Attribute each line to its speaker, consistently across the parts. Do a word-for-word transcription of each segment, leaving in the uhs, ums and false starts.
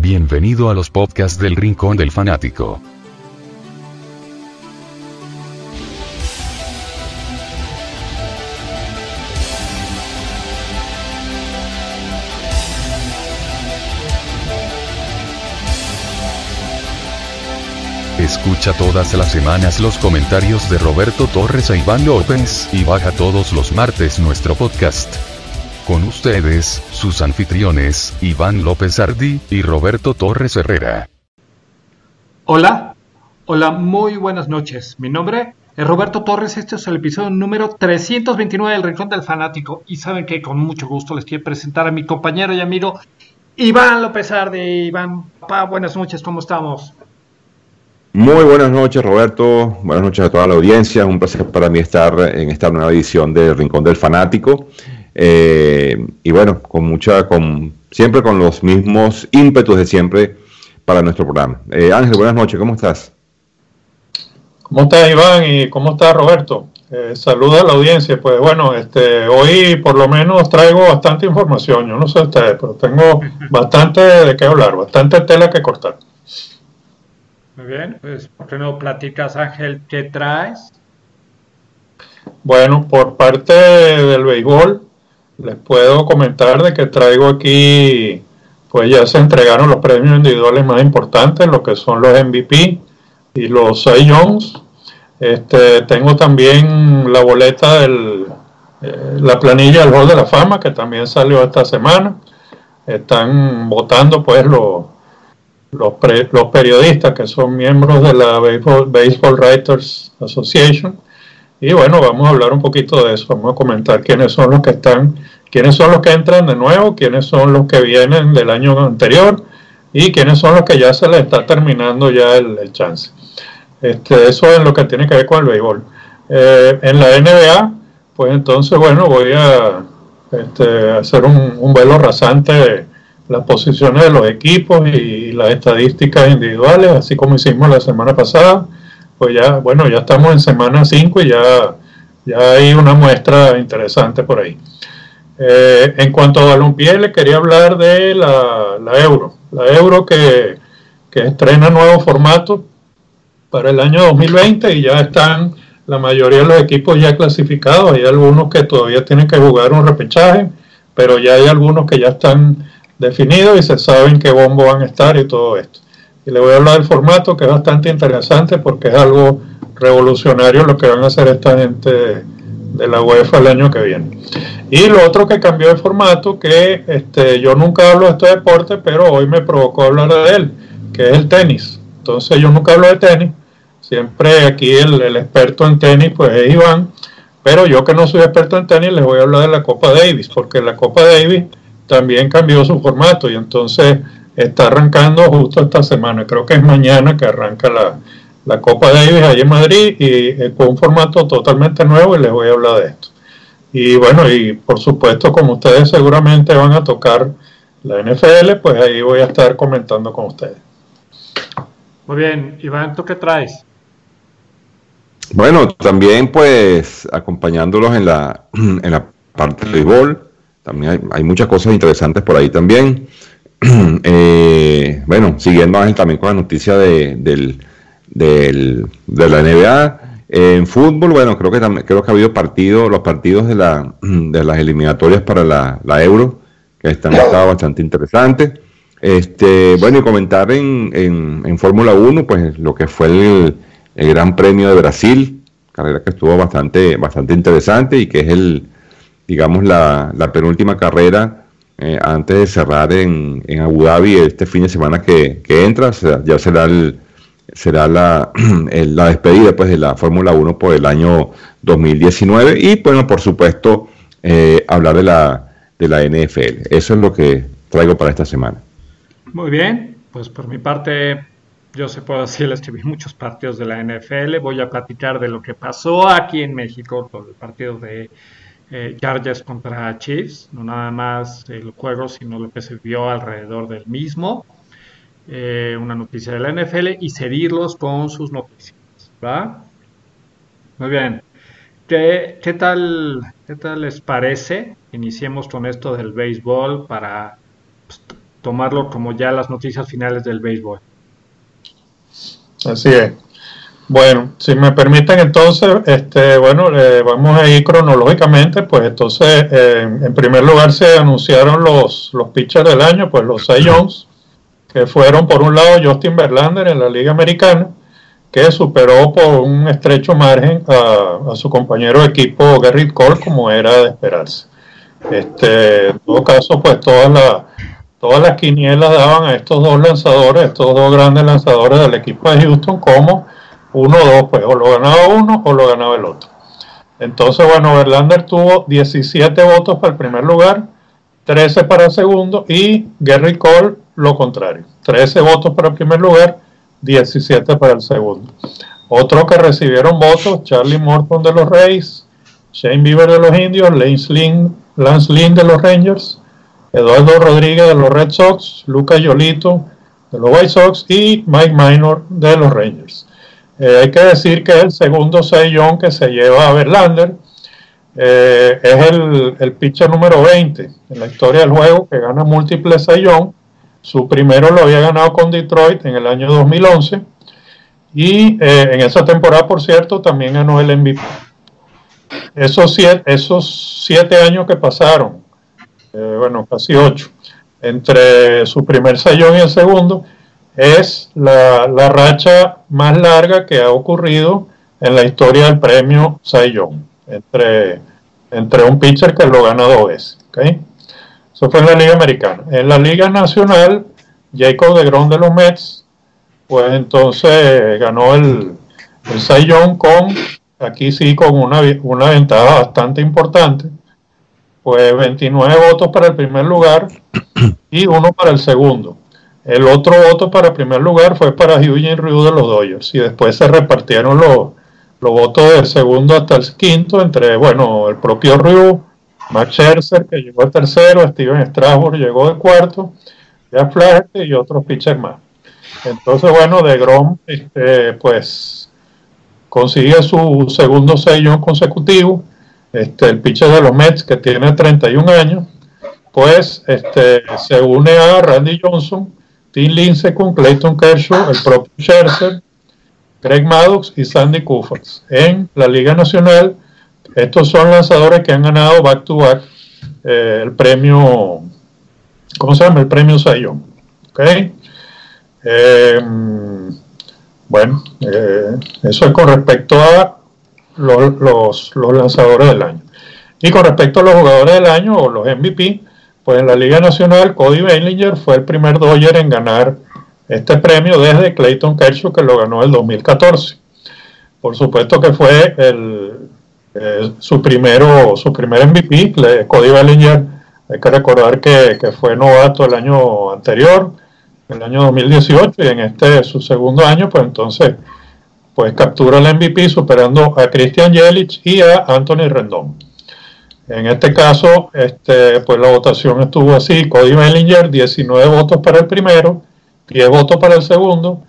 Speaker 1: Bienvenido a los podcasts del Rincón del Fanático. Escucha todas las semanas los comentarios de Roberto Torres e Iván López, y baja todos los martes nuestro podcast. Con ustedes, sus anfitriones, Iván López Ardi y Roberto Torres Herrera.
Speaker 2: Hola, hola, muy buenas noches. Mi nombre es Roberto Torres, este es el episodio número trescientos veintinueve del Rincón del Fanático. Y saben que con mucho gusto les quiero presentar a mi compañero y amigo Iván López Ardi. Iván, papá, buenas noches, ¿cómo estamos?
Speaker 3: Muy buenas noches, Roberto. Buenas noches a toda la audiencia. Un placer para mí estar en esta nueva edición del Rincón del Fanático. Eh, y bueno, con mucha, con siempre con los mismos ímpetus de siempre para nuestro programa. Eh, Ángel, buenas noches, ¿cómo estás?
Speaker 4: ¿Cómo estás, Iván? ¿Y cómo está Roberto? Eh, saluda a la audiencia. Pues bueno, este, hoy por lo menos traigo bastante información. Yo no sé ustedes, pero tengo bastante de qué hablar, bastante tela que cortar.
Speaker 2: Muy bien, pues ¿por qué no platicas, Ángel, qué traes?
Speaker 4: Bueno, por parte del béisbol, les puedo comentar de que traigo aquí, pues ya se entregaron los premios individuales más importantes, lo que son los M V P y los Cy Youngs. Este, tengo también la boleta del, eh, la planilla del Hall de la Fama, que también salió esta semana. Están votando pues los, los, pre, los periodistas que son miembros de la Baseball, Baseball Writers Association. Y bueno, vamos a hablar un poquito de eso, vamos a comentar quiénes son los que están, quiénes son los que entran de nuevo, quiénes son los que vienen del año anterior y quiénes son los que ya se les está terminando ya el, el chance. Este, eso es lo que tiene que ver con el béisbol. Eh, en la N B A, pues entonces, bueno, voy a este, hacer un, un vuelo rasante de las posiciones de los equipos y las estadísticas individuales, así como hicimos la semana pasada. Pues ya, bueno, ya estamos en semana cinco y ya, ya hay una muestra interesante por ahí. Eh, en cuanto a balompié, le quería hablar de la, la Euro. La Euro que, que estrena nuevo formato para el año dos mil veinte y ya están la mayoría de los equipos ya clasificados. Hay algunos que todavía tienen que jugar un repechaje, pero ya hay algunos que ya están definidos y se saben qué bombo van a estar y todo esto. Y le voy a hablar del formato, que es bastante interesante porque es algo revolucionario lo que van a hacer esta gente de la UEFA el año que viene. Y lo otro que cambió de formato, que este, yo nunca hablo de este deporte, pero hoy me provocó hablar de él, que es el tenis. Entonces yo nunca hablo de tenis, siempre aquí el, el experto en tenis pues es Iván, pero yo que no soy experto en tenis les voy a hablar de la Copa Davis, porque la Copa Davis también cambió su formato y entonces está arrancando justo esta semana, creo que es mañana que arranca la, la Copa Davis allí en Madrid y eh, con un formato totalmente nuevo y les voy a hablar de esto. Y bueno, y por supuesto, como ustedes seguramente van a tocar la N F L, pues ahí voy a estar comentando con ustedes.
Speaker 2: Muy bien, Iván, ¿tú qué traes?
Speaker 3: Bueno, también pues acompañándolos en la, en la parte del béisbol, también hay, hay muchas cosas interesantes por ahí también. Eh, bueno, siguiendo Ángel también con la noticia de, del, del, de la N B A. Eh, en fútbol, bueno, creo que también, creo que ha habido partidos, los partidos de, la, de las eliminatorias para la, la Euro, que están estado bastante interesantes. Este, bueno, y comentar en, en, en Fórmula uno, pues lo que fue el, el Gran Premio de Brasil, carrera que estuvo bastante, bastante interesante y que es el, digamos, la, la penúltima carrera Eh, antes de cerrar en, en Abu Dhabi este fin de semana que, que entra. Será, ya será el, será la, el, la despedida pues de la Fórmula uno por el año dos mil diecinueve y bueno, por supuesto eh, hablar de la, de la N F L. Eso es lo que traigo para esta semana.
Speaker 2: Muy bien, pues por mi parte yo se puedo decir, les escribí muchos partidos de la N F L. Voy a platicar de lo que pasó aquí en México por el partido de Eh, Chargers contra Chiefs, no nada más el juego, sino lo que se vio alrededor del mismo, eh, una noticia de la N F L y seguirlos con sus noticias, ¿va? Muy bien, ¿Qué, qué tal, qué tal les parece? Iniciemos con esto del béisbol para pues, tomarlo como ya las noticias finales del béisbol.
Speaker 4: Así es. Bueno, si me permiten entonces, este, bueno, eh, vamos a ir cronológicamente, pues entonces, eh, en primer lugar se anunciaron los, los pitchers del año, pues los Cy Youngs, que fueron por un lado Justin Verlander en la Liga Americana, que superó por un estrecho margen a, a su compañero de equipo Gerrit Cole, como era de esperarse. Este, en todo caso, pues todas las todas las quinielas daban a estos dos lanzadores, estos dos grandes lanzadores del equipo de Houston, como uno o dos, pues o lo ganaba uno o lo ganaba el otro. Entonces, bueno, Verlander tuvo diecisiete votos para el primer lugar, trece para el segundo, y Gerrit Cole lo contrario, trece votos para el primer lugar, diecisiete para el segundo. Otros que recibieron votos: Charlie Morton de los Rays, Shane Bieber de los Indios, Lance Lynn, Lance Lynn de los Rangers, Eduardo Rodríguez de los Red Sox, Lucas Yolito de los White Sox y Mike Minor de los Rangers. Eh, hay que decir que es el segundo Cy Young que se lleva a Verlander. Eh, es el, el pitcher número veinte en la historia del juego que gana múltiples Cy Young. Su primero lo había ganado con Detroit en el año dos mil once. Y eh, en esa temporada, por cierto, también ganó el M V P. Esos siete, esos siete años que pasaron, eh, bueno, casi ocho, entre su primer Cy Young y el segundo, es la, la racha más larga que ha ocurrido en la historia del premio Cy Young, entre, entre un pitcher que lo gana dos veces. ¿Okay? Eso fue en la Liga Americana. En la Liga Nacional, Jacob deGrom de los Mets, pues entonces ganó el, el Cy Young con, aquí sí, con una, una ventaja bastante importante, pues veintinueve votos para el primer lugar y uno para el segundo. El otro voto para el primer lugar fue para Hyun-Jin Ryu de los Dodgers, y después se repartieron los, los votos del segundo hasta el quinto entre, bueno, el propio Ryu, Max Scherzer, que llegó al tercero, Steven Strasburg llegó al cuarto, Jeff Flaherty y otros pitchers más. Entonces, bueno, deGrom, este, pues, consigue su segundo Cy Young consecutivo. Este, el pitcher de los Mets, que tiene treinta y un años, pues, este, se une a Randy Johnson, Tim Lincecum, Clayton Kershaw, el propio Scherzer, Greg Maddux y Sandy Koufax. En la Liga Nacional, estos son lanzadores que han ganado back to back eh, el premio, ¿cómo se llama? El premio Cy Young. ¿Okay? Eh, bueno, eh, eso es con respecto a los, los, los lanzadores del año. Y con respecto a los jugadores del año o los M V P, pues en la Liga Nacional, Cody Bellinger fue el primer Dodger en ganar este premio desde Clayton Kershaw, que lo ganó en el dos mil catorce. Por supuesto que fue el, eh, su, primero, su primer M V P. Cody Bellinger, hay que recordar que, que fue novato el año anterior, el año dos mil dieciocho, y en este su segundo año, pues entonces pues captura el M V P superando a Christian Yelich y a Anthony Rendon. En este caso, este, pues la votación estuvo así: Cody Bellinger, diecinueve votos para el primero, diez votos para el segundo,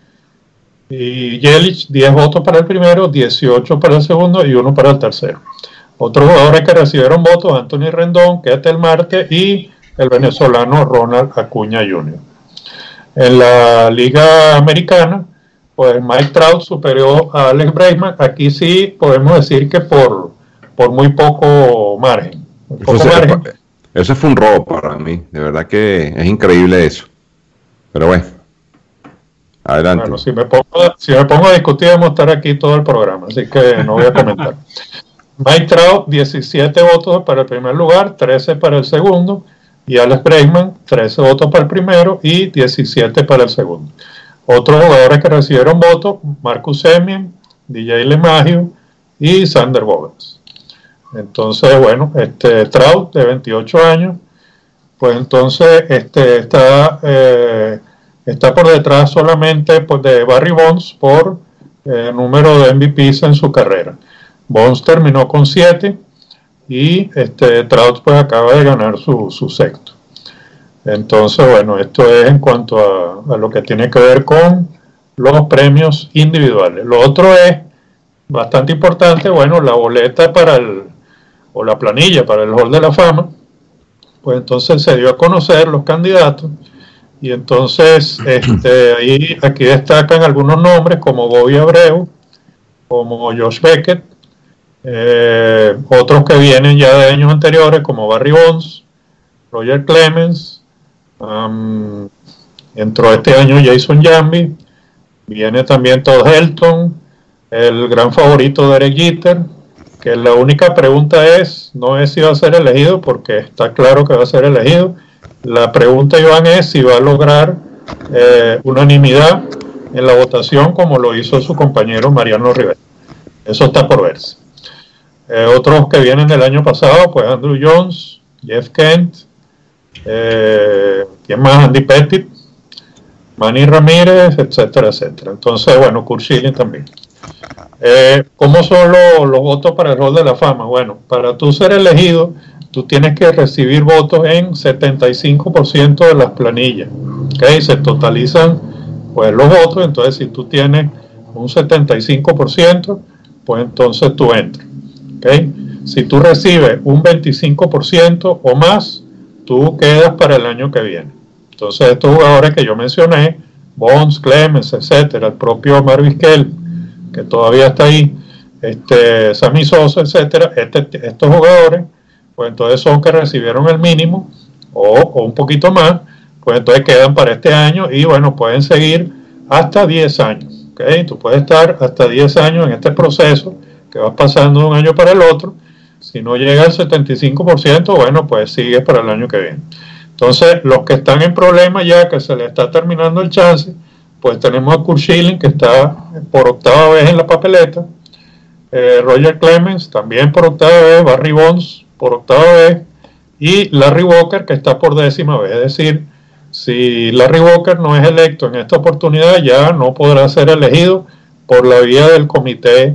Speaker 4: y Yelich, diez votos para el primero, dieciocho para el segundo y uno para el tercero. Otros jugadores que recibieron votos: Anthony Rendon, Ketel Marte y el venezolano Ronald Acuña junior En la Liga Americana, pues Mike Trout superó a Alex Bregman. Aquí sí podemos decir que por por muy poco margen. Muy poco
Speaker 3: eso,
Speaker 4: margen.
Speaker 3: Eso fue un robo para mí, de verdad que es increíble eso. Pero bueno, adelante.
Speaker 4: Bueno, si me pongo, si me pongo a discutir, vamos a estar aquí todo el programa, así que no voy a comentar. Mike Trout, diecisiete votos para el primer lugar, trece para el segundo, y Alex Bregman, trece votos para el primero y diecisiete para el segundo. Otros jugadores que recibieron votos: Marcus Semien, D J LeMahieu y Sander Bogaerts. Entonces, bueno, este Trout, de veintiocho años, pues entonces este está eh, está por detrás solamente pues, de Barry Bonds por eh, número de M V Pes en su carrera. Bonds terminó con siete y este Trout pues acaba de ganar su, su sexto. Entonces, bueno, esto es en cuanto a, a lo que tiene que ver con los premios individuales. Lo otro es bastante importante, bueno, la boleta para el, o la planilla para el Hall de la Fama. Pues entonces se dio a conocer los candidatos, y entonces este, ahí, aquí destacan algunos nombres como Bobby Abreu, como Josh Beckett, eh, otros que vienen ya de años anteriores como Barry Bonds, Roger Clemens, um, entró este año Jason Giambi, viene también Todd Helton, el gran favorito de Derek Jeter, que la única pregunta es, no es si va a ser elegido, porque está claro que va a ser elegido. La pregunta, Iván, es si va a lograr eh, unanimidad en la votación como lo hizo su compañero Mariano Rivera. Eso está por verse. Eh, otros que vienen del año pasado, pues Andrew Jones, Jeff Kent, eh, ¿quién más? Andy Pettitte, Manny Ramírez, etcétera, etcétera. Entonces, bueno, Curt Schilling también. Eh, ¿Cómo son los, los votos para el Hall de la Fama? Bueno, para tú ser elegido, tú tienes que recibir votos en setenta y cinco por ciento de las planillas. ¿Okay? Se totalizan pues los votos, entonces si tú tienes un setenta y cinco por ciento, pues entonces tú entras. ¿Okay? Si tú recibes un veinticinco por ciento o más, tú quedas para el año que viene. Entonces estos jugadores que yo mencioné, Bonds, Clemens, etcétera, el propio Marvis Kell, que todavía está ahí, este, Sammy Sosa, etcétera, este, estos jugadores, pues entonces son que recibieron el mínimo o, o un poquito más, pues entonces quedan para este año y bueno, pueden seguir hasta diez años, ¿okay? Tú puedes estar hasta diez años en este proceso que vas pasando de un año para el otro. Si no llega al setenta y cinco por ciento, bueno, pues sigue para el año que viene. Entonces, los que están en problemas ya, que se les está terminando el chance, pues tenemos a Curt Schilling, que está por octava vez en la papeleta, eh, Roger Clemens, también por octava vez, Barry Bonds, por octava vez, y Larry Walker, que está por décima vez. Es decir, si Larry Walker no es electo en esta oportunidad, ya no podrá ser elegido por la vía del comité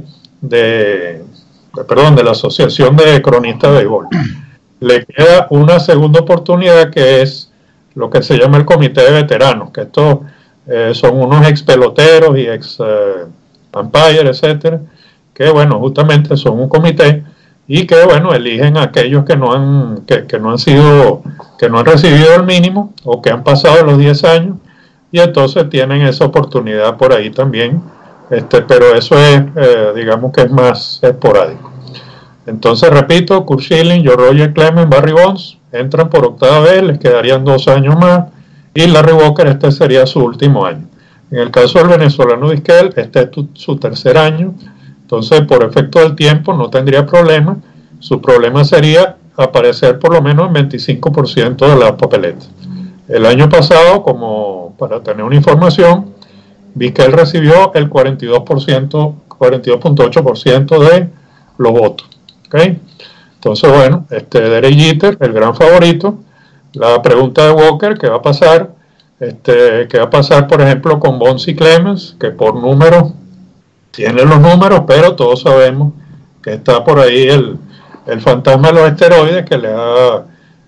Speaker 4: de, de perdón, de la Asociación de Cronistas de Béisbol. Le queda una segunda oportunidad, que es lo que se llama el comité de veteranos, que estos eh, son unos ex peloteros y ex eh, umpire, etcétera, que bueno, justamente son un comité y que bueno, eligen a aquellos que no han que, que no han sido que no han recibido el mínimo o que han pasado los diez años, y entonces tienen esa oportunidad por ahí también, este pero eso es eh, digamos que es más esporádico. Entonces repito, Curt Schilling, Roger Clemens, Barry Bonds entran por octava vez, les quedarían dos años más, y Larry Walker, este sería su último año. En el caso del venezolano Vizquel, este es tu, su tercer año. Entonces, por efecto del tiempo, no tendría problema. Su problema sería aparecer por lo menos en veinticinco por ciento de las papeletas. El año pasado, como para tener una información, Vizquel recibió el cuarenta y dos por ciento, cuarenta y dos punto ocho por ciento de los votos. ¿Okay? Entonces, bueno, este Derek Jeter, el gran favorito. La pregunta de Walker, ¿qué va a pasar? Este, ¿qué va a pasar, por ejemplo, con Bonds y Clemens? Que por números tienen los números, pero todos sabemos que está por ahí el, el fantasma de los esteroides, que le ha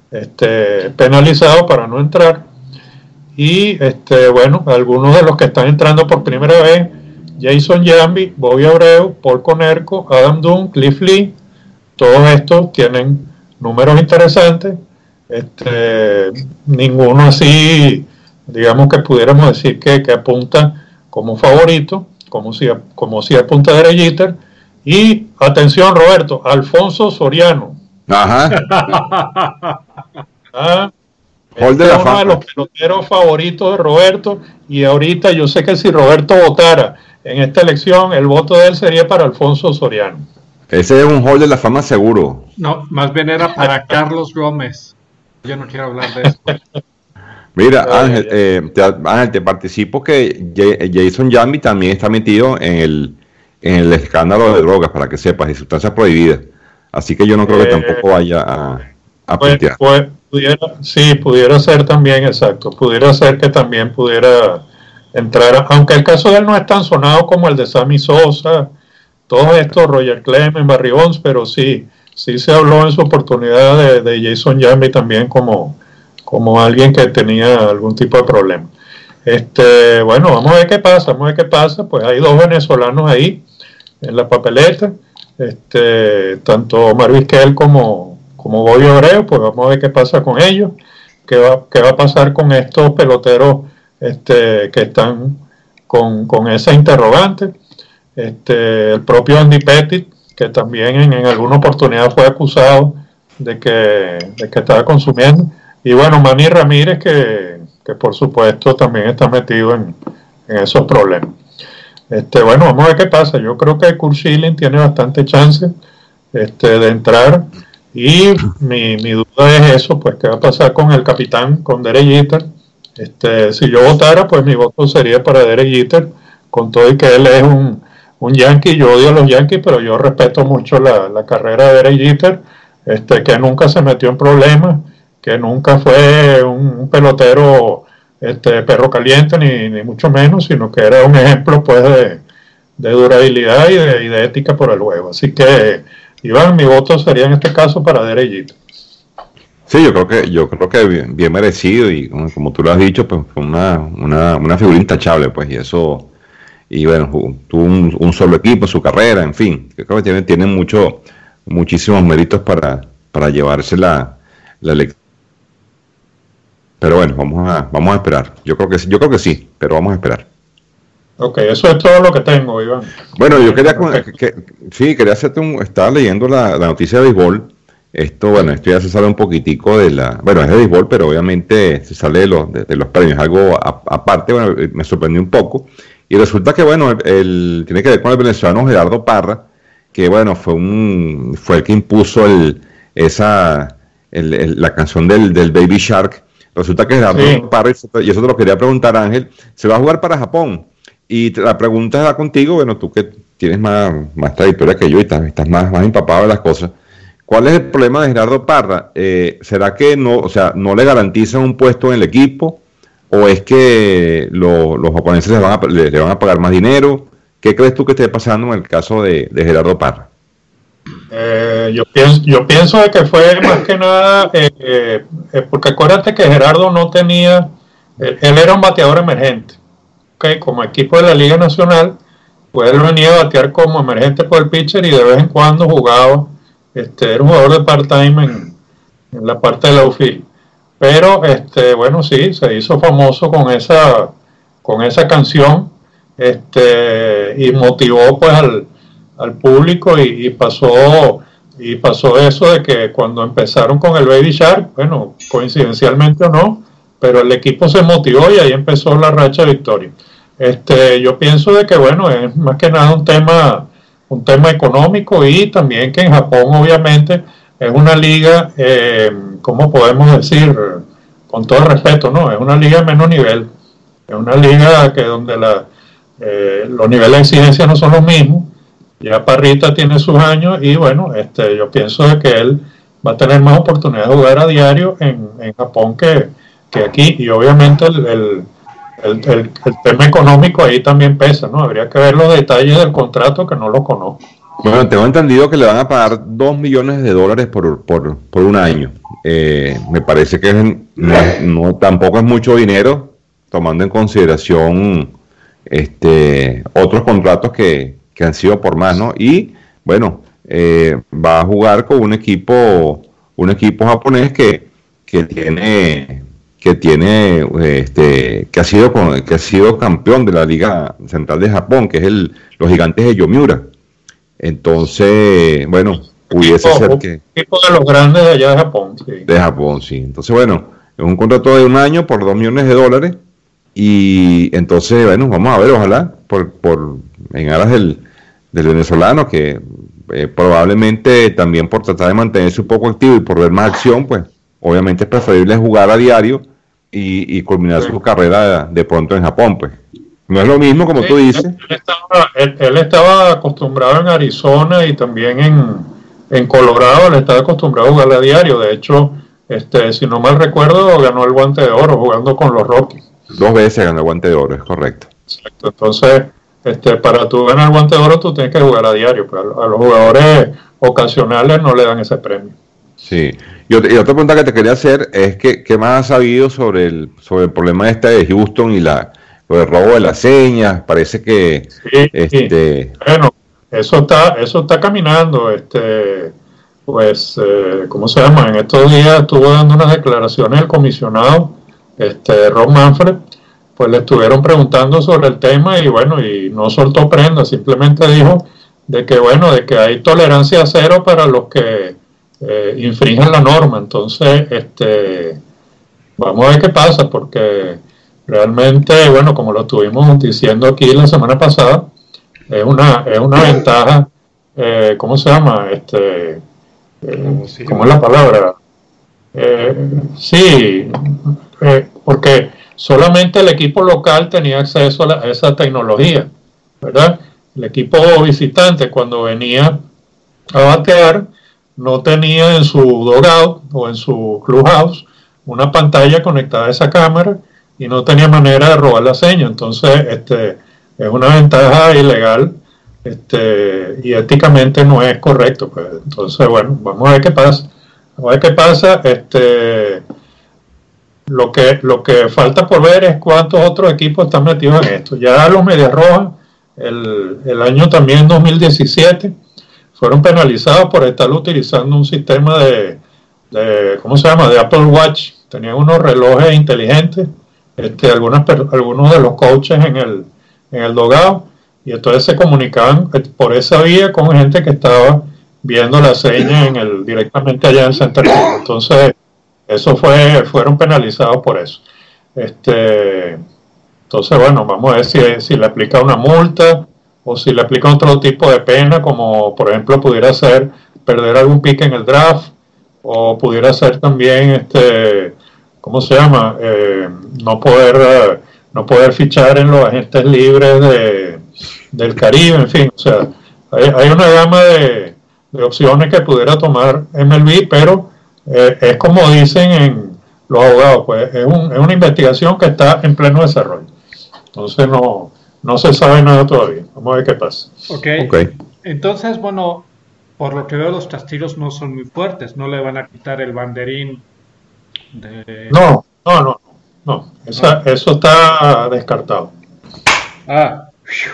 Speaker 4: este, penalizado para no entrar. Y este, bueno, algunos de los que están entrando por primera vez: Jason Giambi, Bobby Abreu, Paul Konerko, Adam Dunn, Cliff Lee. Todos estos tienen números interesantes. Este, ninguno así, digamos que pudiéramos decir que, que apunta como favorito, como si, como si apunta Derek Jeter. Y atención, Roberto, Alfonso Soriano.
Speaker 3: Ajá.
Speaker 4: Ah,
Speaker 3: Hall
Speaker 4: este
Speaker 3: de la
Speaker 4: es uno
Speaker 3: Fama.
Speaker 4: de los peloteros favoritos de Roberto, y ahorita yo sé que si Roberto votara en esta elección, el voto de él sería para Alfonso Soriano.
Speaker 3: Ese es un Hall de la Fama seguro.
Speaker 2: No, más bien era para Carlos Gómez. Yo no quiero hablar de eso.
Speaker 3: Mira,
Speaker 4: Ah,
Speaker 3: Ángel,
Speaker 4: ya.
Speaker 3: eh, te, Ángel, te participo que J- Jason Giambi también está metido en el, en el escándalo de drogas, para que sepas, de sustancias prohibidas. Así que yo no creo que
Speaker 4: Eh,
Speaker 3: tampoco vaya a, a
Speaker 4: Pues,
Speaker 3: puntear.
Speaker 4: pues, pudiera, sí, pudiera ser también, exacto. Pudiera ser que también pudiera entrar, aunque el caso de él no es tan sonado como el de Sammy Sosa, todos estos, Roger Clemens, Barry Bonds, pero sí, sí se habló en su oportunidad de, de Jason Giambi también como, como alguien que tenía algún tipo de problema. Este, bueno, vamos a ver qué pasa, vamos a ver qué pasa. Pues hay dos venezolanos ahí en la papeleta, este, tanto Marvis Kell como, como Bobby Abreu, pues vamos a ver qué pasa con ellos. qué va, qué va a pasar con estos peloteros este, que están con, con esa interrogante. Este, el propio Andy Pettitte, que también en, en alguna oportunidad fue acusado de que, de que estaba consumiendo. Y bueno, Manny Ramírez, que, que por supuesto también está metido en, en esos problemas. Este, bueno, vamos a ver qué pasa. Yo creo que Curt Schilling tiene bastante chance este, de entrar. Y mi, mi duda es eso, pues qué va a pasar con el capitán, con Derek Jeter. Este, si yo votara, pues mi voto sería para Derek Jeter, con todo y que él es un, un Yankee. Yo odio a los Yankees, pero yo respeto mucho la, la carrera de Derek Jeter, este, que nunca se metió en problemas, que nunca fue un, un pelotero este, perro caliente, ni, ni mucho menos, sino que era un ejemplo pues de, de durabilidad y de, y de ética por el juego. Así que, Iván, mi voto sería en este caso para Derek Jeter.
Speaker 3: Sí, yo creo que yo creo que bien, bien merecido, y como, como tú lo has dicho, pues fue una, una, una figura intachable, pues, y eso, y bueno, tuvo un, un solo equipo, su carrera, en fin, yo creo que tiene, tiene mucho, muchísimos méritos para, para llevarse la, la elección. Pero bueno, vamos a, vamos a esperar. Yo creo que yo creo que sí, pero vamos a esperar.
Speaker 4: Ok, eso es todo lo que tengo, Iván.
Speaker 3: Bueno, yo quería, que, que, sí, quería hacerte un, estaba leyendo la, la noticia de béisbol. Esto, bueno, esto ya se sale un poquitico de la, bueno, es de béisbol, pero obviamente se sale de los, de, de los premios, algo a, aparte, bueno, me sorprendió un poco. Y resulta que, bueno, el, el, tiene que ver con el venezolano Gerardo Parra, que, bueno, fue un, fue el que impuso el, esa, el, el, la canción del, del Baby Shark. Resulta que Gerardo sí. Parra, y eso te lo quería preguntar, Ángel, se va a jugar para Japón. Y la pregunta va contigo, bueno, tú que tienes más, más trayectoria que yo y estás, estás más, más empapado de las cosas. ¿Cuál es el problema de Gerardo Parra? Eh, ¿Será que no, o sea, no le garantizan un puesto en el equipo? ¿O es que lo, los japoneses le van, a, le, le van a pagar más dinero? ¿Qué crees tú que esté pasando en el caso de, de Gerardo Parra?
Speaker 4: Eh, yo pienso yo pienso de que fue más que nada eh, eh, porque acuérdate que Gerardo no tenía, eh, él era un bateador emergente, okay, como equipo de la Liga Nacional, pues él venía a batear como emergente por el pitcher y de vez en cuando jugaba, este, era un jugador de part-time en, en la parte de la outfield, pero este, bueno, sí, se hizo famoso con esa con esa canción, este, y motivó pues al al público y, y pasó y pasó eso de que cuando empezaron con el Baby Shark, bueno, coincidencialmente o no, pero el equipo se motivó y ahí empezó la racha de victoria. Este, yo pienso de que bueno, es más que nada un tema un tema económico, y también que en Japón obviamente es una liga, eh, ¿cómo podemos decir? Con todo respeto, ¿no? Es una liga de menos nivel, es una liga que donde la, eh, los niveles de exigencia no son los mismos. Ya Parrita tiene sus años y bueno, este, yo pienso de que él va a tener más oportunidades de jugar a diario en, en Japón que, que aquí, y obviamente el, el, el, el, el tema económico ahí también pesa, ¿no? Habría que ver los detalles del contrato, que no lo conozco.
Speaker 3: Bueno, tengo entendido que le van a pagar dos millones de dólares por, por, por un año. Eh, me parece que es, no, no, tampoco es mucho dinero, tomando en consideración este, otros contratos que que han sido por más, ¿no? Y bueno, eh, va a jugar con un equipo, un equipo japonés que, que tiene, que tiene, este, que ha sido, que ha sido campeón de la Liga Central de Japón, que es el, los Gigantes de Yomiura. Entonces, bueno, pudiese
Speaker 4: equipo,
Speaker 3: ser que
Speaker 4: equipo de los grandes de allá de Japón, sí.
Speaker 3: De Japón, sí. Entonces, bueno, es un contrato de un año por dos millones de dólares. Y entonces, bueno, vamos a ver, ojalá, por, por en aras del del venezolano, que eh, probablemente también por tratar de mantenerse un poco activo y por ver más acción, pues obviamente es preferible jugar a diario y, y culminar sí. su carrera de, de pronto en Japón, pues. No es lo mismo, como sí, tú dices.
Speaker 4: Él estaba, él, él estaba acostumbrado en Arizona y también en, en Colorado, él estaba acostumbrado a jugar a diario. De hecho, este, si no mal recuerdo, ganó el Guante de Oro jugando con los Rockies.
Speaker 3: Dos veces ganó el Guante de Oro, es correcto.
Speaker 4: Exacto, entonces... Este, para tú ganar el Guante de Oro tú tienes que jugar a diario, pero a los jugadores ocasionales no le dan ese premio.
Speaker 3: Sí, y otra, y otra pregunta que te quería hacer es que ¿qué más has sabido sobre el sobre el problema este de Houston y la el robo de las señas? Parece que
Speaker 4: sí,
Speaker 3: este
Speaker 4: sí. Bueno, eso está eso está caminando, este pues, eh, ¿cómo se llama? En estos días estuvo dando unas declaraciones el comisionado, este, Rob Manfred, pues le estuvieron preguntando sobre el tema y bueno, y no soltó prenda, simplemente dijo de que bueno, de que hay tolerancia cero para los que eh, infringen la norma. Entonces, este, vamos a ver qué pasa, porque realmente, bueno, como lo estuvimos diciendo aquí la semana pasada, es una, es una ventaja, eh, ¿cómo se llama? Este, eh, ¿cómo es la palabra? Eh, sí, eh, porque solamente el equipo local tenía acceso a, la, a esa tecnología, ¿verdad? El equipo visitante, cuando venía a batear, no tenía en su dugout o en su clubhouse una pantalla conectada a esa cámara y no tenía manera de robar la seña. Entonces, este, es una ventaja ilegal, este, y éticamente no es correcto. Pues. Entonces, bueno, vamos a ver qué pasa. Vamos a ver qué pasa. Este, lo que, lo que falta por ver es cuántos otros equipos están metidos en esto. Ya los Medias Rojas, el, el año también dos mil diecisiete, fueron penalizados por estar utilizando un sistema de, de ¿cómo se llama?, de Apple Watch. Tenían unos relojes inteligentes, este, algunas, algunos de los coaches en el, en el dugout, y entonces se comunicaban por esa vía con gente que estaba viendo la seña en el, directamente allá en el Center Field. Entonces, eso fue, fueron penalizados por eso. Este, entonces, bueno, vamos a ver si, si le aplica una multa o si le aplica otro tipo de pena, como por ejemplo pudiera ser perder algún pick en el draft, o pudiera ser también, este, ¿cómo se llama? Eh, no poder uh, no poder fichar en los agentes libres de, del Caribe, en fin. O sea, hay, hay una gama de, de opciones que pudiera tomar M L B, pero eh, es como dicen en los abogados, pues es, un, es una investigación que está en pleno desarrollo. Entonces no, no se sabe nada todavía. Vamos a ver qué pasa.
Speaker 2: Okay. ok. Entonces, bueno, por lo que veo los castigos no son muy fuertes. No le van a quitar el banderín de...
Speaker 4: No, no, no. no. Esa, no. Eso está descartado.
Speaker 2: Ah,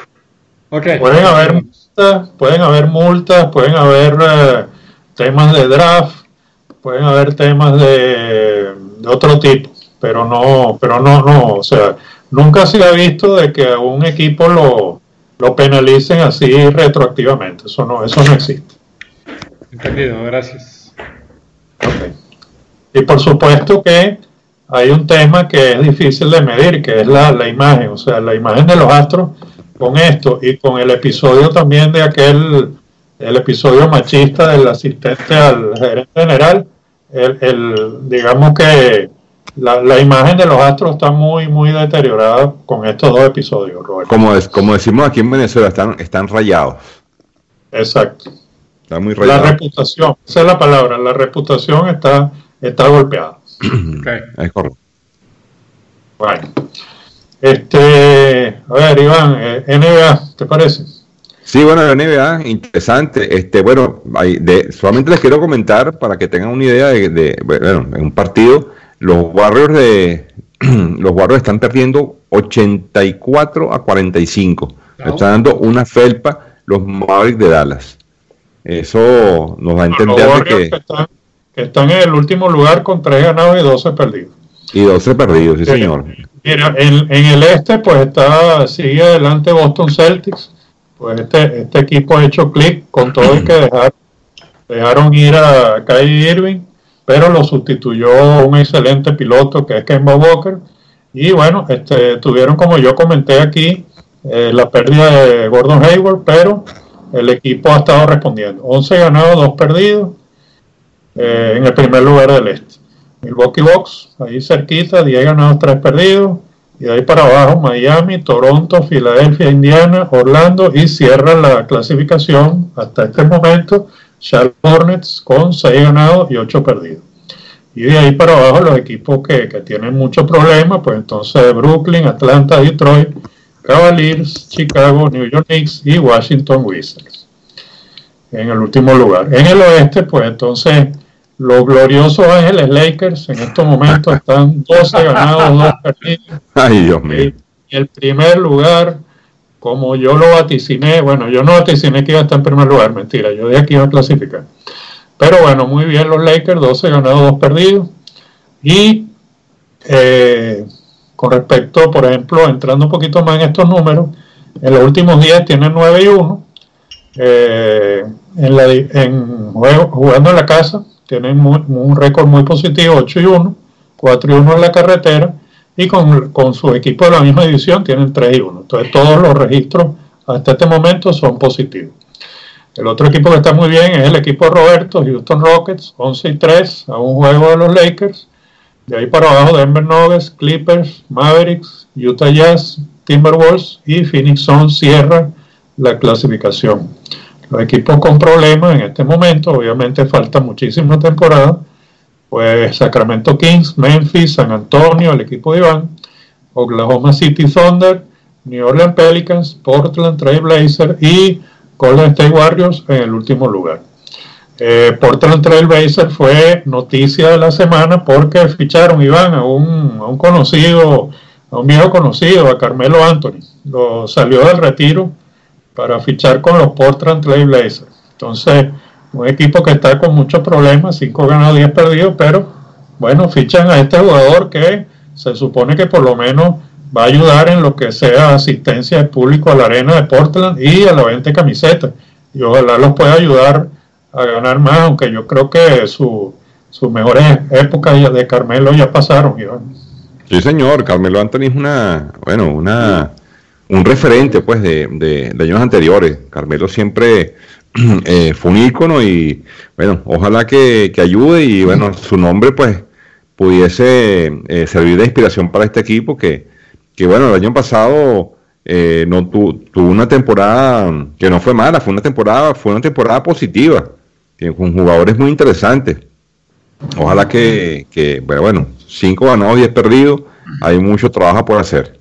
Speaker 2: ok.
Speaker 4: Pueden haber multas, pueden haber multas, pueden haber eh, temas de draft, pueden haber temas de, de otro tipo, pero no, pero no, no, o sea, nunca se ha visto de que a un equipo lo, lo penalicen así retroactivamente. Eso no, eso no existe.
Speaker 2: Entendido, gracias.
Speaker 4: Okay. Y por supuesto que hay un tema que es difícil de medir, que es la, la imagen, o sea, la imagen de los Astros con esto y con el episodio también de aquel, el episodio machista del asistente al gerente general, el, el digamos que la, la imagen de los Astros está muy, muy deteriorada con estos dos episodios, Roberto.
Speaker 3: Como, es, como decimos aquí en Venezuela, están, están rayados.
Speaker 4: Exacto.
Speaker 3: Está muy rayado.
Speaker 4: La reputación, esa es la palabra, la reputación está, está golpeada.
Speaker 2: Okay.
Speaker 3: Es correcto.
Speaker 4: Bueno, este, a ver, Iván, eh, N B A, ¿te parece?
Speaker 3: Sí, bueno, la N B A, interesante. Este, bueno, hay de, solamente les quiero comentar para que tengan una idea de, de bueno, en un partido, los Warriors de los Warriors están perdiendo ochenta y cuatro a cuarenta y cinco. No. Están dando una felpa los Mavericks de Dallas. Eso nos va a entender
Speaker 4: los
Speaker 3: de que,
Speaker 4: que, están, que están en el último lugar con tres ganados y doce perdidos.
Speaker 3: Y doce perdidos, sí, sí señor.
Speaker 4: Mira, en, en el este, pues está, sigue adelante Boston Celtics. Pues este, este equipo ha hecho clic con todo el que dejar, dejaron ir a Kyrie Irving, pero lo sustituyó un excelente piloto que es Kemba Walker. Y bueno, este, tuvieron, como yo comenté aquí, eh, la pérdida de Gordon Hayward, pero el equipo ha estado respondiendo. once ganados, dos perdidos, eh, en el primer lugar del este. Milwaukee Bucks, ahí cerquita, diez ganados, tres perdidos. Y de ahí para abajo, Miami, Toronto, Filadelfia, Indiana, Orlando, y cierra la clasificación hasta este momento Charlotte Hornets con seis ganados y ocho perdidos. Y de ahí para abajo los equipos que, que tienen muchos problemas, pues entonces Brooklyn, Atlanta, Detroit, Cavaliers, Chicago, New York Knicks y Washington Wizards en el último lugar. En el oeste, pues entonces los gloriosos Ángeles Lakers en estos momentos están doce ganados, dos perdidos.
Speaker 3: Ay, Dios mío.
Speaker 4: Y el primer lugar, como yo lo vaticiné, bueno, yo no vaticiné que iba a estar en primer lugar, mentira, yo dije que iba a clasificar. Pero bueno, muy bien los Lakers, doce ganados, dos perdidos. Y eh, con respecto, por ejemplo, entrando un poquito más en estos números, en los últimos días tienen nueve y uno. Eh, en la, en juego, jugando en la casa, tienen muy, un récord muy positivo, ocho y uno, cuatro y uno en la carretera. Y con, con su equipo de la misma división tienen tres y uno. Entonces todos los registros hasta este momento son positivos. El otro equipo que está muy bien es el equipo de Roberto, Houston Rockets, once y tres a un juego de los Lakers. De ahí para abajo Denver Nuggets, Clippers, Mavericks, Utah Jazz, Timberwolves y Phoenix Suns cierran la clasificación. Los equipos con problemas en este momento, obviamente falta muchísima temporada, pues Sacramento Kings, Memphis, San Antonio, el equipo de Iván, Oklahoma City Thunder, New Orleans Pelicans, Portland Trail Blazers y Golden State Warriors en el último lugar. Eh, Portland Trail Blazers fue noticia de la semana porque ficharon, Iván, a un, a un conocido, a un viejo conocido, a Carmelo Anthony. Lo salió del retiro para fichar con los Portland Trail Blazers. Entonces, un equipo que está con muchos problemas, cinco ganados, diez perdidos, pero bueno, fichan a este jugador que se supone que por lo menos va a ayudar en lo que sea asistencia de público a la arena de Portland y a la venta de camisetas. Y ojalá los pueda ayudar a ganar más, aunque yo creo que su, sus mejores épocas de Carmelo ya pasaron, Iván.
Speaker 3: Sí, señor, Carmelo Anthony es una, bueno, una, un referente pues de, de, de años anteriores. Carmelo siempre eh, fue un ícono y bueno, ojalá que, que ayude y bueno, su nombre pues pudiese eh, servir de inspiración para este equipo que que bueno, el año pasado eh, no tu, tuvo una temporada que no fue mala, fue una temporada, fue una temporada positiva, con jugadores muy interesantes. Ojalá que, que bueno, bueno, cinco ganados, diez perdidos, hay mucho trabajo por hacer.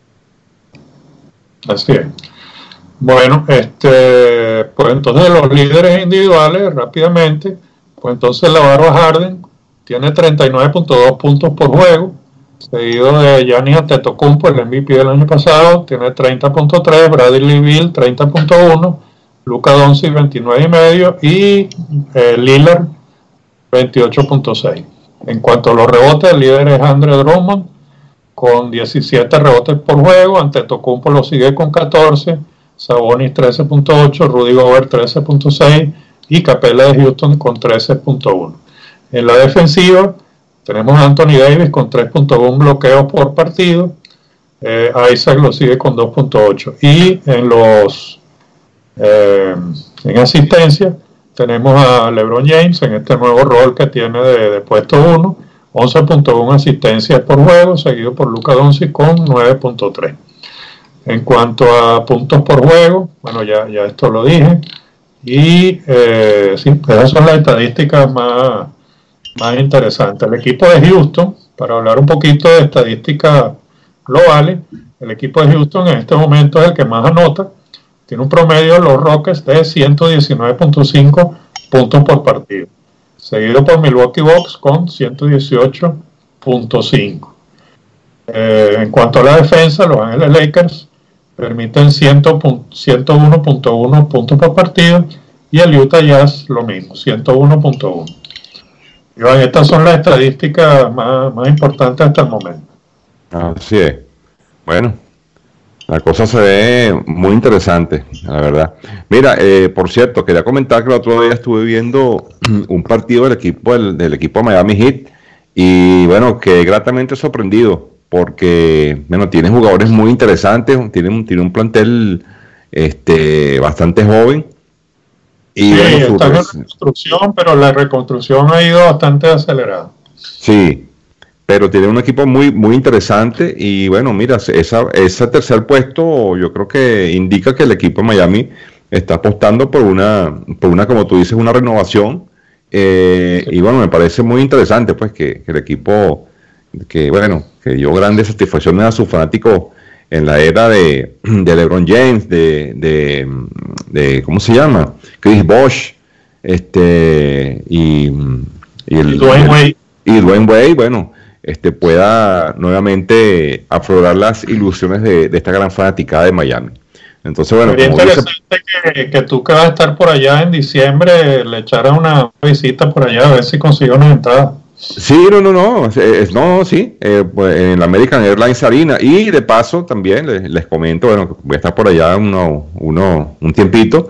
Speaker 4: Así es. Bueno, este, pues entonces los líderes individuales, rápidamente, pues entonces Lavarro Harden tiene treinta y nueve punto dos puntos por juego, seguido de Giannis Antetokounmpo, el M V P del año pasado, tiene treinta punto tres, Bradley Beal treinta punto uno, Luka Doncic veintinueve y medio y eh, Lillard veintiocho punto seis. En cuanto a los rebotes, el líder es Andre Drummond con diecisiete rebotes por juego, Antetokounmpo lo sigue con catorce, Sabonis trece punto ocho, Rudy Gobert trece punto seis y Capela de Houston con trece punto uno. En la defensiva tenemos a Anthony Davis con tres punto uno bloqueos por partido. Eh, Isaac lo sigue con dos punto ocho. Y en los eh, en asistencia tenemos a LeBron James en este nuevo rol que tiene de, de puesto uno, once punto uno asistencias por juego, seguido por Luka Doncic con nueve punto tres. En cuanto a puntos por juego, bueno, ya, ya esto lo dije. Y eh, sí, esas son las estadísticas más más interesante. El equipo de Houston, para hablar un poquito de estadísticas globales, el equipo de Houston en este momento es el que más anota, tiene un promedio de los Rockets de ciento diecinueve punto cinco puntos por partido, seguido por Milwaukee Bucks con ciento dieciocho punto cinco. Eh, en cuanto a la defensa, los Ángeles Lakers permiten ciento uno punto uno puntos por partido y el Utah Jazz lo mismo, ciento uno punto uno. Iván, estas son las estadísticas más, más importantes hasta el momento.
Speaker 3: Así es. Bueno, la cosa se ve muy interesante, la verdad. Mira, eh, por cierto, quería comentar que el otro día estuve viendo un partido del equipo del, del equipo Miami Heat y bueno, quedé gratamente sorprendido porque bueno, tiene jugadores muy interesantes, tiene un, tiene un plantel este, bastante joven. Y
Speaker 4: sí,
Speaker 3: bueno,
Speaker 4: está en reconstrucción, pero la reconstrucción ha ido bastante acelerada.
Speaker 3: Sí, pero tiene un equipo muy muy interesante y bueno, mira, esa, ese tercer puesto yo creo que indica que el equipo de Miami está apostando por una, por una como tú dices, una renovación eh, sí. Y bueno, me parece muy interesante pues que, que el equipo, que bueno, que dio grandes satisfacciones a sus fanáticos en la era de, de LeBron James, de, de, de ¿cómo se llama? Chris Bosh, este, y, y el,
Speaker 4: y Dwayne Wade.
Speaker 3: Y Dwayne Wade, bueno, este, pueda nuevamente aflorar las ilusiones de, de esta gran fanaticada de Miami. Entonces, bueno,
Speaker 4: sería
Speaker 3: como
Speaker 4: interesante
Speaker 3: dice,
Speaker 4: que, que tú que vas a estar por allá en diciembre le echaras una visita por allá a ver si consigues una entrada.
Speaker 3: sí, no, no, no, es, es- no, sí, eh, pues, en la American Airlines Arena, y de paso también les, les comento, bueno, que voy a estar por allá uno, uno, un tiempito.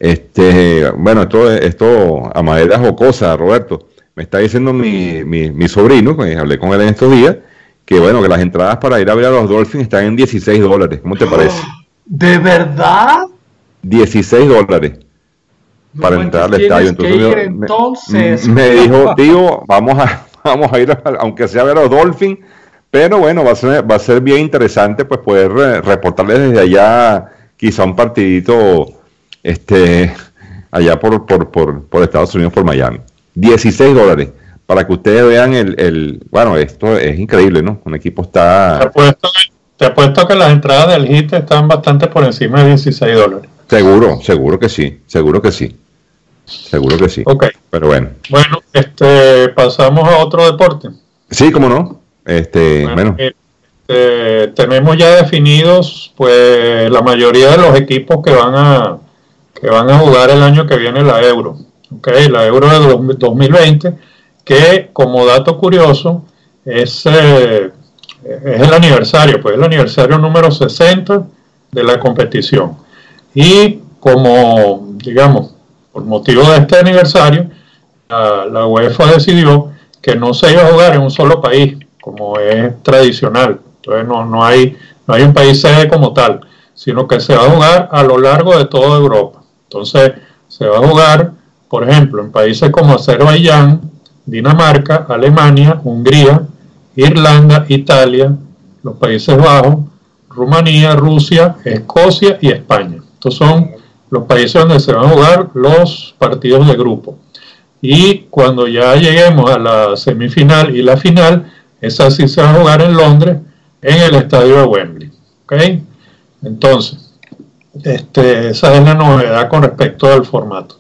Speaker 3: Este, bueno, esto, esto a manera jocosa, Roberto, me está diciendo mi, mi, mi sobrino, que hablé con él en estos días, que bueno, que las entradas para ir a ver a los Dolphins están en dieciséis dólares, ¿cómo te parece?
Speaker 2: ¿De verdad?
Speaker 3: dieciséis dólares
Speaker 2: No
Speaker 3: para entrar al
Speaker 2: manches,
Speaker 3: estadio.
Speaker 2: tienes que
Speaker 3: Entonces
Speaker 2: ir
Speaker 3: yo- me,
Speaker 2: entonces.
Speaker 3: me dijo, tío, vamos a, vamos a ir, a- aunque sea a ver a los Dolphins, pero bueno, va a ser, va a ser bien interesante pues poder eh, reportarles desde allá quizá un partidito este, allá por, por, por, por Estados Unidos, por Miami. dieciséis dólares, para que ustedes vean el, el, bueno, esto es increíble, ¿no? Un equipo
Speaker 4: Te
Speaker 3: está
Speaker 4: apuesto, te apuesto que las entradas del Hit están bastante por encima de dieciséis dólares.
Speaker 3: seguro, seguro que sí, seguro que sí, seguro que sí.
Speaker 4: Ok,
Speaker 3: Pero bueno,
Speaker 4: bueno, este, pasamos a otro deporte.
Speaker 3: sí, cómo no. Este,
Speaker 4: Bueno,
Speaker 3: bueno,
Speaker 4: eh, eh, tenemos ya definidos pues la mayoría de los equipos que van a que van a jugar el año que viene la Euro, okay, la Euro de dos mil veinte, que como dato curioso es, eh, es el aniversario, pues el aniversario número sesenta de la competición. Y como, digamos, por motivo de este aniversario, la, la UEFA decidió que no se iba a jugar en un solo país, como es tradicional. Entonces no, no, hay, no hay un país sede como tal, sino que se va a jugar a lo largo de toda Europa. Entonces se va a jugar, por ejemplo, en países como Azerbaiyán, Dinamarca, Alemania, Hungría, Irlanda, Italia, los Países Bajos, Rumanía, Rusia, Escocia y España. Estos son los países donde se van a jugar los partidos de grupo. Y cuando ya lleguemos a la semifinal y la final, esa sí se va a jugar en Londres, en el estadio de Wembley. ¿Okay? Entonces, este, esa es la novedad con respecto al formato.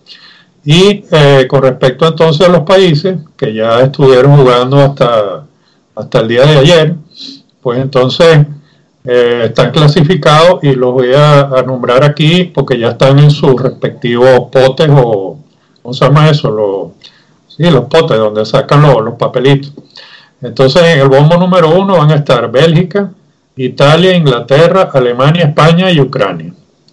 Speaker 4: Y eh, con respecto entonces a los países que ya estuvieron jugando hasta, hasta el día de ayer, pues entonces eh, están clasificados y los voy a, a nombrar aquí porque ya están en sus respectivos potes o, ¿cómo se llama eso? Los, sí, los potes donde sacan los, los papelitos. Entonces en el bombo número uno van a estar Bélgica, Italia, Inglaterra, Alemania, España y Ucrania.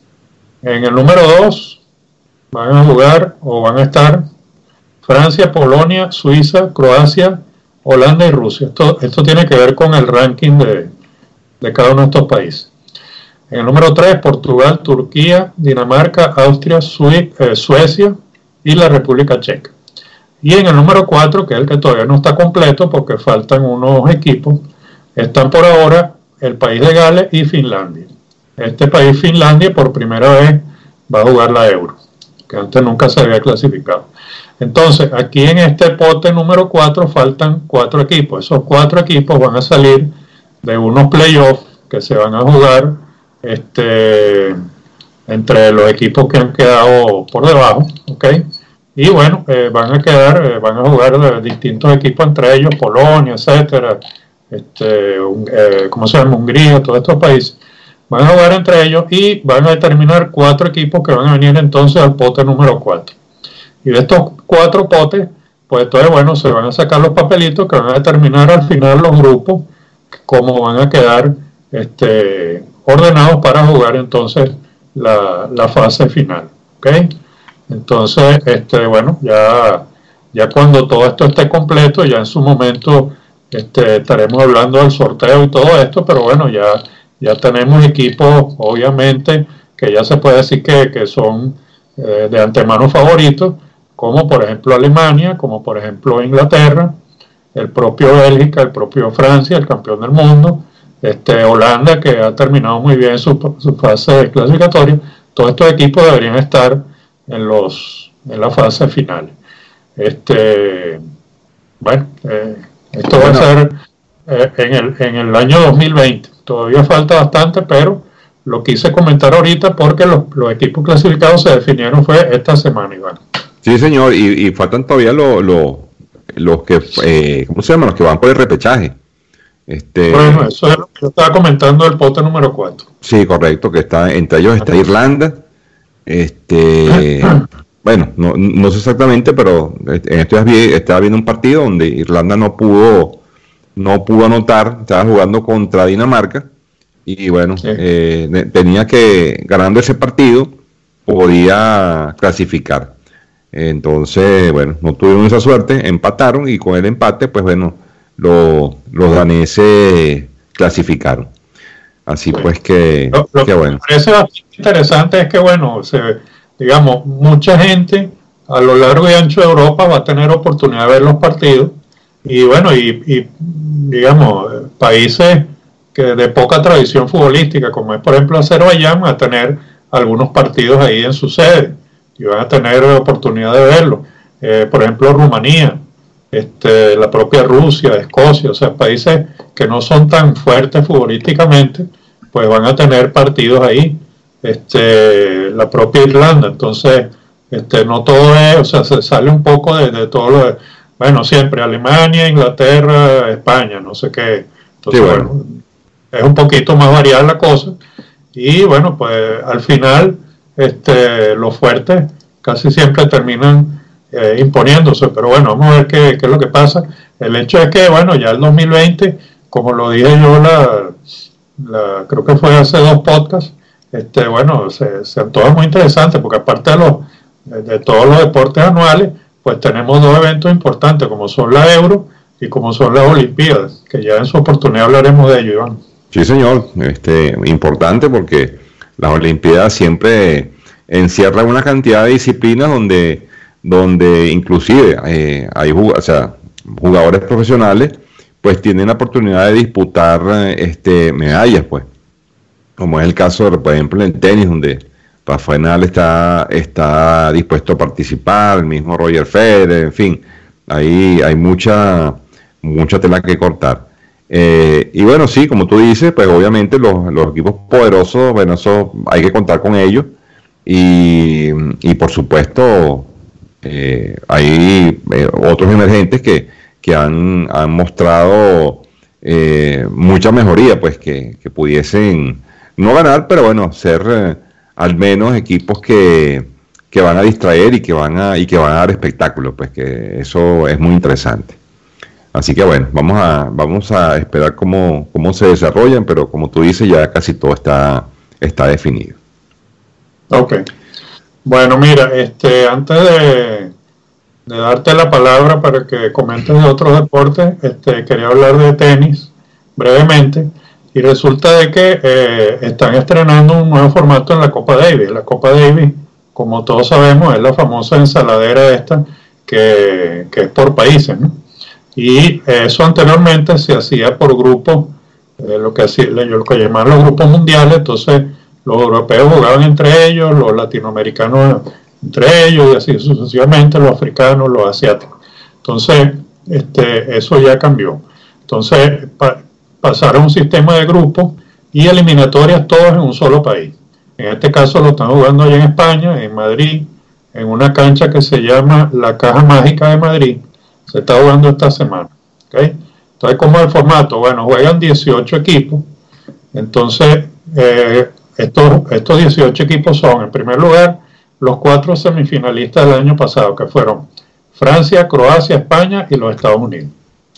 Speaker 4: En el número dos van a jugar o van a estar Francia, Polonia, Suiza, Croacia, Holanda y Rusia. Esto, esto tiene que ver con el ranking de, de cada uno de estos países. En el número tres, Portugal, Turquía, Dinamarca, Austria, Sue, eh, Suecia y la República Checa. Y en el número cuatro, que es el que todavía no está completo porque faltan unos equipos, están por ahora el país de Gales y Finlandia. Este país, Finlandia, por primera vez va a jugar la Euro, que antes nunca se había clasificado. Entonces, aquí en este pote número cuatro faltan cuatro equipos. Esos cuatro equipos van a salir de unos playoffs que se van a jugar este, entre los equipos que han quedado por debajo, ¿ok? Y bueno, eh, van a quedar, eh, van a jugar eh, distintos equipos entre ellos, Polonia, etcétera, este, eh, ¿cómo se llama? Hungría, todos estos países. Van a jugar entre ellos y van a determinar cuatro equipos que van a venir entonces al pote número cuatro. Y de estos cuatro potes, pues entonces, bueno, se van a sacar los papelitos que van a determinar al final los grupos, cómo van a quedar este, ordenados para jugar entonces la, la fase final. ¿Ok? Entonces, este, bueno, ya, ya cuando todo esto esté completo, ya en su momento este, estaremos hablando del sorteo y todo esto, pero bueno, ya, ya tenemos equipos, obviamente, que ya se puede decir que, que son eh, de antemano favoritos, como por ejemplo Alemania, como por ejemplo Inglaterra, el propio Bélgica, el propio Francia, el campeón del mundo, este, Holanda, que ha terminado muy bien su, su fase clasificatoria. Todos estos equipos deberían estar en, los, en la fase final. Este, bueno, eh, esto bueno. va a ser eh, en, el, en el año dos mil veinte. Todavía falta bastante, pero lo quise comentar ahorita porque los, los equipos clasificados se definieron fue esta semana, Iván.
Speaker 3: Sí, señor, y, y faltan todavía los, los, los que, eh, ¿cómo se llaman? Los que van por el repechaje. Este,
Speaker 4: bueno, eso es lo que yo estaba comentando del pote número cuatro.
Speaker 3: Sí, correcto, que está entre ellos está Irlanda. Este, bueno, no, no sé exactamente, pero en estos días estaba viendo un partido donde Irlanda no pudo, no pudo anotar, estaba jugando contra Dinamarca y bueno, sí. eh, tenía que, ganando ese partido, podía clasificar. Entonces, bueno, no tuvieron esa suerte, empataron y con el empate, pues bueno, lo, los daneses clasificaron. Así sí. Pues que,
Speaker 4: lo, lo
Speaker 3: que bueno.
Speaker 4: que me parece bastante interesante es que, bueno, se, digamos, mucha gente a lo largo y ancho de Europa va a tener oportunidad de ver los partidos y bueno, y, y digamos, países que de poca tradición futbolística, como es por ejemplo Azerbaiyán, van a tener algunos partidos ahí en su sede y van a tener oportunidad de verlo. Eh, por ejemplo, Rumanía, este, la propia Rusia, Escocia, o sea, países que no son tan fuertes futbolísticamente, pues van a tener partidos ahí. Este, la propia Irlanda, entonces, este, no todo es, o sea, se sale un poco de, de todo lo de, bueno, siempre Alemania, Inglaterra, España, no sé qué. Entonces, sí, bueno. bueno, es un poquito más variada la cosa. Y bueno, pues al final, este, los fuertes casi siempre terminan eh, imponiéndose, pero bueno, vamos a ver qué, qué es lo que pasa. El hecho es que, bueno, ya el dos mil veinte, como lo dije yo, la, la, creo que fue hace dos podcasts, este, bueno, se, se antoja muy interesante, porque aparte de, los, de, de todos los deportes anuales, pues tenemos dos eventos importantes, como son la Euro y como son las Olimpiadas, que ya en su oportunidad hablaremos de ello, Iván.
Speaker 3: Sí, señor, este, importante porque las Olimpiadas siempre encierran una cantidad de disciplinas donde, donde inclusive eh, hay o sea, jugadores profesionales pues tienen la oportunidad de disputar este, medallas, pues, como es el caso, por ejemplo, en el tenis, donde Rafael Nadal está, está dispuesto a participar, el mismo Roger Federer, en fin, ahí hay mucha, mucha tela que cortar. Eh, y bueno, sí, como tú dices, pues obviamente los, los equipos poderosos, bueno, eso hay que contar con ellos. Y, y por supuesto, eh, hay eh, otros emergentes que, que han, han mostrado eh, mucha mejoría, pues que, que pudiesen no ganar, pero bueno, ser eh, al menos equipos que, que van a distraer y que van a, y que van a dar espectáculo, pues que eso es muy interesante. Así que bueno, vamos a, vamos a esperar cómo, cómo se desarrollan, pero como tú dices, ya casi todo está, está definido.
Speaker 4: Ok. Bueno, mira, este, antes de, de darte la palabra para que comentes de otros deportes, este, quería hablar de tenis brevemente. Y resulta de que eh, están estrenando un nuevo formato en la Copa Davis. La Copa Davis, como todos sabemos, es la famosa ensaladera esta que, que es por países, ¿no? Y eso anteriormente se hacía por grupos, eh, lo que hacía, lo que llamaban los grupos mundiales. Entonces los europeos jugaban entre ellos, los latinoamericanos entre ellos, y así sucesivamente, los africanos, los asiáticos. Entonces este, eso ya cambió. Entonces pa, pasaron a un sistema de grupos y eliminatorias todos en un solo país. En este caso lo están jugando allá en España, en Madrid, en una cancha que se llama la Caja Mágica de Madrid. Se está jugando esta semana, ¿okay? Entonces, ¿cómo es el formato? Bueno, juegan dieciocho equipos. Entonces, eh, estos, estos dieciocho equipos son, en primer lugar, los cuatro semifinalistas del año pasado, que fueron Francia, Croacia, España y los Estados Unidos.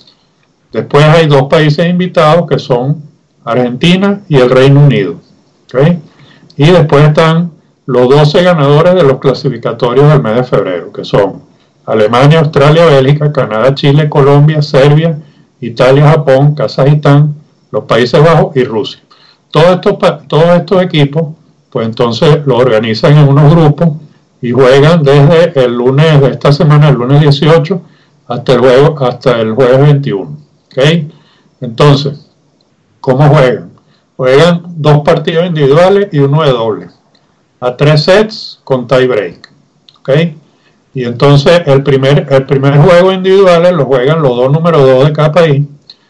Speaker 4: Después hay dos países invitados, que son Argentina y el Reino Unido, ¿okay? Y después están los doce ganadores de los clasificatorios del mes de febrero, que son Alemania, Australia, Bélgica, Canadá, Chile, Colombia, Serbia, Italia, Japón, Kazajistán, los Países Bajos y Rusia. Todos estos, todos estos equipos, pues entonces los organizan en unos grupos y juegan desde el lunes de esta semana, el lunes dieciocho, hasta el, juego, hasta el jueves veintiuno. ¿Okay? Entonces, ¿cómo juegan? Juegan dos partidos individuales y uno de doble, a tres sets con tie break. ¿Okay? Y entonces el primer, el primer juego individual lo juegan los dos número dos de cada país.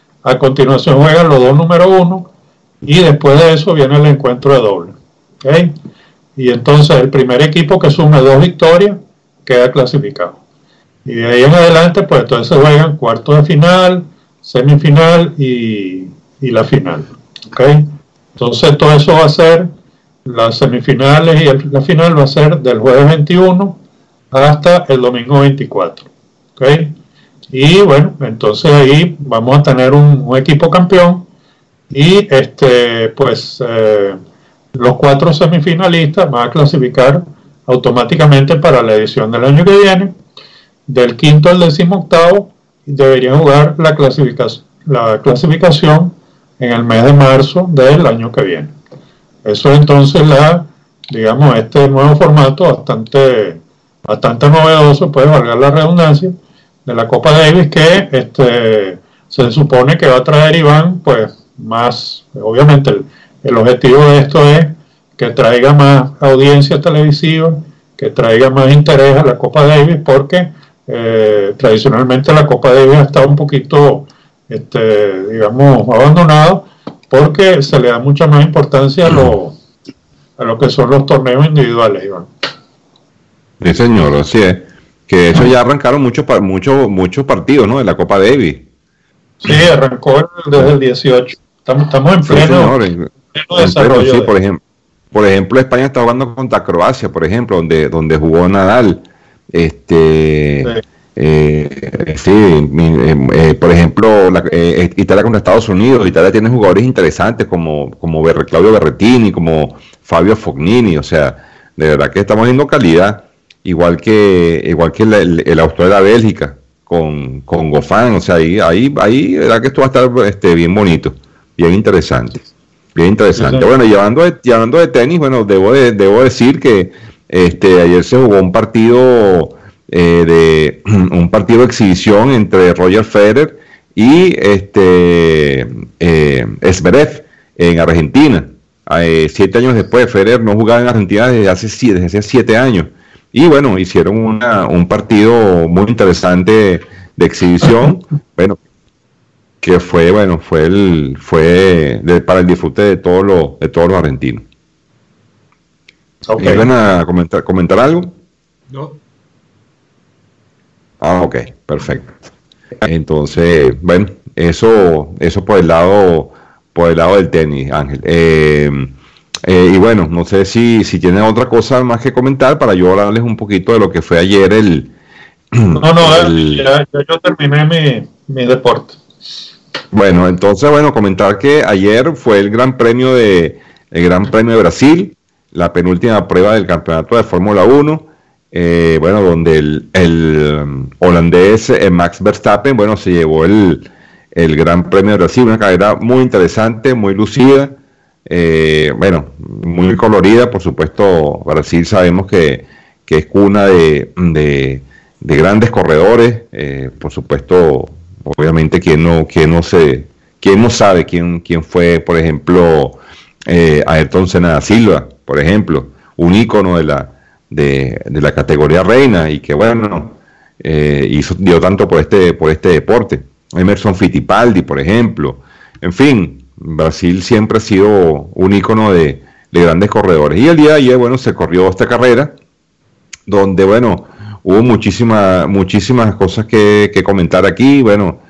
Speaker 4: A continuación juegan los dos número uno. Y después de eso viene el encuentro de doble. ¿Okay? Y entonces el primer equipo que sume dos victorias queda clasificado. Y de ahí en adelante, pues entonces se juegan cuartos de final, semifinal y, y la final. ¿Okay? Entonces todo eso va a ser, las semifinales y el, la final va a ser del jueves veintiuno hasta el domingo veinticuatro. ¿Okay? Y bueno, entonces ahí vamos a tener un, un equipo campeón y este pues eh, los cuatro semifinalistas van a clasificar automáticamente para la edición del año que viene. Del quinto al decimoctavo deberían jugar la clasificación, la clasificación en el mes de marzo del año que viene. Eso es entonces la, digamos, este nuevo formato bastante, bastante novedoso, puede valgar la redundancia, de la Copa Davis, que este, se supone que va a traer, Iván, pues más, obviamente el, el objetivo de esto es que traiga más audiencia televisiva, que traiga más interés a la Copa Davis, porque eh, tradicionalmente la Copa Davis ha estado un poquito, este, digamos, abandonada, porque se le da mucha más importancia a lo, a lo que son los torneos individuales, Iván.
Speaker 3: Sí, señor, así es. Que eso ya arrancaron muchos muchos muchos partidos, ¿no? De la Copa Davis.
Speaker 4: Sí, arrancó desde el dieciocho. Estamos, estamos en pleno,
Speaker 3: sí,
Speaker 4: pleno
Speaker 3: desarrollo. Sí,
Speaker 4: de...
Speaker 3: por ejemplo, por ejemplo, España está jugando contra Croacia, por ejemplo, donde donde jugó Nadal. Este, sí, eh, sí eh, eh, por ejemplo, la, eh, Italia contra Estados Unidos. Italia tiene jugadores interesantes como como Ber, Claudio Berrettini, como Fabio Fognini. O sea, de verdad que estamos viendo calidad. Igual que igual que el, el, el Australia de Bélgica con, con Goffin, o sea, ahí ahí ahí verdad que esto va a estar este, bien bonito, bien interesante, bien interesante. Sí, sí. Bueno, y hablando de, y hablando de tenis, bueno, debo de, debo decir que este ayer se jugó un partido eh, de un partido de exhibición entre Roger Federer y este eh, Zverev en Argentina. Eh, siete años después, Federer no jugaba en Argentina desde hace desde hace siete años. Y bueno, hicieron una, un partido muy interesante de exhibición, bueno, que fue, bueno, fue el, fue de, para el disfrute de todos los, de todos los argentinos. Okay. ¿Iban a comentar, comentar algo?
Speaker 2: No.
Speaker 3: Ah, ok, perfecto. Entonces, bueno, eso, eso por el lado, por el lado del tenis, Ángel. Eh, Eh, y bueno, no sé si, si tienen otra cosa más que comentar para yo hablarles un poquito de lo que fue ayer el...
Speaker 4: No, no, el, ya, ya yo terminé mi, mi deporte.
Speaker 3: Bueno, entonces, bueno, comentar que ayer fue el Gran Premio de el Gran Premio de Brasil, la penúltima prueba del campeonato de Fórmula uno, eh, bueno, donde el, el um, holandés eh, Max Verstappen, bueno, se llevó el, el Gran Premio de Brasil, una carrera muy interesante, muy lucida. Eh, bueno, muy colorida, por supuesto. Brasil sabemos que, que es cuna de, de, de grandes corredores, eh, por supuesto, obviamente quien no, quien no se, quien no sabe quién, quién fue, por ejemplo, eh, Ayrton Senna da Silva, por ejemplo, un ícono de la, de, de la categoría reina y que bueno, eh, hizo, dio tanto por este, por este deporte. Emerson Fittipaldi, por ejemplo, en fin. Brasil siempre ha sido un ícono de, de grandes corredores. Y el día de ayer, bueno, se corrió esta carrera, donde, bueno, hubo muchísimas muchísimas cosas que, que comentar aquí. Bueno,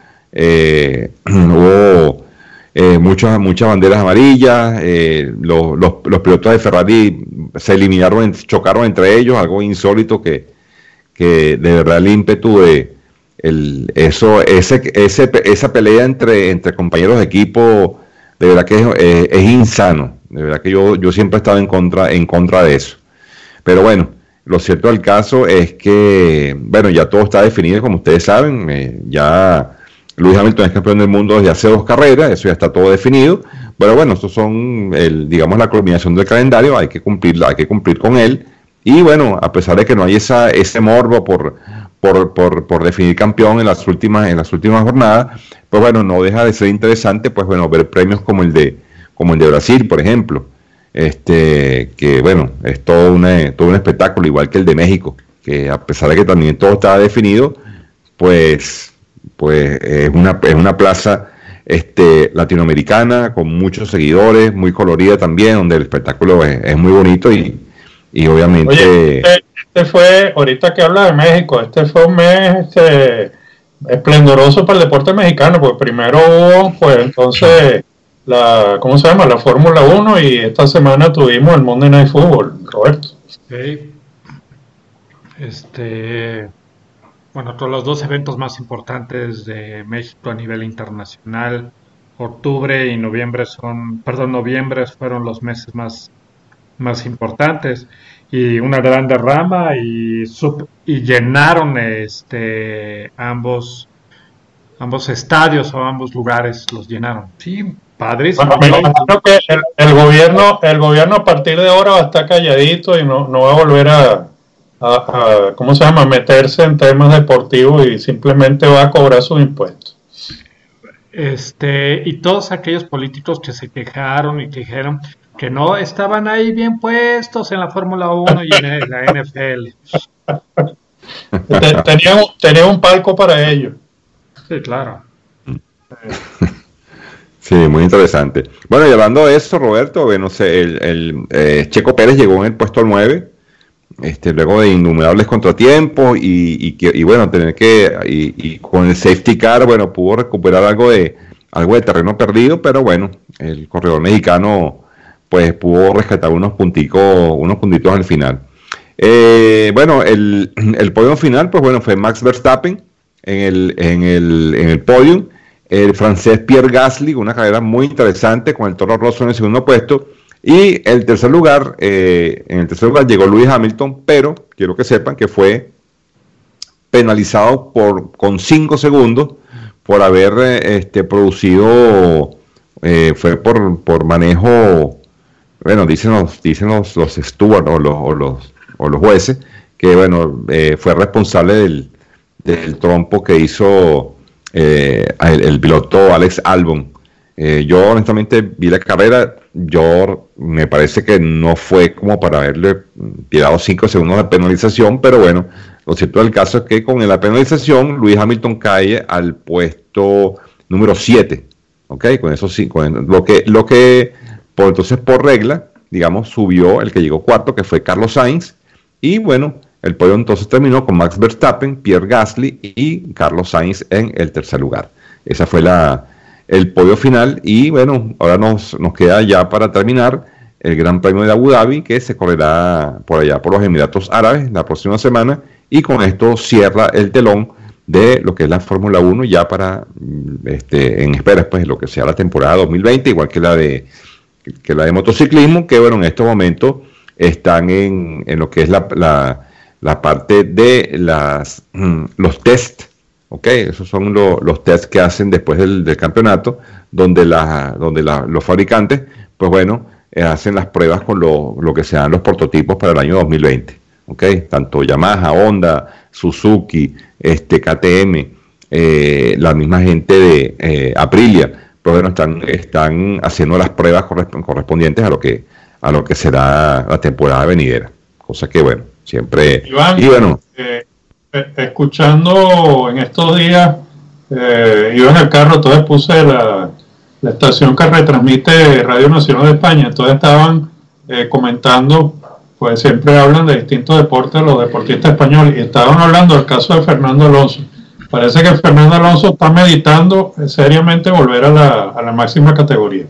Speaker 3: eh, hubo eh, muchas muchas banderas amarillas, eh, los, los, los pilotos de Ferrari se eliminaron, chocaron entre ellos, algo insólito que, que de verdad el ímpetu de el, eso, ese, ese, esa pelea entre, entre compañeros de equipo, de verdad que es, es, es insano. De verdad que yo, yo siempre he estado en contra, en contra de eso. Pero bueno, lo cierto del caso es que, bueno, ya todo está definido, como ustedes saben. Eh, ya Lewis Hamilton es campeón del mundo desde hace dos carreras, eso ya está todo definido. Pero bueno, estos son, el, digamos, la culminación del calendario, hay que cumplir, hay que cumplir con él. Y bueno, a pesar de que no hay esa, ese morbo por, por, por, por definir campeón en las últimas, en las últimas jornadas, pues bueno, no deja de ser interesante, pues bueno, ver premios como el de, como el de Brasil, por ejemplo, este, que bueno, es todo, una, todo un espectáculo, igual que el de México, que a pesar de que también todo estaba definido, pues, pues es una, es una plaza este, latinoamericana con muchos seguidores, muy colorida también, donde el espectáculo es, es muy bonito y Y obviamente...
Speaker 4: Oye, este, este fue, ahorita que habla de México, este fue un mes este, esplendoroso para el deporte mexicano, pues primero hubo, pues entonces, la, ¿cómo se llama? La Fórmula uno, y esta semana tuvimos el Monday Night Football, Roberto.
Speaker 2: Sí. Este, bueno, todos los dos eventos más importantes de México a nivel internacional, octubre y noviembre son, perdón, noviembre fueron los meses más, más importantes, y una gran derrama y, sub, y llenaron este ambos ambos estadios o ambos lugares, los llenaron. Sí, padrísimo.
Speaker 4: Bueno, me imagino que el, el gobierno el gobierno a partir de ahora va a estar calladito y no, no va a volver a, a, a ¿cómo se llama? meterse en temas deportivos, y simplemente va a cobrar sus impuestos.
Speaker 2: Este, y todos aquellos políticos que se quejaron y que dijeron que no estaban ahí bien puestos en la Fórmula uno y en la N F L.
Speaker 4: Tenía, tenía un palco para ellos.
Speaker 2: Sí, claro.
Speaker 3: Sí, muy interesante. Bueno, y hablando de eso, Roberto, bueno, no sé, el, el eh, Checo Pérez llegó en el puesto nueve, este, luego de innumerables contratiempos y, y, y bueno, tener que, y, y con el safety car, bueno, pudo recuperar algo de, algo de terreno perdido, pero bueno, el corredor mexicano, pues pudo rescatar unos punticos, unos puntitos al final. Eh, bueno, el, el podio final, pues bueno, fue Max Verstappen en el, en el, en el podium. El francés Pierre Gasly, una carrera muy interesante con el Toro Rosso en el segundo puesto, y el tercer lugar, eh, en el tercer lugar llegó Lewis Hamilton, pero quiero que sepan que fue penalizado por con cinco segundos por haber eh, este, producido, eh, fue por, por manejo, bueno, dicen los, dicen los, los stewards o los, o los, o los jueces, que bueno, eh, fue responsable del, del trompo que hizo Eh, el, el piloto Alex Albon. Eh, yo honestamente vi la carrera, yo me parece que no fue como para haberle tirado cinco segundos de penalización, pero bueno, lo cierto del caso es que con la penalización Lewis Hamilton cae al puesto número siete, ¿ok? Con eso sí, con lo que, lo que por, entonces por regla, digamos, subió el que llegó cuarto, que fue Carlos Sainz, y bueno, el podio entonces terminó con Max Verstappen, Pierre Gasly y Carlos Sainz en el tercer lugar. Esa fue la, el podio final, y bueno, ahora nos, nos queda ya para terminar el Gran Premio de Abu Dhabi, que se correrá por allá por los Emiratos Árabes la próxima semana, y con esto cierra el telón de lo que es la Fórmula uno ya para, este, en espera pues lo que sea la temporada dos mil veinte, igual que la de, que la de motociclismo, que bueno, en estos momentos están en, en lo que es la, la la parte de las mm, los test, ¿ok? Esos son lo, los test que hacen después del, del campeonato, donde, la, donde la, los fabricantes, pues bueno, eh, hacen las pruebas con lo, lo que sean los prototipos para el año dos mil veinte, ¿ok? Tanto Yamaha, Honda, Suzuki, este, K T M, eh, la misma gente de eh, Aprilia, pues bueno, están, están haciendo las pruebas correspondientes a lo que, a lo que será la temporada venidera, cosa que bueno, siempre.
Speaker 4: Iván,
Speaker 3: y bueno,
Speaker 4: eh, eh, escuchando en estos días, eh, iba en el carro, entonces puse la, la estación que retransmite Radio Nacional de España, entonces estaban eh, comentando, pues siempre hablan de distintos deportes, los deportistas españoles, y estaban hablando del caso de Fernando Alonso. Parece que Fernando Alonso está meditando eh, seriamente volver a la, a la máxima categoría.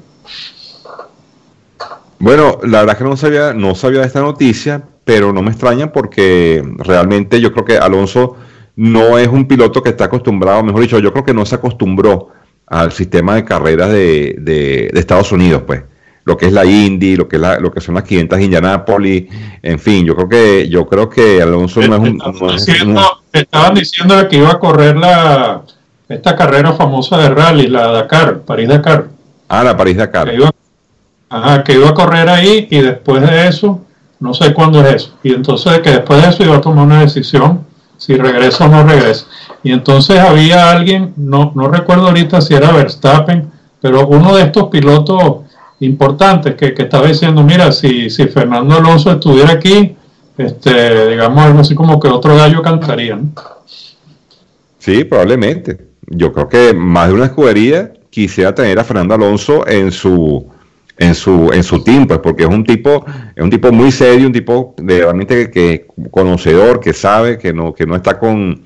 Speaker 3: Bueno, la verdad es que no sabía, no sabía de esta noticia, pero no me extraña porque realmente yo creo que Alonso no es un piloto que está acostumbrado, mejor dicho, yo creo que no se acostumbró al sistema de carreras de, de, de Estados Unidos, pues, lo que es la Indy, lo que es la, lo que son las quinientas de Indianápolis, en fin, yo creo que yo creo que Alonso no es un, no es,
Speaker 4: diciendo,
Speaker 3: no,
Speaker 4: estaban diciendo que iba a correr la esta carrera famosa de rally, la Dakar, París-Dakar.
Speaker 3: Ah, la París-Dakar.
Speaker 4: Que iba, ajá, que iba a correr ahí, y después de eso, no sé cuándo es eso, y entonces que después de eso iba a tomar una decisión si regresa o no regresa. Y entonces había alguien, no, no recuerdo ahorita si era Verstappen, pero uno de estos pilotos importantes que, que estaba diciendo, mira, si, si Fernando Alonso estuviera aquí, este, digamos algo así como que otro gallo cantaría, ¿no?
Speaker 3: Sí, probablemente. Yo creo que más de una escudería quisiera tener a Fernando Alonso en su en su en su team, pues, porque es un tipo es un tipo muy serio, un tipo de realmente que, que conocedor, que sabe, que no que no está con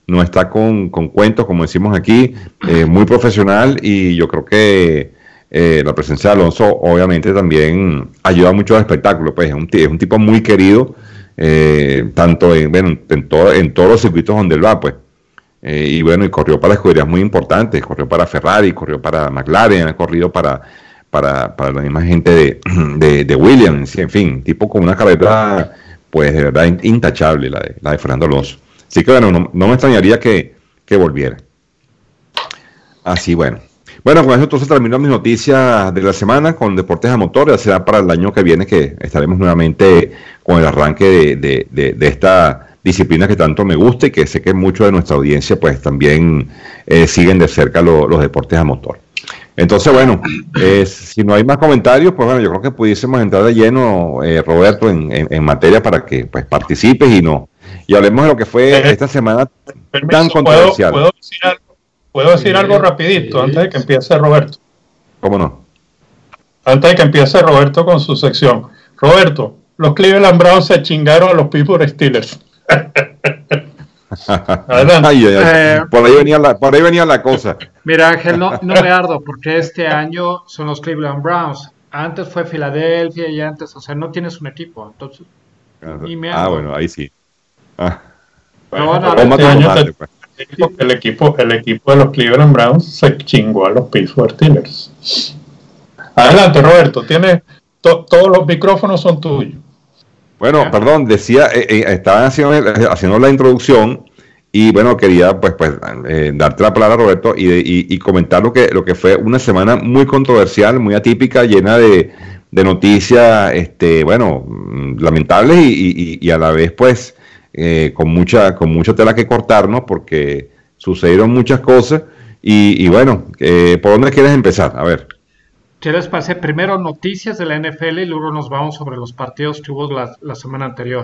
Speaker 3: no está con, con cuentos, como decimos aquí, eh, muy profesional, y yo creo que eh, la presencia de Alonso obviamente también ayuda mucho al espectáculo. Pues es un, es un tipo muy querido, eh, tanto en, bueno, en, todo, en todos los circuitos donde él va, pues. Eh, y bueno, y corrió para escuderías muy importantes, corrió para Ferrari, corrió para McLaren, ha corrido para, para, para la misma gente de, de, de Williams, en fin, tipo con una carrera pues de verdad intachable, la de, la de Fernando Alonso. Así que bueno, no, no me extrañaría que, que volviera. Así, bueno. Bueno, con eso entonces termino mis noticias de la semana con Deportes a Motor. Ya será para el año que viene que estaremos nuevamente con el arranque de, de, de, de esta disciplina que tanto me gusta y que sé que muchos de nuestra audiencia pues también eh, siguen de cerca lo, los deportes a motor. Entonces, bueno, eh, si no hay más comentarios, pues bueno, yo creo que pudiésemos entrar de lleno, eh, Roberto, en, en, en materia para que pues participes y no y hablemos de lo que fue eh, esta semana
Speaker 4: permiso,
Speaker 3: tan controversial.
Speaker 4: ¿Puedo, puedo decir algo, ¿puedo decir sí, algo rapidito sí. antes de que empiece Roberto?
Speaker 3: ¿Cómo no?
Speaker 4: Antes de que empiece Roberto con su sección. Roberto, los Cleveland Browns se chingaron a los Pittsburgh Steelers.
Speaker 3: ay, ay, ay. Eh, por, ahí venía la, por ahí venía la cosa.
Speaker 2: Mira, Ángel, no, no me ardo, porque este año son los Cleveland Browns. Antes fue Filadelfia y antes, o sea, no tienes un equipo. Entonces,
Speaker 3: y me ah, bueno, ahí sí. Ah.
Speaker 4: Bueno, no, no, este año te, pues. el, equipo, el equipo de los Cleveland Browns se chingó a los Pittsburgh Steelers. Adelante, Roberto, tienes to, todos los micrófonos son tuyos.
Speaker 3: Bueno, yeah. perdón, decía, eh, eh, estaban haciendo, haciendo la introducción y bueno, quería pues pues eh, darte la palabra, Roberto, y, y, y comentar lo que, lo que fue una semana muy controversial, muy atípica, llena de, de noticias, este, bueno, lamentables y, y, y a la vez pues eh, con mucha con mucha tela que cortarnos porque sucedieron muchas cosas y, y bueno, eh, ¿por dónde quieres empezar? A ver.
Speaker 2: ¿Qué les pasé? Primero noticias de la N F L y luego nos vamos sobre los partidos que hubo la, la semana anterior.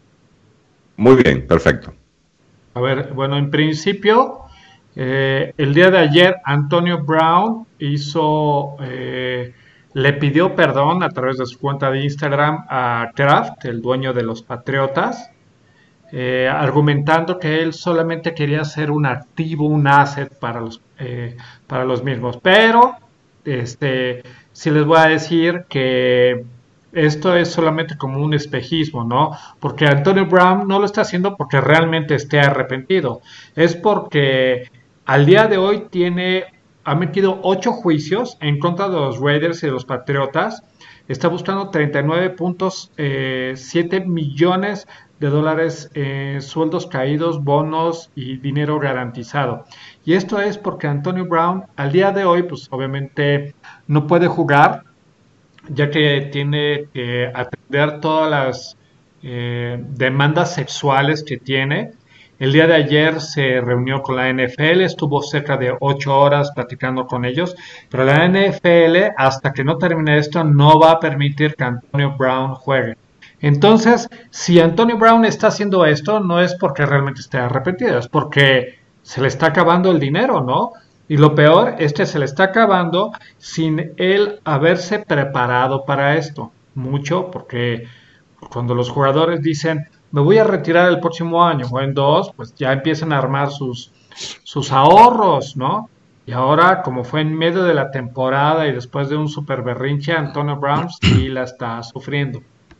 Speaker 3: Muy bien, perfecto.
Speaker 2: A ver, bueno, en principio, eh, el día de ayer Antonio Brown hizo, eh, le pidió perdón a través de su cuenta de Instagram a Kraft, el dueño de los Patriotas, eh, argumentando que él solamente quería ser un activo, un asset para los, eh, para los mismos, pero... Este, sí les voy a decir que esto es solamente como un espejismo, ¿no? Porque Antonio Brown no lo está haciendo porque realmente esté arrepentido. Es porque al día de hoy tiene, ha metido ocho juicios en contra de los Raiders y de los Patriotas. Está buscando treinta y nueve punto siete millones de dólares en sueldos caídos, bonos y dinero garantizado. Y esto es porque Antonio Brown al día de hoy, pues obviamente no puede jugar, ya que tiene que atender todas las eh, demandas sexuales que tiene. El día de ayer se reunió con la N F L, estuvo cerca de ocho horas platicando con ellos, pero la N F L, hasta que no termine esto, no va a permitir que Antonio Brown juegue. Entonces, si Antonio Brown está haciendo esto, no es porque realmente esté arrepentido, es porque se le está acabando el dinero, ¿no? Y lo peor es que se le está acabando sin él haberse preparado para esto. Mucho, porque cuando los jugadores dicen, me voy a retirar el próximo año o en dos, pues ya empiezan a armar sus, sus ahorros, ¿no? Y ahora, como fue en medio de la temporada y después de un super berrinche, Antonio Brown sí la está sufriendo.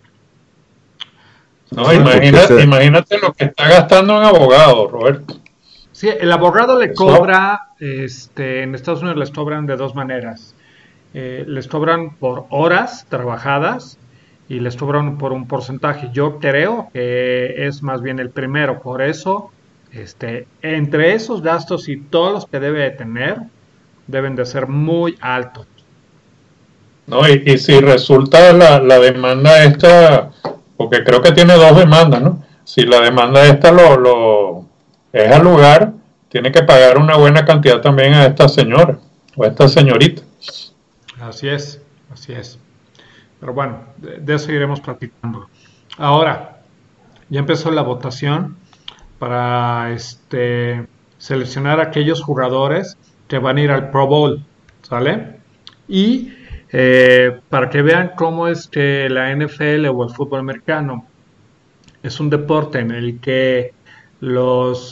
Speaker 4: No, imagínate, imagínate lo que está gastando un abogado, Roberto.
Speaker 2: Sí, el abogado le cobra, este, en Estados Unidos les cobran de dos maneras. Eh, les cobran por horas trabajadas y les cobran por un porcentaje. Yo creo que es más bien el primero, por eso, este, entre esos gastos y todos los que debe de tener, deben de ser muy altos.
Speaker 4: No, y, y si resulta la, la demanda esta, porque creo que tiene dos demandas, ¿no? Si la demanda esta lo, lo es al lugar, tiene que pagar una buena cantidad también a esta señora o a esta señorita.
Speaker 2: Así es, así es. Pero bueno, de, de eso iremos platicando. Ahora, ya empezó la votación para este seleccionar a aquellos jugadores que van a ir al Pro Bowl, ¿sale? Y eh, para que vean cómo es que la N F L o el fútbol americano es un deporte en el que los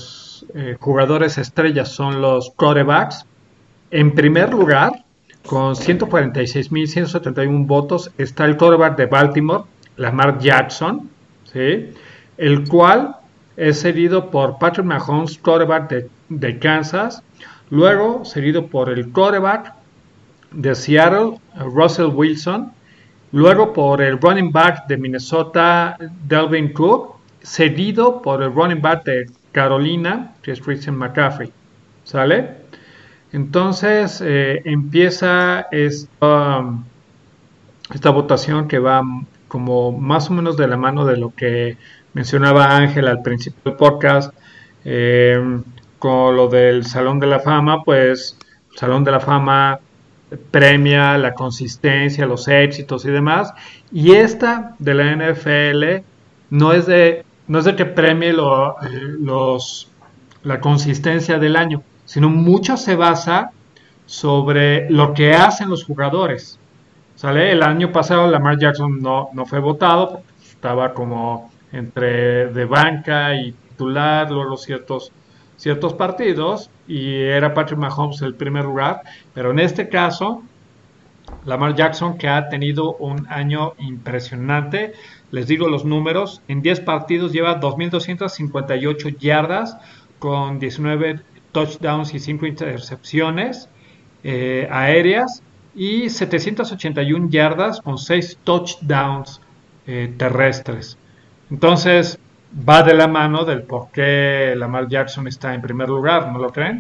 Speaker 2: los eh, jugadores estrellas son los quarterbacks. En primer lugar, con ciento cuarenta y seis mil ciento setenta y uno votos, está el quarterback de Baltimore, Lamar Jackson, ¿sí? El cual es seguido por Patrick Mahomes, quarterback de, de Kansas, luego seguido por el quarterback de Seattle, Russell Wilson, luego por el running back de Minnesota, Dalvin Cook, seguido por el running back de Carolina, que es Christian McCaffrey, ¿sale? Entonces eh, empieza esta, um, esta votación que va como más o menos de la mano de lo que mencionaba Ángel al principio del podcast, eh, con lo del Salón de la Fama. Pues el Salón de la Fama premia la consistencia, los éxitos y demás, y esta de la N F L no es de, no es de que premie lo, eh, los, la consistencia del año, sino mucho se basa sobre lo que hacen los jugadores, ¿sale? El año pasado Lamar Jackson no, no fue votado, porque estaba como entre de banca y titular, luego ciertos, ciertos partidos, y era Patrick Mahomes el primer lugar, pero en este caso Lamar Jackson, que ha tenido un año impresionante, les digo los números, en diez partidos lleva dos mil doscientas cincuenta y ocho yardas, con diecinueve touchdowns y cinco intercepciones eh, aéreas, y setecientas ochenta y una yardas con seis touchdowns eh, terrestres. Entonces va de la mano del por qué Lamar Jackson está en primer lugar, ¿no lo creen?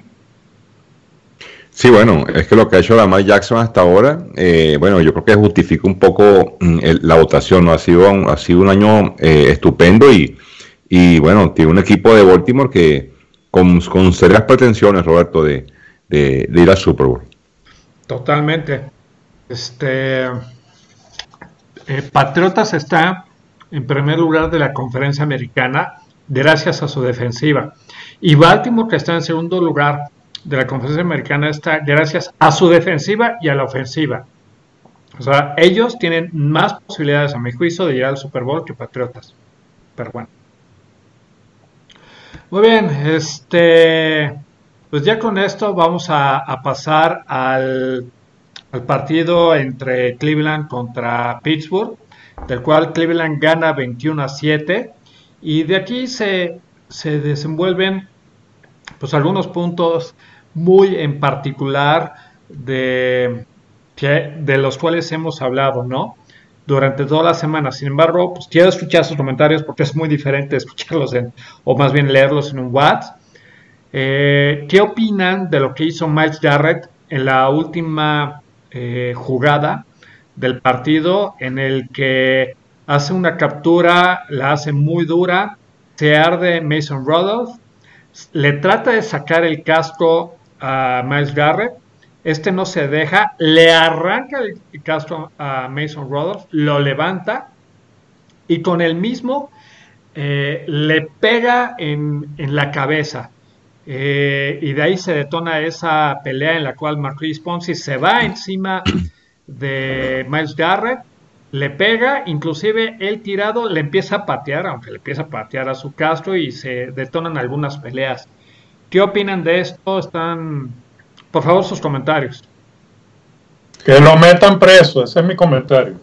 Speaker 3: Sí, bueno, es que lo que ha hecho Lamar Jackson hasta ahora, eh, bueno, yo creo que justifica un poco mm, el, la votación, ¿no? Ha sido un, ha sido un año eh, estupendo y, y, bueno, tiene un equipo de Baltimore que Con, con serias pretensiones, Roberto, de, de, de ir al Super Bowl.
Speaker 2: Totalmente. Este eh, Patriotas está en primer lugar de la conferencia americana gracias a su defensiva. Y Baltimore, que está en segundo lugar de la conferencia americana, está gracias a su defensiva y a la ofensiva. O sea, ellos tienen más posibilidades, a mi juicio, de llegar al Super Bowl que Patriotas. Pero bueno. Muy bien, este, pues ya con esto vamos a, a pasar al, al partido entre Cleveland contra Pittsburgh, del cual Cleveland gana veintiuno a siete, y de aquí se, se desenvuelven pues algunos puntos muy en particular de, de los cuales hemos hablado, ¿no? Durante toda la semana. Sin embargo, pues quiero escuchar sus comentarios porque es muy diferente escucharlos en, o más bien leerlos en un WhatsApp. Eh, ¿Qué opinan de lo que hizo Myles Garrett en la última eh, jugada del partido, en el que hace una captura, la hace muy dura, se arde Mason Rudolph, le trata de sacar el casco a Myles Garrett? Este no se deja, le arranca el casco a Mason Rudolph, lo levanta y con el mismo eh, le pega en, en la cabeza. Eh, y de ahí se detona esa pelea en la cual Marquise Pouncey se va encima de Myles Garrett, le pega, inclusive el tirado le empieza a patear, aunque le empieza a patear a su casco, y se detonan algunas peleas. ¿Qué opinan de esto? Están... Por favor, sus comentarios.
Speaker 4: Que lo metan preso, ese es mi comentario.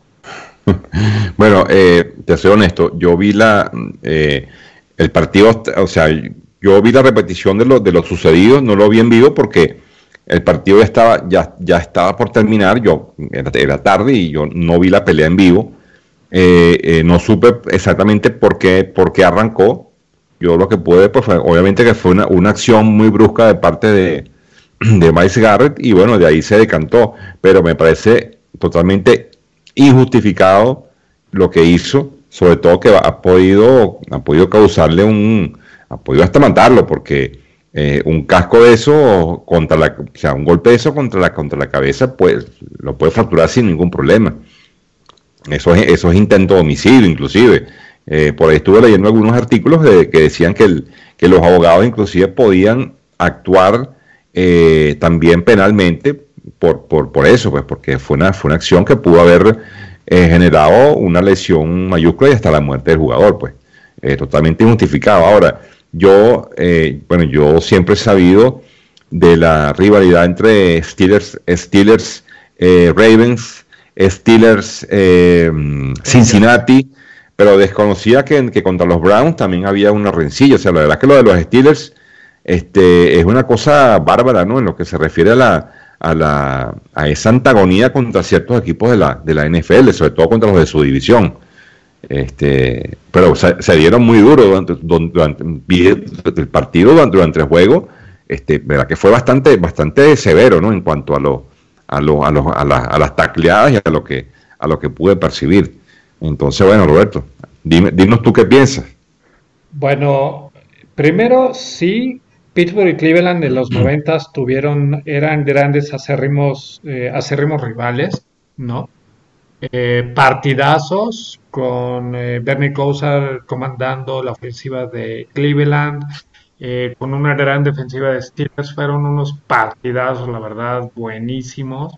Speaker 3: Bueno, eh, te soy honesto, yo vi la eh, el partido, o sea, yo vi la repetición de lo, de lo sucedido, no lo vi en vivo porque el partido ya estaba, ya, ya estaba por terminar, yo era, era tarde y yo no vi la pelea en vivo, eh, eh, no supe exactamente por qué, por qué arrancó. Yo lo que pude, pues fue, obviamente que fue una, una acción muy brusca de parte de de Myles Garrett, y bueno, de ahí se decantó, pero me parece totalmente injustificado lo que hizo, sobre todo que ha podido, ha podido causarle un, ha podido hasta matarlo, porque eh, un casco de eso contra la, o sea, un golpe de eso contra la, contra la cabeza, pues lo puede fracturar sin ningún problema. Eso es, eso es intento de homicidio, inclusive. Eh, por ahí estuve leyendo algunos artículos de, que decían que, el, que los abogados inclusive podían actuar Eh, también penalmente por, por, por eso, pues porque fue una, fue una acción que pudo haber eh, generado una lesión mayúscula y hasta la muerte del jugador, pues eh, totalmente injustificado. Ahora, yo, eh, bueno, yo siempre he sabido de la rivalidad entre Steelers, Steelers eh, Ravens, Steelers eh, Cincinnati, pero desconocía que, que contra los Browns también había una rencilla. O sea, la verdad es que lo de los Steelers este, es una cosa bárbara, ¿no? En lo que se refiere a la a la a esa antagonía contra ciertos equipos de la de la N F L, sobre todo contra los de su división. Este, pero se, se dieron muy duro durante, durante, durante el partido, durante, durante el juego. Este, verdad que fue bastante bastante severo, ¿no? En cuanto a lo a lo, a, lo, a, la, a las tacleadas y a lo que a lo que pude percibir. Entonces, bueno, Roberto, dime, dinos tú qué piensas.
Speaker 2: Bueno, primero sí, Pittsburgh y Cleveland en los noventas tuvieron, eran grandes acérrimos, eh, acérrimos rivales, ¿no? Eh, partidazos con eh, Bernie Kosar comandando la ofensiva de Cleveland, eh, con una gran defensiva de Steelers, fueron unos partidazos, la verdad, buenísimos.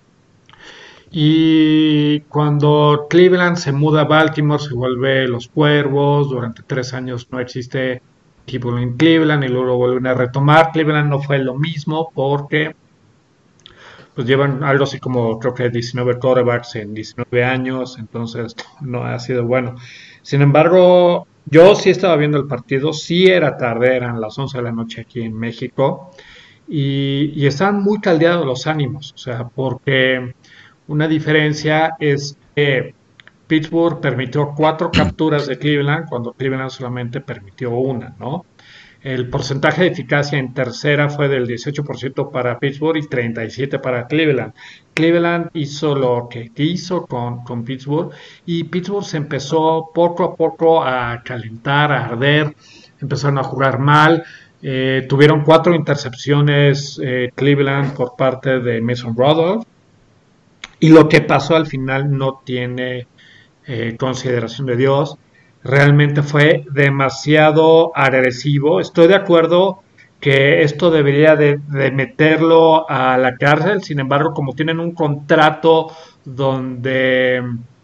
Speaker 2: Y cuando Cleveland se muda a Baltimore, se vuelve los Cuervos. Durante tres años no existe equipo en Cleveland y luego lo vuelven a retomar. Cleveland no fue lo mismo porque pues llevan algo así como creo que diecinueve quarterbacks en diecinueve años, entonces no ha sido bueno. Sin embargo, yo sí estaba viendo el partido, sí era tarde, eran las once de la noche aquí en México y, y estaban muy caldeados los ánimos, o sea, porque una diferencia es que Pittsburgh permitió cuatro capturas de Cleveland cuando Cleveland solamente permitió una, ¿no? El porcentaje de eficacia en tercera fue del dieciocho por ciento para Pittsburgh y treinta y siete por ciento para Cleveland. Cleveland hizo lo que quiso con, con Pittsburgh y Pittsburgh se empezó poco a poco a calentar, a arder, empezaron a jugar mal. Eh, tuvieron cuatro intercepciones eh, Cleveland por parte de Mason Rudolph y lo que pasó al final no tiene eh, consideración de Dios. Realmente fue demasiado agresivo. Estoy de acuerdo que esto debería de, de meterlo a la cárcel. Sin embargo, como tienen un contrato donde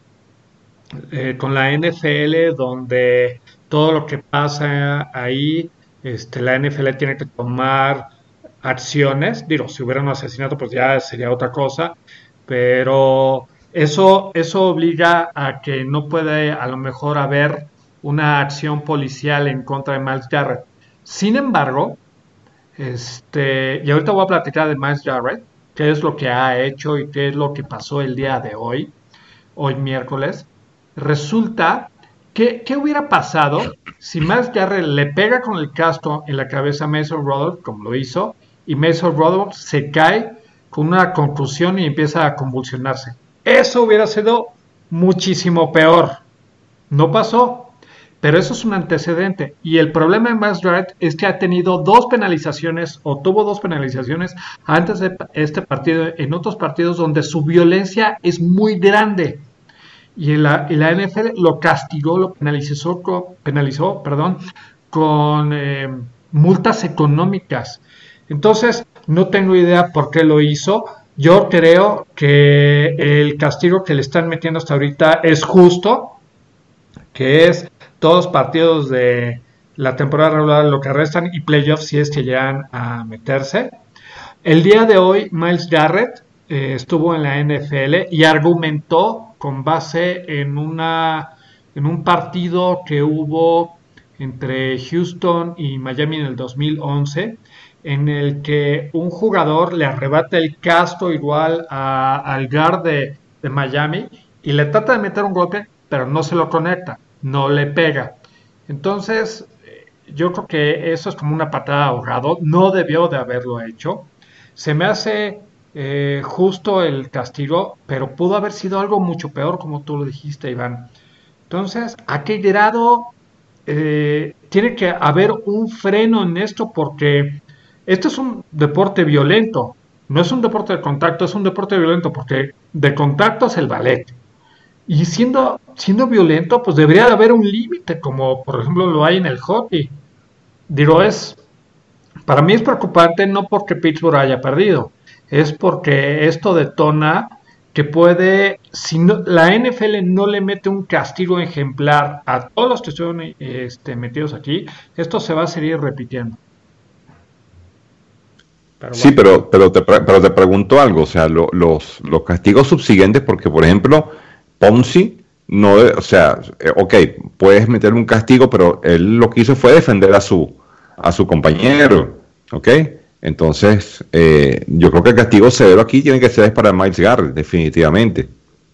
Speaker 2: eh, con la N F L, donde todo lo que pasa ahí, este, la N F L tiene que tomar acciones. Digo, si hubiera un asesinato, pues ya sería otra cosa. Pero eso, eso obliga a que no puede a lo mejor haber una acción policial en contra de Myles Garrett. Sin embargo, este, y ahorita voy a platicar de Myles Garrett, qué es lo que ha hecho y qué es lo que pasó el día de hoy, hoy miércoles. Resulta que, ¿qué hubiera pasado si Myles Garrett le pega con el casco en la cabeza a Mason Rudolph, como lo hizo, y Mason Rudolph se cae con una contusión y empieza a convulsionarse? Eso hubiera sido muchísimo peor. No pasó. Pero eso es un antecedente. Y el problema de Myles Garrett es que ha tenido dos penalizaciones, o tuvo dos penalizaciones antes de este partido, en otros partidos donde su violencia es muy grande. Y la, y la N F L lo castigó, lo penalizó, penalizó perdón, con eh, multas económicas. Entonces, no tengo idea por qué lo hizo. Yo creo que el castigo que le están metiendo hasta ahorita es justo, que es todos partidos de la temporada regular lo que restan y playoffs si es que llegan a meterse. El día de hoy Myles Garrett eh, estuvo en la N F L y argumentó con base en una en un partido que hubo entre Houston y Miami en el dos mil once, en el que un jugador le arrebata el casco igual a, al guard de, de Miami y le trata de meter un golpe, pero no se lo conecta, no le pega. Entonces, yo creo que eso es como una patada de ahogado, no debió de haberlo hecho. Se me hace eh, justo el castigo, pero pudo haber sido algo mucho peor, como tú lo dijiste, Iván. Entonces, ¿a qué grado eh, tiene que haber un freno en esto? Porque esto es un deporte violento, no es un deporte de contacto, es un deporte violento, porque de contacto es el ballet. Y siendo, siendo violento, pues debería de haber un límite, como por ejemplo lo hay en el hockey. Digo, es, para mí es preocupante no porque Pittsburgh haya perdido, es porque esto detona que puede, si no, la N F L no le mete un castigo ejemplar a todos los que estuvieron este, metidos aquí, esto se va a seguir repitiendo.
Speaker 3: Pero sí, bueno. pero, pero, te, pero te pregunto algo, o sea, lo, los, los castigos subsiguientes, porque por ejemplo, Ponzi, no, o sea, ok, puedes meter un castigo, pero él lo que hizo fue defender a su, a su compañero, ok. Entonces, eh, yo creo que el castigo severo aquí tiene que ser para Myles Garrett, definitivamente.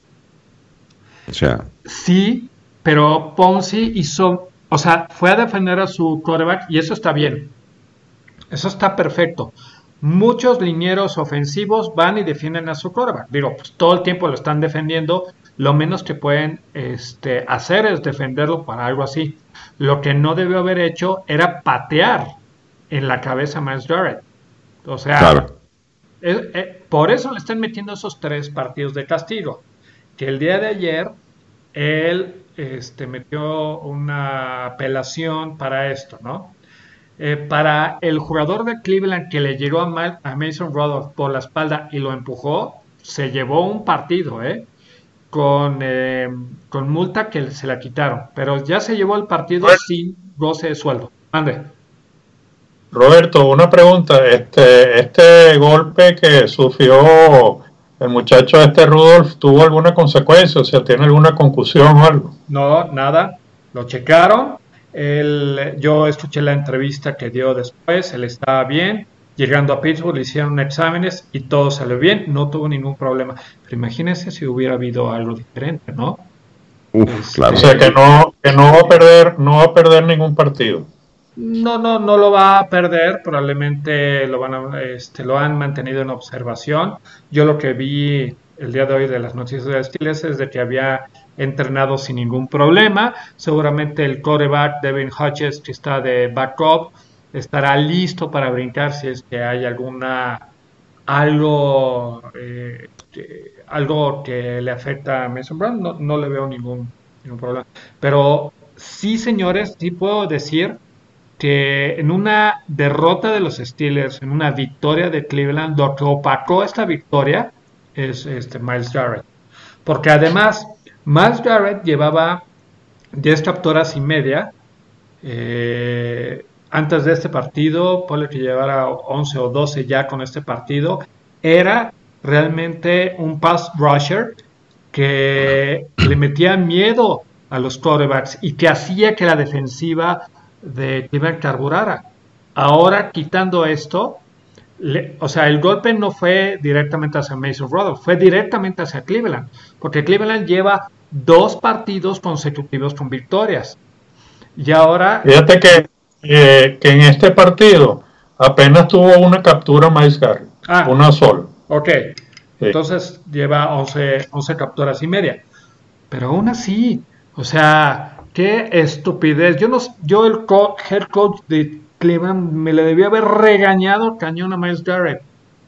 Speaker 3: O sea.
Speaker 2: Sí, pero Ponzi hizo, o sea, fue a defender a su quarterback y eso está bien. Eso está perfecto. Muchos linieros ofensivos van y defienden a su quarterback. Digo, pues todo el tiempo lo están defendiendo. Lo menos que pueden este, hacer es defenderlo para algo así. Lo que no debió haber hecho era patear en la cabeza a Myles Garrett. O sea, claro. es, es, por eso le están metiendo esos tres partidos de castigo. Que el día de ayer él este, metió una apelación para esto, ¿no? Eh, para el jugador de Cleveland que le llegó a, Ma- a Mason Rudolph por la espalda y lo empujó, se llevó un partido, ¿eh? Con, eh, con multa que se la quitaron. Pero ya se llevó el partido bueno. sin goce de sueldo. Ande.
Speaker 4: Roberto, una pregunta, este, este golpe que sufrió el muchacho este Rudolph, ¿tuvo alguna consecuencia? O sea, ¿tiene alguna concusión o algo?
Speaker 2: No, nada, lo checaron, él, yo escuché la entrevista que dio después, él estaba bien, llegando a Pittsburgh le hicieron exámenes y todo salió bien, no tuvo ningún problema, pero imagínense si hubiera habido algo diferente, ¿no?
Speaker 3: Uf, este, claro.
Speaker 4: O sea, que no, que no va a perder, no va a perder ningún partido.
Speaker 2: No, no, no lo va a perder, probablemente lo van a, este, lo han mantenido en observación. Yo lo que vi el día de hoy de las noticias de Steelers es de que había entrenado sin ningún problema. Seguramente el quarterback Devin Hodges, que está de backup, estará listo para brincar si es que hay alguna algo eh, que, algo que le afecta a Mason Brown. No, no le veo ningún, ningún problema. Pero sí, señores, sí puedo decir que en una derrota de los Steelers, en una victoria de Cleveland, lo que opacó esta victoria es este Myles Garrett. Porque además, Myles Garrett llevaba diez capturas y media eh, antes de este partido, ponle que llevara once o doce ya con este partido. Era realmente un pass rusher que le metía miedo a los quarterbacks y que hacía que la defensiva de Cleveland carburara. Ahora, quitando esto, le, o sea, el golpe no fue directamente hacia Mason Rudolph, fue directamente hacia Cleveland, porque Cleveland lleva dos partidos consecutivos con victorias. Y ahora...
Speaker 4: Fíjate que, eh, que en este partido apenas tuvo una captura Myles Garrett, ah, una sola.
Speaker 2: Ok, sí. Entonces lleva once, once capturas y media. Pero aún así, o sea... ¡Qué estupidez! Yo, no, yo el co- head coach de Cleveland me le debía haber regañado cañón a Myles Garrett.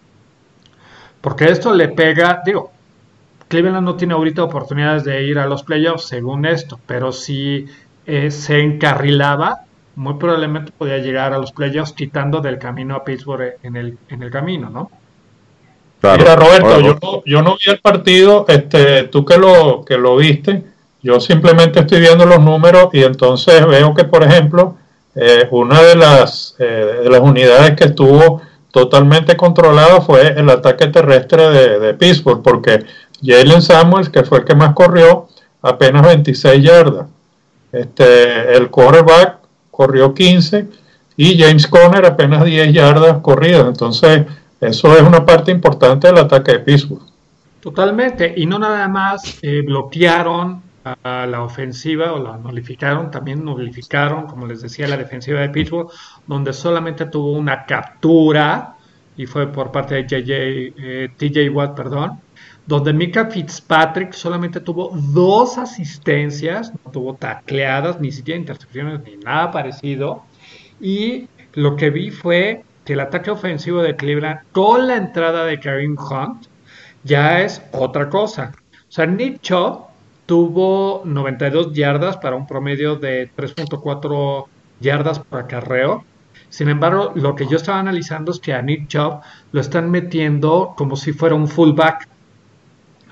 Speaker 2: Porque esto le pega... Digo, Cleveland no tiene ahorita oportunidades de ir a los playoffs, según esto. Pero si eh, se encarrilaba, muy probablemente podía llegar a los playoffs quitando del camino a Pittsburgh en el, en el camino, ¿no?
Speaker 4: Claro. Mira, Roberto, oh, yo, no, yo no vi el partido. Este, tú que lo, que lo viste... Yo simplemente estoy viendo los números y entonces veo que, por ejemplo, eh, una de las, eh, de las unidades que estuvo totalmente controlada fue el ataque terrestre de, de Pittsburgh, porque Jalen Samuels, que fue el que más corrió, apenas veintiséis yardas. Este, el quarterback corrió quince y James Conner apenas diez yardas corridas. Entonces, eso es una parte importante del ataque de Pittsburgh.
Speaker 2: Totalmente, y no nada más eh, bloquearon a la ofensiva o la nulificaron, también nulificaron, como les decía, la defensiva de Pittsburgh, donde solamente tuvo una captura y fue por parte de J J, eh, T J Watt, perdón, donde Micah Fitzpatrick solamente tuvo dos asistencias, no tuvo tacleadas, ni siquiera intercepciones, ni nada parecido, y lo que vi fue que el ataque ofensivo de Cleveland con la entrada de Kareem Hunt ya es otra cosa. O sea, Nick Chubb tuvo noventa y dos yardas para un promedio de tres punto cuatro yardas por acarreo. Sin embargo, lo que yo estaba analizando es que a Nick Chubb lo están metiendo como si fuera un fullback.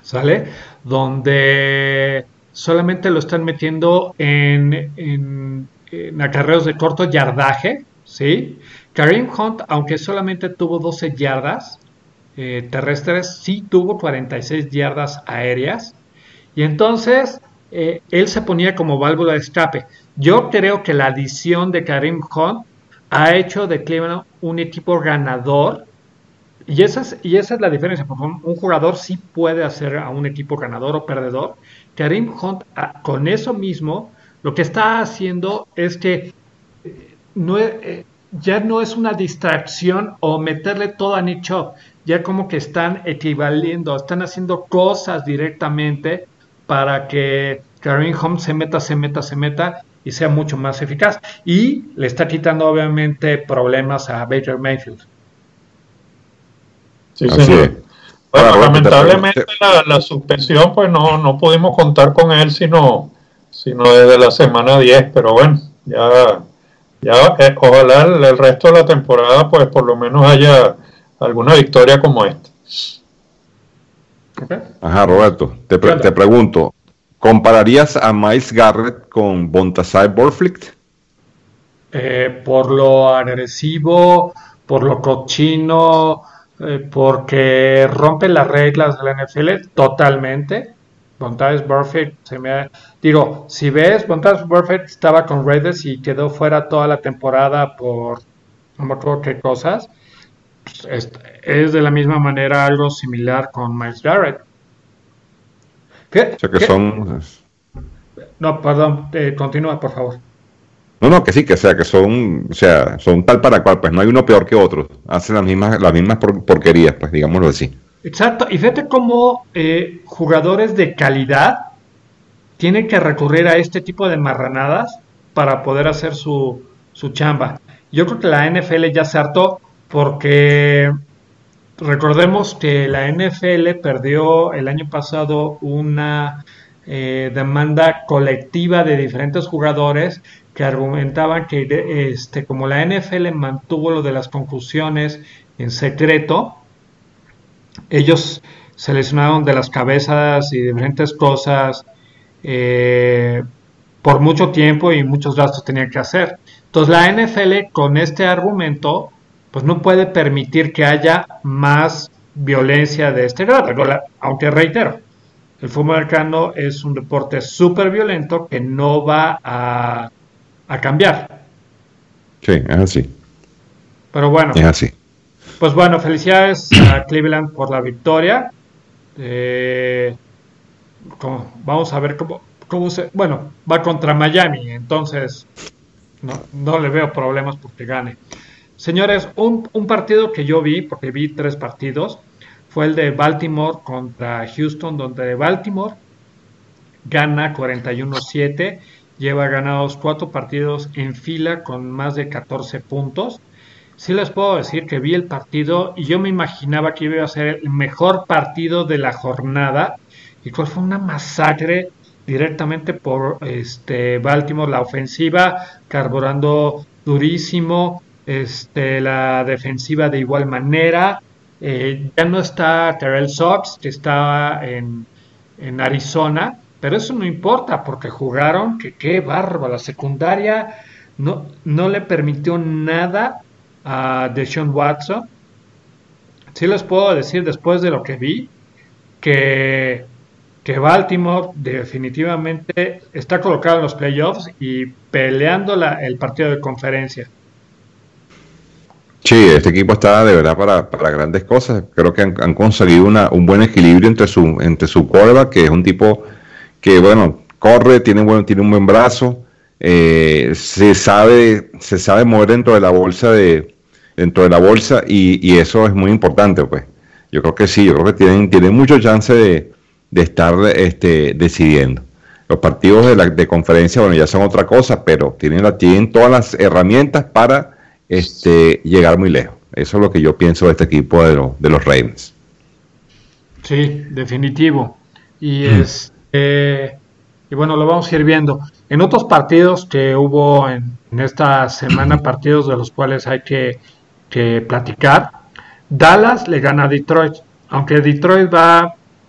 Speaker 2: ¿sale? Donde solamente lo están metiendo en, en, en acarreos de corto yardaje, ¿sí? Kareem Hunt, aunque solamente tuvo doce yardas eh, terrestres, sí tuvo cuarenta y seis yardas aéreas. Y entonces eh, él se ponía como válvula de escape. Yo creo que la adición de Kareem Hunt ha hecho de Cleveland un equipo ganador. Y esa es, y esa es la diferencia, porque un, un jugador sí puede hacer a un equipo ganador o perdedor. Kareem Hunt, a, con eso mismo, lo que está haciendo es que eh, no, eh, ya no es una distracción o meterle todo a Nick Chubb, ya como que están equivaliendo, están haciendo cosas directamente para que Kareem Hunt se meta, se meta, se meta y sea mucho más eficaz. Y le está quitando obviamente problemas a Baker Mayfield.
Speaker 4: Sí, señor. Bueno, Ahora, lamentablemente la, la suspensión, pues no, no pudimos contar con él sino, sino desde la semana diez, pero bueno, ya, ya eh, ojalá el, el resto de la temporada, pues por lo menos haya alguna victoria como esta.
Speaker 3: Okay. Ajá, Roberto, te, pre te pregunto, ¿compararías a Myles Garrett con Vontaze Burfict?
Speaker 2: Eh, por lo agresivo, por lo cochino... Eh, porque rompe las reglas de la N F L totalmente. Vontaze Burfict se me digo, si ves, Vontaze Burfict estaba con Raiders y quedó fuera toda la temporada por no me acuerdo qué cosas. Es, es de la misma manera algo similar con Myles Garrett. ¿Qué?
Speaker 3: O sea que ¿Qué? son
Speaker 2: No, perdón, eh, continúa por favor.
Speaker 3: No, no, que sí, que sea, que son, o sea, son tal para cual, pues no hay uno peor que otro, hacen las mismas, las mismas por, porquerías, pues digámoslo así.
Speaker 2: Exacto, y fíjate cómo eh, jugadores de calidad tienen que recurrir a este tipo de marranadas para poder hacer su, su chamba. Yo creo que la N F L ya se hartó porque recordemos que la N F L perdió el año pasado una eh, demanda colectiva de diferentes jugadores que argumentaban que este, como la N F L mantuvo lo de las concusiones en secreto, ellos se lesionaron de las cabezas y diferentes cosas eh, por mucho tiempo y muchos gastos tenían que hacer. Entonces la N F L con este argumento pues no puede permitir que haya más violencia de este grado, aunque reitero, el fútbol americano es un deporte súper violento que no va a a cambiar.
Speaker 3: Sí, es así.
Speaker 2: Pero bueno.
Speaker 3: Es así.
Speaker 2: Pues bueno, felicidades a Cleveland por la victoria. Eh, como, vamos a ver cómo, cómo se... Bueno, va contra Miami, entonces no, no le veo problemas porque gane. Señores, un, un partido que yo vi, porque vi tres partidos, fue el de Baltimore contra Houston, donde Baltimore gana cuarenta y uno a siete. Lleva ganados cuatro partidos en fila con más de catorce puntos. Sí les puedo decir que vi el partido y yo me imaginaba que iba a ser el mejor partido de la jornada. Y cuál fue una masacre directamente por este Baltimore. La ofensiva carburando durísimo. Este, la defensiva de igual manera. Eh, ya no está Terrell Suggs, que estaba en, en Arizona. Pero eso no importa porque jugaron, que qué bárbaro, la secundaria no, no le permitió nada a Deshaun Watson. Sí les puedo decir después de lo que vi, que, que Baltimore definitivamente está colocado en los playoffs y peleando la, el partido de conferencia.
Speaker 3: Sí, este equipo está de verdad para, para grandes cosas. Creo que han, han conseguido una, un buen equilibrio entre su, entre su quarterback, que es un tipo que bueno, corre, tiene, bueno, tiene un buen brazo, eh, se sabe, se sabe mover dentro de la bolsa de, dentro de la bolsa y, y eso es muy importante, pues. Yo creo que sí, yo creo que tienen, tienen mucho chance de, de estar este, decidiendo. Los partidos de la de conferencia, bueno, ya son otra cosa, pero tienen, la, tienen todas las herramientas para este, llegar muy lejos. Eso es lo que yo pienso de este equipo de, lo, de los Ravens.
Speaker 2: Sí, definitivo. Y es Eh, y bueno, lo vamos a ir viendo. En otros partidos que hubo en, en esta semana, partidos de los cuales hay que, que platicar, Dallas le gana a Detroit, aunque Detroit va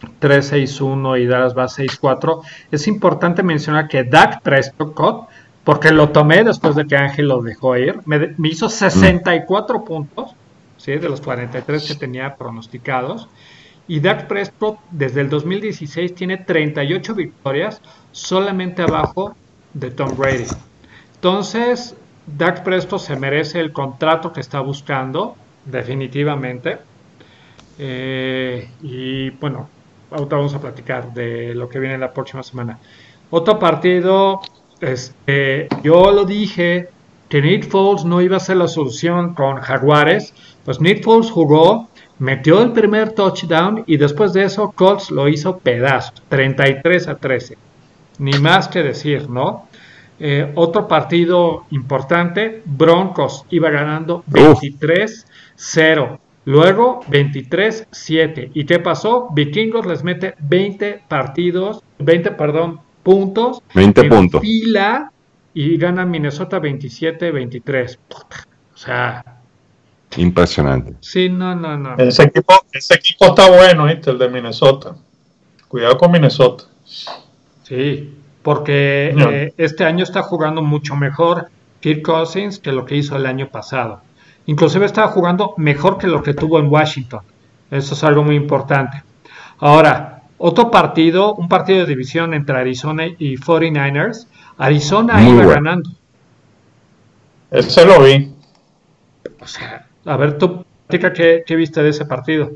Speaker 2: tres seis uno y Dallas va seis cuatro. Es importante mencionar que Dak Prescott, porque lo tomé después de que Ángel lo dejó ir, me, me hizo sesenta y cuatro mm. puntos, ¿sí? De los cuarenta y tres que tenía pronosticados. Y Dak Prescott desde el dos mil dieciséis tiene treinta y ocho victorias, solamente abajo de Tom Brady. Entonces, Dak Prescott se merece el contrato que está buscando, definitivamente. Eh, y bueno, ahorita vamos a platicar de lo que viene la próxima semana. Otro partido, este, yo lo dije, que Nick Foles no iba a ser la solución con Jaguares. Pues Nick Foles jugó, metió el primer touchdown y después de eso Colts lo hizo pedazos, treinta y tres a trece. Ni más que decir, ¿no? Eh, otro partido importante, Broncos iba ganando veintitrés cero. Luego veintitrés siete. ¿Y qué pasó? Vikingos les mete veinte partidos, veinte, perdón, puntos.
Speaker 3: veinte
Speaker 2: en
Speaker 3: puntos.
Speaker 2: Fila y gana Minnesota veintisiete veintitrés. O sea,
Speaker 3: impresionante.
Speaker 2: Sí, no, no, no.
Speaker 4: Ese equipo, ese equipo está bueno, ¿viste? El de Minnesota. Cuidado con Minnesota.
Speaker 2: Sí, porque
Speaker 4: no.
Speaker 2: eh, este año está jugando mucho mejor Kirk Cousins que lo que hizo el año pasado. Inclusive estaba jugando mejor que lo que tuvo en Washington. Eso es algo muy importante. Ahora, otro partido, un partido de división entre Arizona y cuarenta y nueve ers. Arizona
Speaker 3: muy
Speaker 2: iba
Speaker 3: bueno.
Speaker 2: ganando.
Speaker 4: Ese lo vi.
Speaker 2: O sea, a ver, tú, ¿qué, qué viste de ese partido?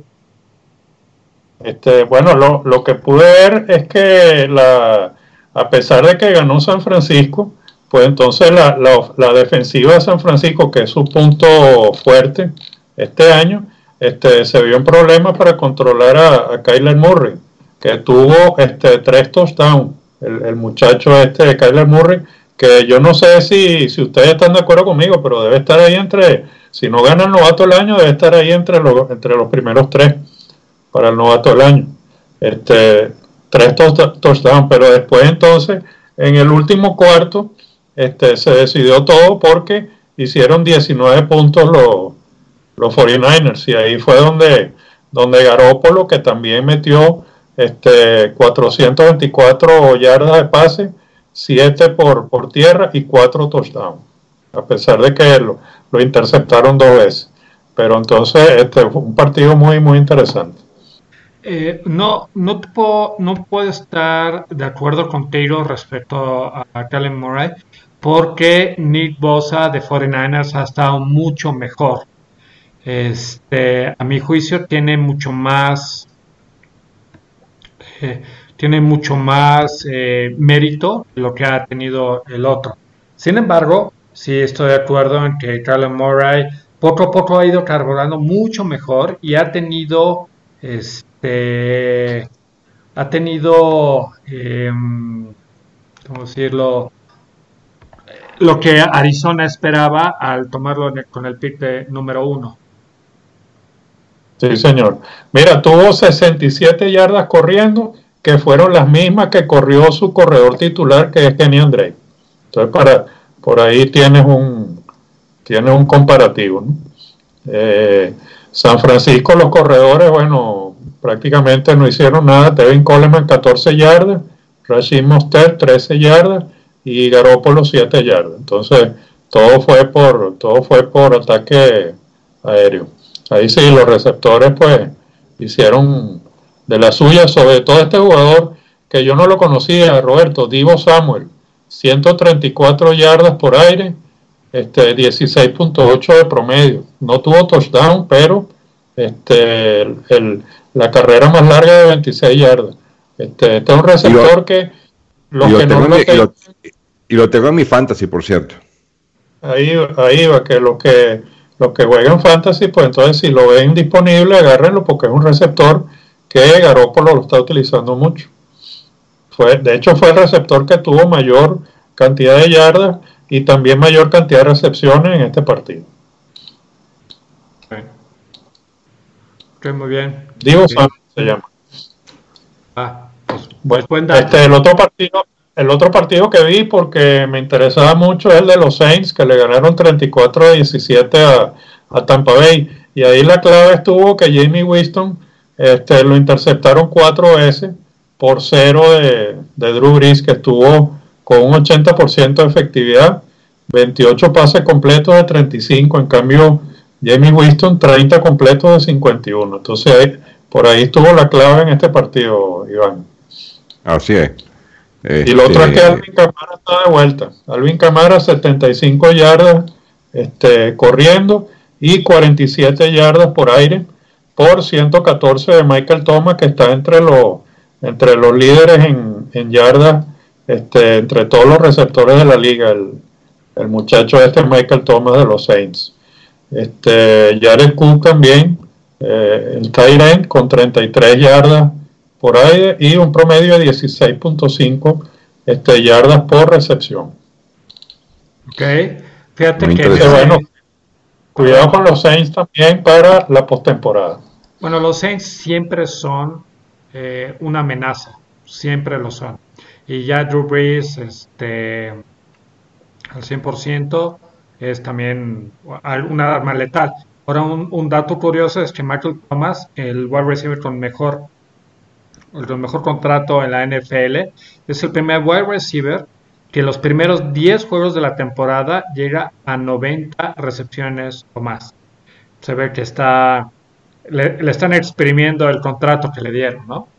Speaker 4: Este, bueno, lo, lo que pude ver es que la, a pesar de que ganó San Francisco, pues entonces la, la, la defensiva de San Francisco, que es su punto fuerte este año, este, se vio en problemas para controlar a, a Kyler Murray, que tuvo este, tres touchdowns. El, el muchacho este de Kyler Murray, que yo no sé si, si ustedes están de acuerdo conmigo, pero debe estar ahí entre, si no gana el novato del año, debe estar ahí entre los, entre los primeros tres para el novato del año. Este, tres touchdowns, pero después entonces, en el último cuarto, este, se decidió todo porque hicieron diecinueve puntos los, los cuarenta y nueve ers, y ahí fue donde, donde Garoppolo, que también metió este, cuatrocientas veinticuatro yardas de pase, siete por, por tierra y cuatro touchdowns, a pesar de que lo, lo interceptaron dos veces. Pero entonces este fue un partido muy, muy interesante.
Speaker 2: Eh, no, no, te puedo, no puedo estar de acuerdo con Taylor respecto a, a Kyler Murray, porque Nick Bosa de cuarenta y nueve ers ha estado mucho mejor. Este, a mi juicio tiene mucho más eh, tiene mucho más eh, mérito de lo que ha tenido el otro. Sin embargo, sí estoy de acuerdo en que Kyler Murray poco a poco ha ido carburando mucho mejor y ha tenido este ha tenido eh, ¿cómo decirlo? Lo que Arizona esperaba al tomarlo con el pick de número uno.
Speaker 4: Sí, señor. Mira, tuvo sesenta y siete yardas corriendo, que fueron las mismas que corrió su corredor titular, que es Kenyan Drake. Entonces, para, por ahí tienes un, tienes un comparativo, ¿no? Eh, San Francisco, los corredores, bueno, prácticamente no hicieron nada. Tevin Coleman, catorce yardas, Rashid Mostert, trece yardas, y Garoppolo, siete yardas. Entonces, todo fue por, todo fue por ataque aéreo. Ahí sí, los receptores pues hicieron de la suya, sobre todo este jugador que yo no lo conocía, Roberto, Divo Samuel, ciento treinta y cuatro yardas por aire, este, dieciséis punto ocho de promedio. No tuvo touchdown, pero este, el, el, la carrera más larga de veintiséis yardas. Este, este es un receptor lo, que
Speaker 3: los que no lo tengo, y, lo, y lo tengo en mi fantasy, por cierto.
Speaker 4: Ahí, ahí va, que lo que los que juegan fantasy, pues entonces si lo ven disponible, agárrenlo, porque es un receptor que Garoppolo lo está utilizando mucho. Fue, de hecho, fue el receptor que tuvo mayor cantidad de yardas y también mayor cantidad de recepciones en este partido.
Speaker 2: Okay. Okay, muy bien.
Speaker 4: Divo
Speaker 2: okay.
Speaker 4: Samuel se llama.
Speaker 2: Ah, pues,
Speaker 4: bueno,
Speaker 2: pues
Speaker 4: este, el otro partido, el otro partido que vi porque me interesaba mucho es el de los Saints, que le ganaron treinta y cuatro a diecisiete a, a Tampa Bay. Y ahí la clave estuvo que Jameis Winston este, lo interceptaron cuatro veces por cero de, de Drew Brees, que estuvo con un ochenta por ciento de efectividad, veintiocho pases completos de treinta y cinco, en cambio Jameis Winston treinta completos de cincuenta y uno. Entonces ahí, por ahí estuvo la clave en este partido, Iván.
Speaker 3: Así es. Este...
Speaker 4: Y lo otro es que Alvin Kamara está de vuelta. Alvin Kamara setenta y cinco yardas este, corriendo y cuarenta y siete yardas por aire por ciento catorce de Michael Thomas, que está entre los entre los líderes en, en yardas, este, entre todos los receptores de la liga, el, el muchacho este Michael Thomas de los Saints. Este, Jared Cook también, eh, el tight end con treinta y tres yardas por aire y un promedio de dieciséis punto cinco este, yardas por recepción.
Speaker 2: Ok, fíjate
Speaker 3: Muy
Speaker 2: que...
Speaker 4: Entonces, bueno, cuidado con los Saints también para la postemporada.
Speaker 2: Bueno, los Saints siempre son eh, una amenaza, siempre lo son. Y ya Drew Brees, este, al cien por ciento, es también una arma letal. Ahora, un, un dato curioso es que Michael Thomas, el wide receiver con mejor, el con mejor contrato en la N F L, es el primer wide receiver que los primeros diez juegos de la temporada llega a noventa recepciones o más. Se ve que está... Le, le están exprimiendo el contrato que le dieron, ¿no?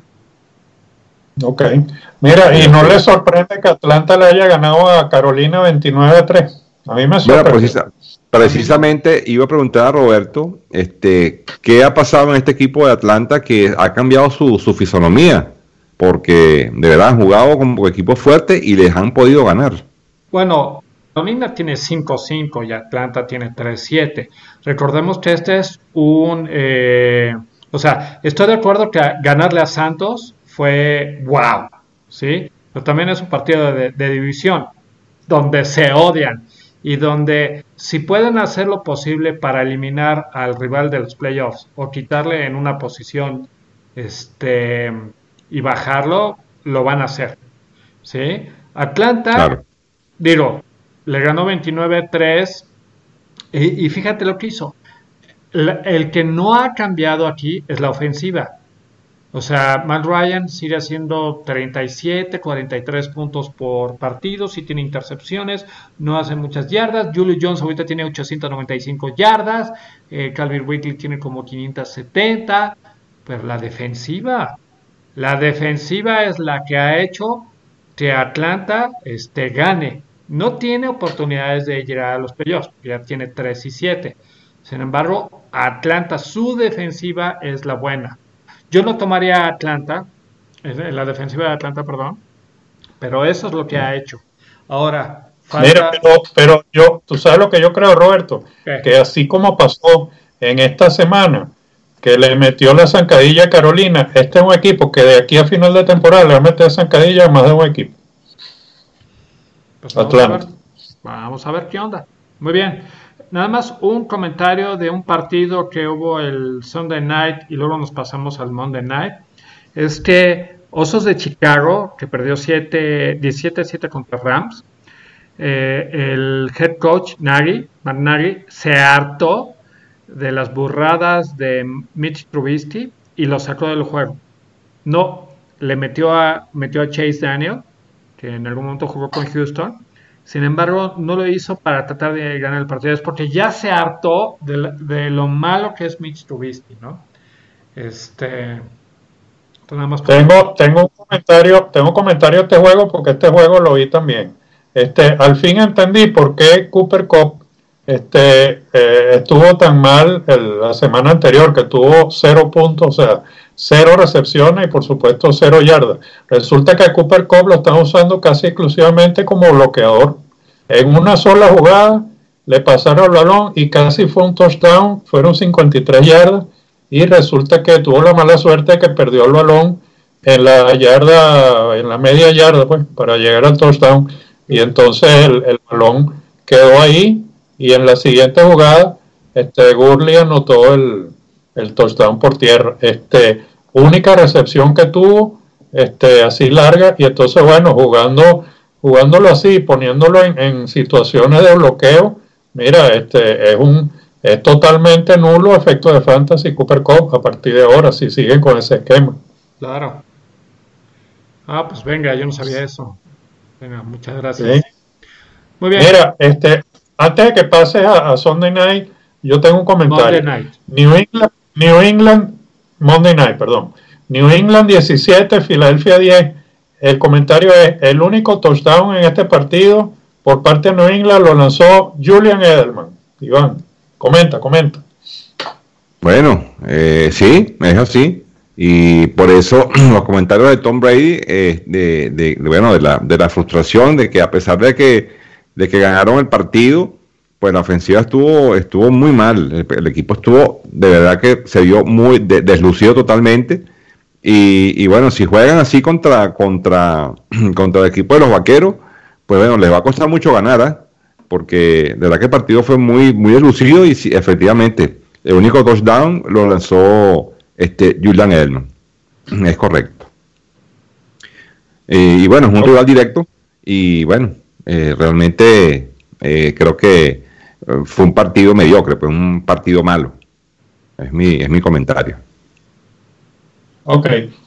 Speaker 4: Ok. Mira, y no le sorprende que Atlanta le haya ganado a Carolina veintinueve a tres. A mí me sorprende.
Speaker 3: Mira, precisa, precisamente iba a preguntar a Roberto, este, ¿qué ha pasado en este equipo de Atlanta que ha cambiado su, su fisonomía? Porque de verdad han jugado como equipo fuerte y les han podido ganar.
Speaker 2: Bueno, Carolina tiene cinco cinco y Atlanta tiene tres siete. Recordemos que este es un... Eh, o sea, estoy de acuerdo que ganarle a Santos fue wow, ¿sí? Pero también es un partido de, de división donde se odian y donde si pueden hacer lo posible para eliminar al rival de los playoffs o quitarle en una posición este, y bajarlo, lo van a hacer, ¿sí? Atlanta,
Speaker 3: Claro.
Speaker 2: digo... Le ganó veintinueve a tres y, y fíjate lo que hizo. La, el que no ha cambiado aquí es la ofensiva. O sea, Matt Ryan sigue haciendo treinta y siete, cuarenta y tres puntos por partido, sí tiene intercepciones, no hace muchas yardas. Julio Jones ahorita tiene ochocientas noventa y cinco yardas, eh, Calvin Ridley tiene como quinientas setenta, pero la defensiva, la defensiva es la que ha hecho que Atlanta este, gane. No tiene oportunidades de llegar a los playoffs, ya tiene tres y siete. Sin embargo, Atlanta, su defensiva es la buena. Yo no tomaría a Atlanta, la defensiva de Atlanta, perdón, pero eso es lo que ha hecho. Ahora, falta...
Speaker 4: Mira, pero, pero yo, tú sabes lo que yo creo, Roberto,
Speaker 2: ¿Qué?
Speaker 4: que así como pasó en esta semana, que le metió la zancadilla a Carolina, este es un equipo que de aquí a final de temporada le va a meter zancadilla a más de un equipo.
Speaker 2: Pues vamos, a ver, vamos a ver qué onda. Muy bien. Nada más un comentario de un partido que hubo el Sunday Night y luego nos pasamos al Monday Night. Es que Osos de Chicago, que perdió diecisiete a siete contra Rams, eh, el head coach Nagy, Matt Nagy, se hartó de las burradas de Mitch Trubisky y lo sacó del juego. No, le metió a, metió a Chase Daniel, que en algún momento jugó con Houston. Sin embargo, no lo hizo para tratar de ganar el partido. Es porque ya se hartó de, la, de lo malo que es Mitch Trubisky, ¿no? Este... Nada más
Speaker 4: tengo, tengo un comentario, tengo un comentario de este juego porque este juego lo vi también. Este, al fin entendí por qué Cooper Kupp este, eh, estuvo tan mal el, la semana anterior, que tuvo cero puntos, o sea, cero recepciones y por supuesto cero yardas. Resulta que a Cooper Kupp lo están usando casi exclusivamente como bloqueador. En una sola jugada le pasaron el balón y casi fue un touchdown, fueron cincuenta y tres yardas y resulta que tuvo la mala suerte de que perdió el balón en la yarda, en la media yarda, pues, para llegar al touchdown, y entonces el, el balón quedó ahí y en la siguiente jugada este Gurley anotó el, el touchdown por tierra. Este, única recepción que tuvo, este, así larga, y entonces bueno, jugando, jugándolo así, poniéndolo en, en situaciones de bloqueo, mira, este, es un, es totalmente nulo efecto de Fantasy Cooper Cup a partir de ahora, si siguen con ese esquema.
Speaker 2: Claro. Ah, pues venga, yo no sabía eso. Venga, muchas gracias.
Speaker 4: ¿Sí?
Speaker 2: Muy bien.
Speaker 4: Mira, este, antes de que pases a, a Sunday Night, yo tengo un comentario.
Speaker 2: Monday Night.
Speaker 4: New England, New England, Monday Night, perdón. New England diecisiete, Filadelfia diez. El comentario es, el único touchdown en este partido por parte de New England lo lanzó Julian Edelman. Iván, comenta, comenta.
Speaker 3: Bueno, eh, sí, es así. Y por eso los comentarios de Tom Brady, eh, de, de, de, bueno, de la, de la frustración de que a pesar de que, de que ganaron el partido, pues la ofensiva estuvo, estuvo muy mal. El, el equipo estuvo, de verdad que se vio muy de, deslucido totalmente. Y, y bueno, si juegan así contra, contra, contra el equipo de los Vaqueros, pues bueno, les va a costar mucho ganar, ¿eh? Porque de verdad que el partido fue muy, muy deslucido y sí, efectivamente, el único touchdown lo lanzó este Julian Edelman. Es correcto. Eh, y bueno, es un rival directo y bueno, eh, realmente eh, creo que eh, fue un partido mediocre, pues un partido malo. Es mi, es mi comentario.
Speaker 4: Ok.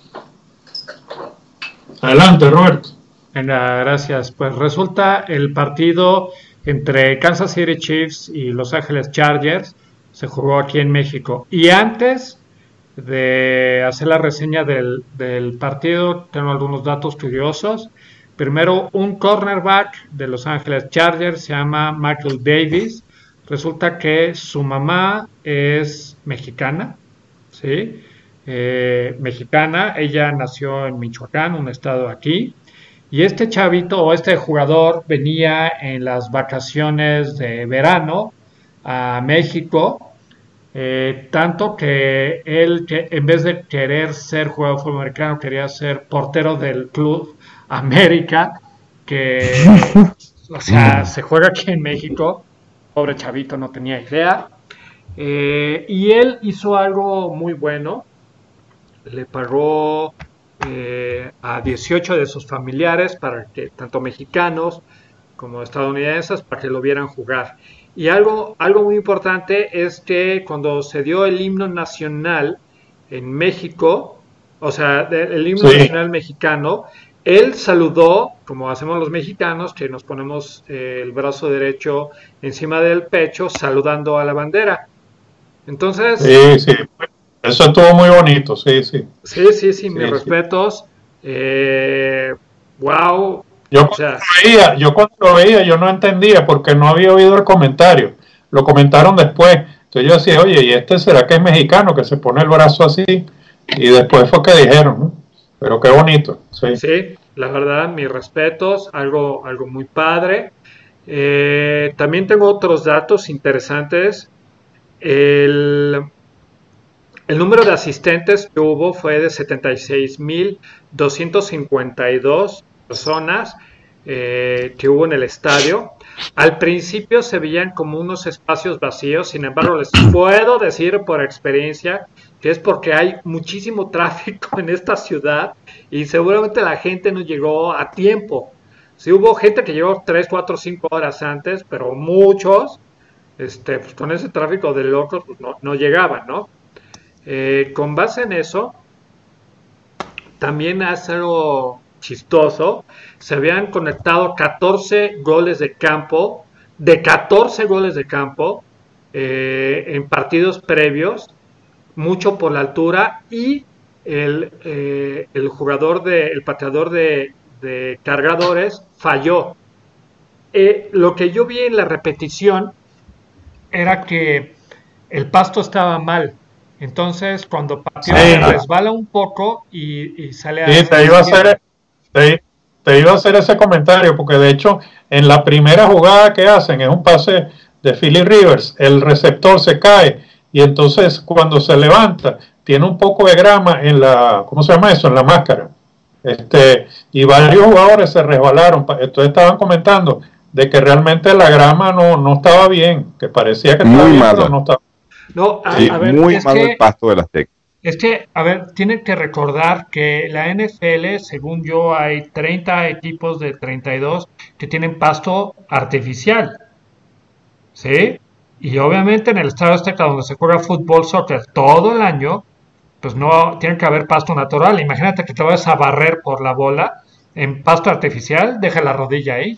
Speaker 4: Adelante, Roberto.
Speaker 2: Venga, gracias. Pues resulta el partido entre Kansas City Chiefs y Los Ángeles Chargers se jugó aquí en México. Y antes de hacer la reseña del, del partido, tengo algunos datos curiosos. Primero, un cornerback de Los Ángeles Chargers se llama Michael Davis. Resulta que su mamá es mexicana, ¿sí? Eh, mexicana, ella nació en Michoacán, un estado aquí. Y este chavito o este jugador venía en las vacaciones de verano a México. Eh, tanto que él, que en vez de querer ser jugador de fútbol americano, quería ser portero del Club América, que, o sea, se juega aquí en México. Pobre chavito, no tenía idea. Eh, y él hizo algo muy bueno. Le pagó eh, a dieciocho de sus familiares, para que tanto mexicanos como estadounidenses, para que lo vieran jugar. Y algo, algo muy importante es que cuando se dio el himno nacional en México, o sea, el himno sí. nacional mexicano, él saludó, como hacemos los mexicanos, que nos ponemos eh, el brazo derecho encima del pecho, saludando a la bandera. Entonces...
Speaker 4: Sí, sí, eso estuvo muy bonito, sí, sí.
Speaker 2: Sí, sí, sí, mis
Speaker 4: sí,
Speaker 2: respetos.
Speaker 4: Sí.
Speaker 2: Eh, wow.
Speaker 4: Yo
Speaker 2: o sea,
Speaker 4: cuando, lo veía, yo cuando lo veía, yo no entendía porque no había oído el comentario. Lo comentaron después. Entonces yo decía, oye, ¿y este será que es mexicano, que se pone el brazo así? Y después fue que dijeron, ¿no? Pero qué bonito. Sí,
Speaker 2: sí, la verdad, mis respetos, algo, algo muy padre. Eh, también tengo otros datos interesantes. El, el número de asistentes que hubo fue de setenta y seis mil doscientos cincuenta y dos personas eh, que hubo en el estadio. Al principio se veían como unos espacios vacíos, sin embargo les puedo decir por experiencia que es porque hay muchísimo tráfico en esta ciudad y seguramente la gente no llegó a tiempo. Sí hubo gente que llegó tres, cuatro, cinco horas antes, pero muchos este, pues con ese tráfico de locos pues no, no llegaban, ¿no? Eh, con base en eso, también hace algo chistoso, se habían conectado catorce goles de campo, de catorce goles de campo eh, en partidos previos, mucho por la altura, y el, eh, el jugador, de, el pateador de, de cargadores falló. Eh, lo que yo vi en la repetición era que el pasto estaba mal. Entonces, cuando pateó, sí, resbala un poco y, y sale a...
Speaker 4: Sí, te iba a, hacer, te, te iba a hacer ese comentario, porque de hecho, en la primera jugada que hacen, es un pase de Philip Rivers, el receptor se cae, y entonces cuando se levanta, tiene un poco de grama en la, ¿cómo se llama eso? En la máscara. Este, y varios jugadores se resbalaron. Entonces estaban comentando de que realmente la grama no, no estaba bien, que parecía que estaba
Speaker 3: muy
Speaker 4: bien,
Speaker 3: mala.
Speaker 4: Pero no estaba.
Speaker 2: No, a,
Speaker 3: sí,
Speaker 2: a ver,
Speaker 3: muy
Speaker 2: es
Speaker 3: malo
Speaker 2: que,
Speaker 3: el pasto del Azteca.
Speaker 2: Es que, a ver, tienen que recordar que la N F L, según yo, hay treinta equipos de treinta y dos que tienen pasto artificial, ¿sí? Y obviamente en el Estadio Azteca, donde se juega fútbol, soccer todo el año, pues no tiene que haber pasto natural. Imagínate que te vayas a barrer por la bola en pasto artificial, deja la rodilla ahí.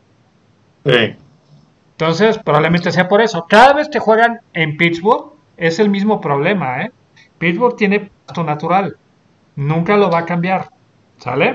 Speaker 4: Sí.
Speaker 2: Entonces, probablemente sea por eso. Cada vez que juegan en Pittsburgh, es el mismo problema, ¿eh? Pittsburgh tiene pasto natural. Nunca lo va a cambiar. ¿Sale?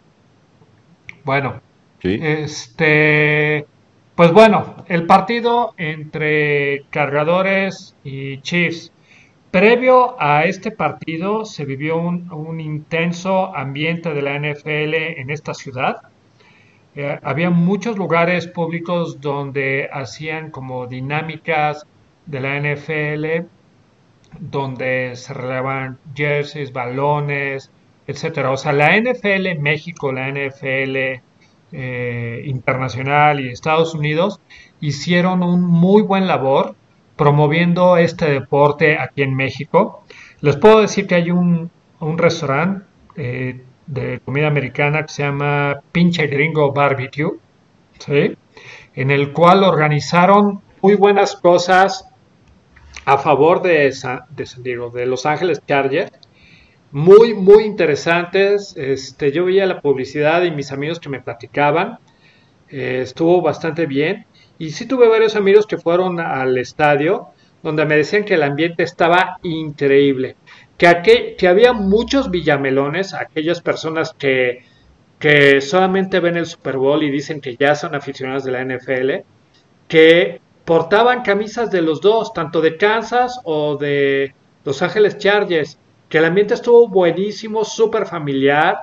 Speaker 2: Bueno.
Speaker 3: Sí.
Speaker 2: Este... Pues bueno, el partido entre Cargadores y Chiefs. Previo a este partido se vivió un, un intenso ambiente de la N F L en esta ciudad. Eh, había muchos lugares públicos donde hacían como dinámicas de la N F L, donde se regalaban jerseys, balones, etcétera. O sea, la N F L México, la N F L eh, Internacional y Estados Unidos hicieron un muy buen labor promoviendo este deporte aquí en México. Les puedo decir que hay un, un restaurante eh, de comida americana que se llama Pinche Gringo Barbecue, ¿sí? En el cual organizaron muy buenas cosas a favor de, San, de San Diego, de Los Ángeles Chargers, muy, muy interesantes. Este, yo veía la publicidad y mis amigos que me platicaban, eh, estuvo bastante bien. Y sí tuve varios amigos que fueron al estadio, donde me decían que el ambiente estaba increíble, que, aquel, que había muchos villamelones, aquellas personas que, que solamente ven el Super Bowl y dicen que ya son aficionados de la N F L, que portaban camisas de los dos, tanto de Kansas o de Los Ángeles Chargers, que el ambiente estuvo buenísimo, súper familiar,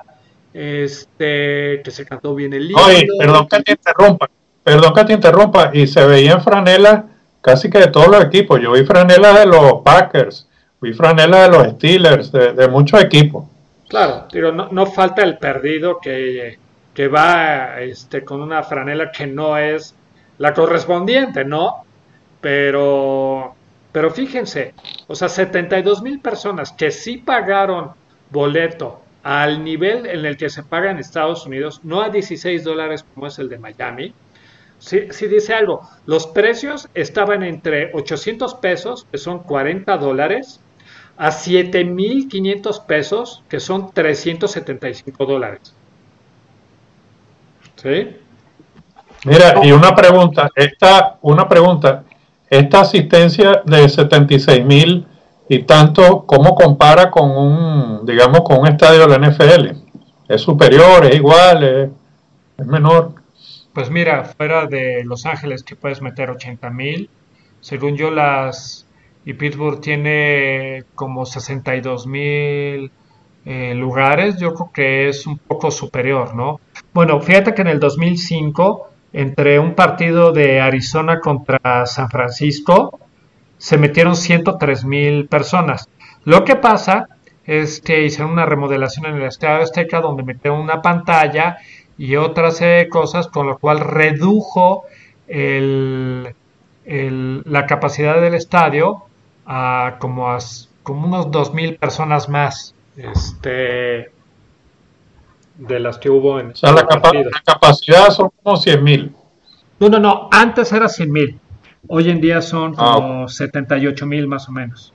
Speaker 2: este, que se cantó bien el libro.
Speaker 4: Oye, perdón que te interrumpa. Perdón que te interrumpa, y se veían franelas casi que de todos los equipos. Yo vi franelas de los Packers, vi franelas de los Steelers, de, de muchos equipos.
Speaker 2: Claro, digo, no, no falta el perdido que, que va este, con una franela que no es la correspondiente, ¿no? Pero, pero fíjense, o sea, setenta y dos mil personas que sí pagaron boleto al nivel en el que se paga en Estados Unidos, no a dieciséis dólares como es el de Miami. Sí, sí dice algo, los precios estaban entre ochocientos pesos, que son cuarenta dólares, a siete mil quinientos pesos, que son trescientos setenta y cinco dólares. ¿Sí?
Speaker 4: Mira, y una pregunta, esta, una pregunta, esta asistencia de setenta y seis mil y tanto, ¿cómo compara con un, digamos, con un estadio de la N F L? ¿Es superior, es igual, es, es menor?
Speaker 2: Pues mira, fuera de Los Ángeles que puedes meter ochenta mil, según yo las, y Pittsburgh tiene como sesenta y dos mil eh, lugares, yo creo que es un poco superior, ¿no? Bueno, fíjate que en el dos mil cinco, entre un partido de Arizona contra San Francisco, se metieron ciento tres mil personas. Lo que pasa es que hicieron una remodelación en el Estadio Azteca donde metieron una pantalla y otras eh, cosas, con lo cual redujo el, el, la capacidad del estadio a como, a, como unos dos mil personas más este, de las que hubo en
Speaker 4: o sea, la, capa la capacidad son como cien mil.
Speaker 2: No, no, no, antes era cien mil, hoy en día son como ah. setenta y ocho mil más o menos.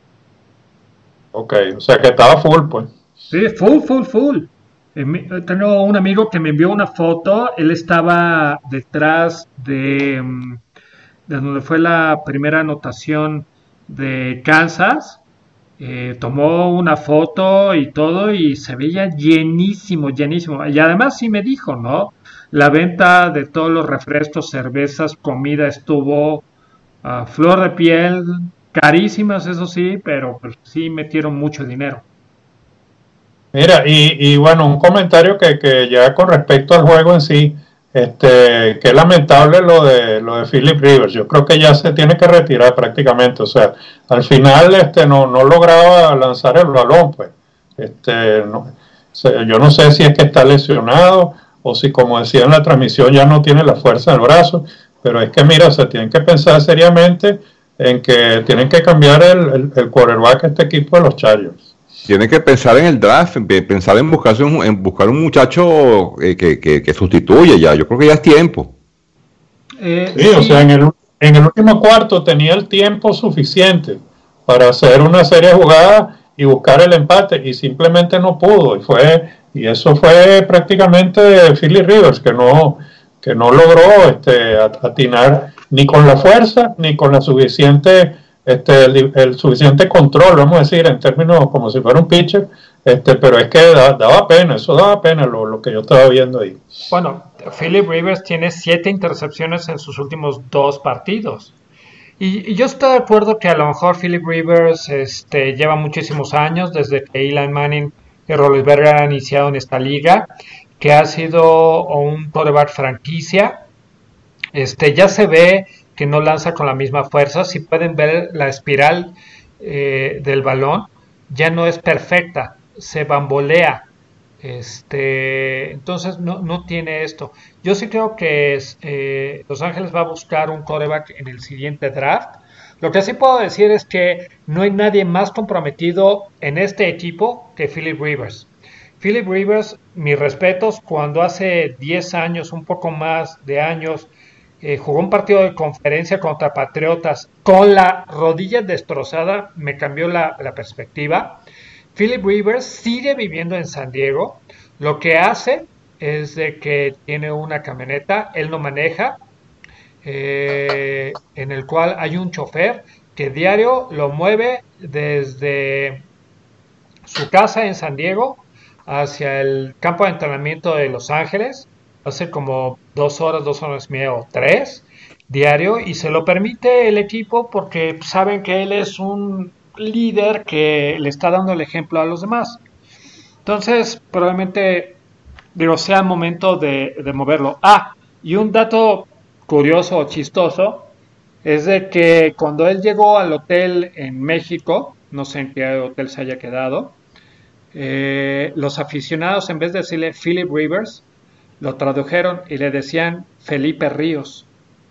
Speaker 4: Ok, o sea que estaba full, pues.
Speaker 2: Sí, full, full, full. Tengo un amigo que me envió una foto, él estaba detrás de, de donde fue la primera anotación de Kansas, eh, tomó una foto y todo y se veía llenísimo, llenísimo. Y además sí me dijo, ¿no? La venta de todos los refrescos, cervezas, comida estuvo a flor de piel, carísimas eso sí, pero pues, sí metieron mucho dinero.
Speaker 4: Mira, y, y bueno, un comentario que, que ya con respecto al juego en sí, este, que es lamentable lo de lo de Philip Rivers. Yo creo que ya se tiene que retirar prácticamente. O sea, al final este no, no lograba lanzar el balón, pues. Este, no, yo no sé si es que está lesionado o si, como decía en la transmisión, ya no tiene la fuerza del brazo. Pero es que, mira, se tienen que pensar seriamente en que tienen que cambiar el, el, el quarterback a este equipo de los Chargers.
Speaker 3: Tienen que pensar en el draft, pensar en, buscarse un, en buscar un muchacho eh, que, que, que sustituya ya. Yo creo que ya es tiempo.
Speaker 4: Eh, sí, sí, o sea, en el, en el último cuarto tenía el tiempo suficiente para hacer una serie de jugadas y buscar el empate y simplemente no pudo, y fue y eso fue prácticamente Philip Rivers, que no que no logró este, atinar ni con la fuerza ni con la suficiente este el, el suficiente control, vamos a decir, en términos como si fuera un pitcher, este pero es que da, daba pena, eso daba pena lo, lo que yo estaba viendo ahí.
Speaker 2: Bueno, Philip Rivers tiene siete intercepciones en sus últimos dos partidos. Y, y yo estoy de acuerdo que a lo mejor Philip Rivers este, lleva muchísimos años desde que Eli Manning y Roethlisberger han iniciado en esta liga, que ha sido un quarterback franquicia. Este, ya se ve que no lanza con la misma fuerza. Si pueden ver la espiral eh, del balón, ya no es perfecta, se bambolea. Este, entonces no, no tiene esto. Yo sí creo que es, eh, Los Ángeles va a buscar un quarterback en el siguiente draft. Lo que sí puedo decir es que no hay nadie más comprometido en este equipo que Philip Rivers. Philip Rivers, mis respetos, cuando hace diez años, un poco más de años, eh, jugó un partido de conferencia contra Patriotas con la rodilla destrozada, me cambió la, la perspectiva. Philip Rivers sigue viviendo en San Diego. Lo que hace es de que tiene una camioneta, él no maneja, eh, en el cual hay un chofer que diario lo mueve desde su casa en San Diego hacia el campo de entrenamiento de Los Ángeles. Hace como dos horas, dos horas y media o tres diario, y se lo permite el equipo porque saben que él es un líder que le está dando el ejemplo a los demás. Entonces, probablemente, digo, sea el momento de, de moverlo. Ah, y un dato curioso o chistoso es de que cuando él llegó al hotel en México, no sé en qué hotel se haya quedado, eh, los aficionados, en vez de decirle Philip Rivers, lo tradujeron y le decían Felipe Ríos.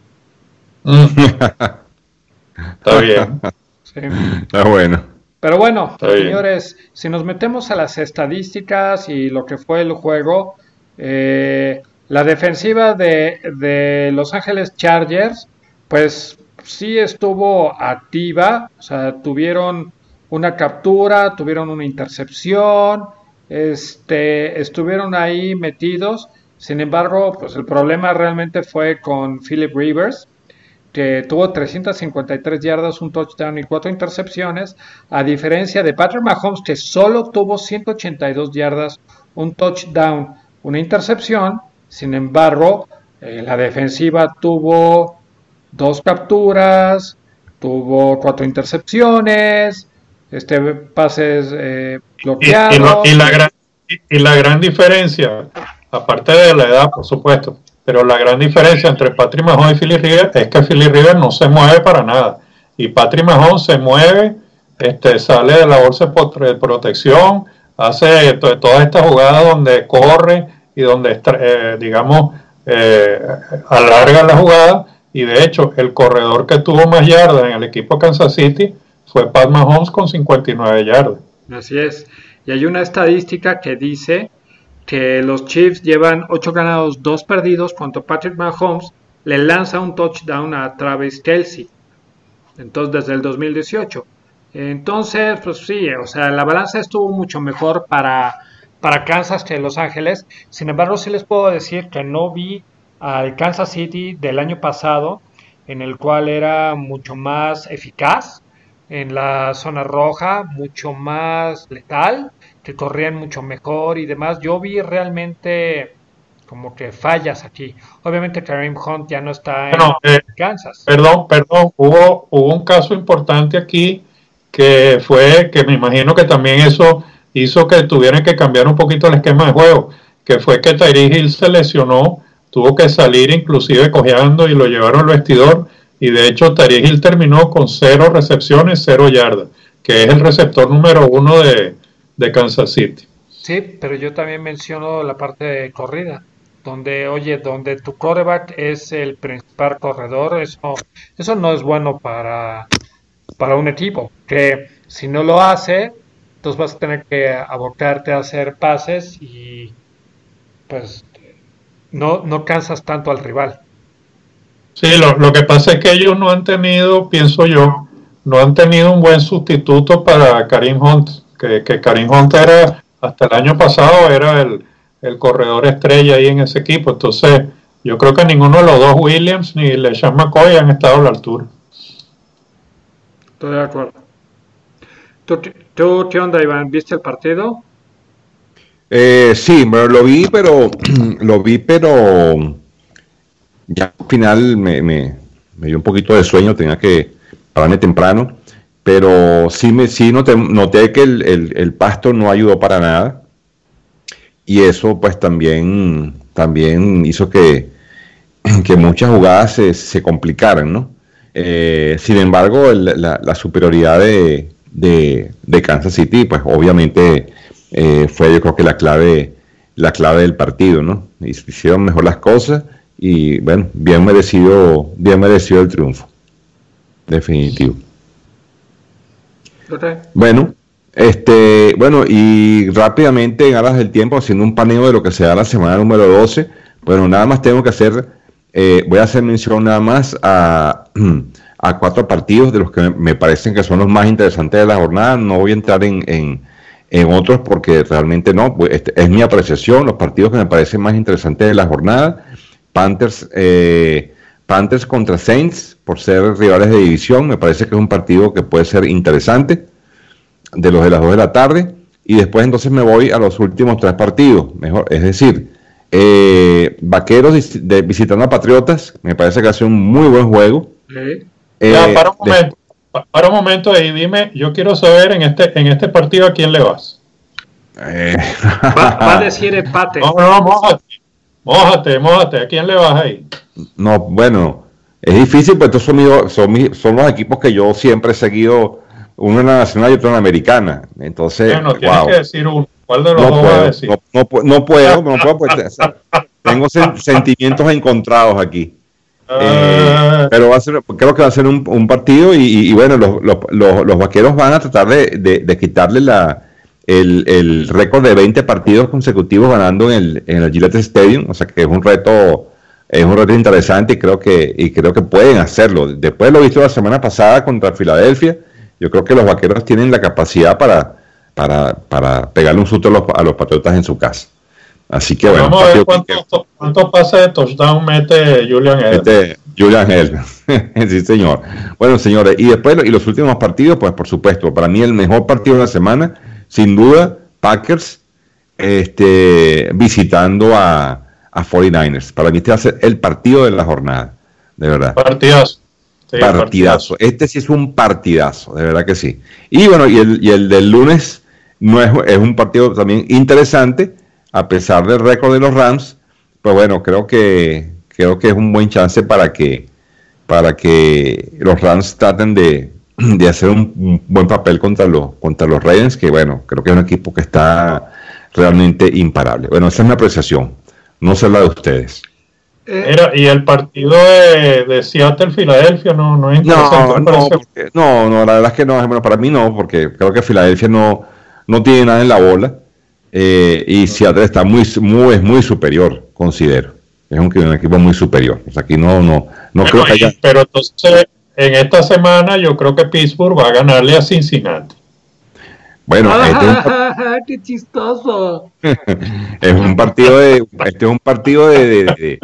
Speaker 4: Está bien.
Speaker 2: Sí.
Speaker 3: Está bueno.
Speaker 2: Pero bueno,
Speaker 4: Está bien.
Speaker 2: señores, si nos metemos a las estadísticas y lo que fue el juego, eh, la defensiva de, de Los Ángeles Chargers, pues sí estuvo activa, o sea, tuvieron una captura, tuvieron una intercepción, este, estuvieron ahí metidos. Sin embargo, pues el problema realmente fue con Philip Rivers, que tuvo trescientas cincuenta y tres yardas, un touchdown y cuatro intercepciones, a diferencia de Patrick Mahomes, que solo tuvo ciento ochenta y dos yardas, un touchdown, una intercepción. Sin embargo, eh, la defensiva tuvo dos capturas, tuvo cuatro intercepciones, este pases eh, bloqueados.
Speaker 4: Y, y, lo, y, la gran, y, y la gran diferencia, aparte de la edad, por supuesto, pero la gran diferencia entre Patrick Mahomes y Philip Rivers es que Philip Rivers no se mueve para nada, y Patrick Mahomes se mueve, este, sale de la bolsa de protección, hace to, todas estas jugadas donde corre y donde, eh, digamos, eh, alarga la jugada, y de hecho el corredor que tuvo más yardas en el equipo de Kansas City fue Pat Mahomes con cincuenta y nueve yardas.
Speaker 2: Así es, y hay una estadística que dice que los Chiefs llevan ocho ganados, dos perdidos, cuando Patrick Mahomes le lanza un touchdown a Travis Kelce, entonces desde el dos mil dieciocho. Entonces, pues sí, o sea, la balanza estuvo mucho mejor para, para Kansas que Los Ángeles. Sin embargo, sí les puedo decir que no vi al Kansas City del año pasado, en el cual era mucho más eficaz en la zona roja, mucho más letal, que corrían mucho mejor y demás. Yo vi realmente como que fallas aquí. Obviamente Kareem Hunt ya no está en
Speaker 4: bueno, eh,
Speaker 2: Kansas.
Speaker 4: Perdón, perdón, hubo, hubo un caso importante aquí que fue, que me imagino que también eso hizo que tuvieran que cambiar un poquito el esquema de juego, que fue que Tyreek Hill se lesionó, tuvo que salir inclusive cojeando y lo llevaron al vestidor, y de hecho Tyreek Hill terminó con cero recepciones, cero yardas, que es el receptor número uno de, de Kansas City.
Speaker 2: Sí, pero yo también menciono la parte de corrida, donde, oye, donde tu quarterback es el principal corredor, eso, eso no es bueno para, para un equipo, que si no lo hace, entonces vas a tener que abocarte a hacer pases y pues no, no cansas tanto al rival.
Speaker 4: Sí, lo, lo que pasa es que ellos no han tenido, pienso yo, no han tenido un buen sustituto para Kareem Hunt, que, que Kareem Hunt era, hasta el año pasado, era el, el corredor estrella ahí en ese equipo. Entonces, yo creo que ninguno de los dos, Williams ni LeSean McCoy, han estado a la altura.
Speaker 2: Estoy de acuerdo. ¿Tú, tú qué onda, Iván? ¿Viste el partido?
Speaker 3: Eh, sí, bueno, lo vi, pero lo vi, pero ya al final me, me, me dio un poquito de sueño, tenía que pararme temprano, pero sí, me, sí noté, noté que el, el, el pasto no ayudó para nada, y eso pues también, también hizo que, que muchas jugadas se, se complicaran, ¿no? Eh, sin embargo, el, la, la superioridad de, de, de Kansas City, pues obviamente eh, fue, yo creo que la clave, la clave del partido, ¿no? Hicieron mejor las cosas y bueno, bien merecido, bien merecido el triunfo, definitivo.
Speaker 2: Okay.
Speaker 3: Bueno, este, bueno, y rápidamente en aras del tiempo, haciendo un paneo de lo que será la semana número doce, bueno, nada más tengo que hacer, eh, voy a hacer mención nada más a, a cuatro partidos de los que me, me parecen que son los más interesantes de la jornada. No voy a entrar en, en, en otros porque realmente no, pues, este, es mi apreciación, los partidos que me parecen más interesantes de la jornada. Panthers, eh, Panthers contra Saints, por ser rivales de división, me parece que es un partido que puede ser interesante, de los de las dos de la tarde, y después entonces me voy a los últimos tres partidos, mejor, es decir, eh, Vaqueros de, visitando a Patriotas, me parece que hace un muy buen juego.
Speaker 2: Sí.
Speaker 4: Eh, ya, para un momento, de, para un momento ahí, dime, yo quiero saber en este, en este partido a quién le vas.
Speaker 3: Eh,
Speaker 2: va, va a decir empate.
Speaker 4: No, no, mójate, mójate, mójate, ¿a quién le vas ahí?
Speaker 3: No, bueno, es difícil, pero estos son, mis, son, mis, son los equipos que yo siempre he seguido, uno en la nacional y otro en la americana. Entonces,
Speaker 4: bueno, tienes
Speaker 3: wow.
Speaker 4: que decir uno. ¿Cuál de los
Speaker 3: no
Speaker 4: dos
Speaker 3: puedo,
Speaker 4: vas a decir?
Speaker 3: No, no, no puedo, no puedo, pues, o sea, tengo sen, sentimientos encontrados aquí. Uh, eh, pero va a ser, creo que va a ser un, un partido y, y, y bueno, los, los, los, los vaqueros van a tratar de, de, de quitarle la, el, el récord de veinte partidos consecutivos ganando en el, en el Gillette Stadium, o sea que es un reto. Es un reto interesante y creo que y creo que pueden hacerlo. Después lo visto la semana pasada contra Filadelfia, yo creo que los vaqueros tienen la capacidad para, para, para pegarle un susto a los, a los Patriotas en su casa. Así que bueno.
Speaker 4: Vamos a ver cuántos cuánto pases de touchdown mete Julian Edelman.
Speaker 3: Mete Julian Edelman. Sí, señor. Bueno, señores, y después y los últimos partidos, pues por supuesto, para mí el mejor partido de la semana, sin duda, Packers este, visitando a a cuarenta y nueve ers. Para mí este va a ser el partido de la jornada, de verdad.
Speaker 4: Partidazo.
Speaker 3: Sí, partidazo. partidazo. Este sí es un partidazo, de verdad que sí. Y bueno, y el, y el del lunes no es, es un partido también interesante, a pesar del récord de los Rams, pues bueno, creo que creo que es un buen chance para que para que los Rams traten de, de hacer un, un buen papel contra los contra los Ravens, que bueno, creo que es un equipo que está realmente imparable. Bueno, esa es mi apreciación. No sé la de ustedes.
Speaker 4: Mira, y el partido de, de Seattle-Filadelfia no, no es interesante.
Speaker 3: No, no, porque, no, no, la verdad es que no, bueno, para mí no, porque creo que Filadelfia no, no tiene nada en la bola eh, y Seattle está muy, muy, muy superior, considero. Es un, un equipo muy superior. O sea, aquí no, no, no
Speaker 4: bueno,
Speaker 3: creo que haya...
Speaker 4: Pero entonces, en esta semana yo creo que Pittsburgh va a ganarle a Cincinnati.
Speaker 3: Bueno,
Speaker 2: ah,
Speaker 3: este es un,
Speaker 2: ¡qué chistoso!
Speaker 3: es un partido de, este es un partido de, de, de,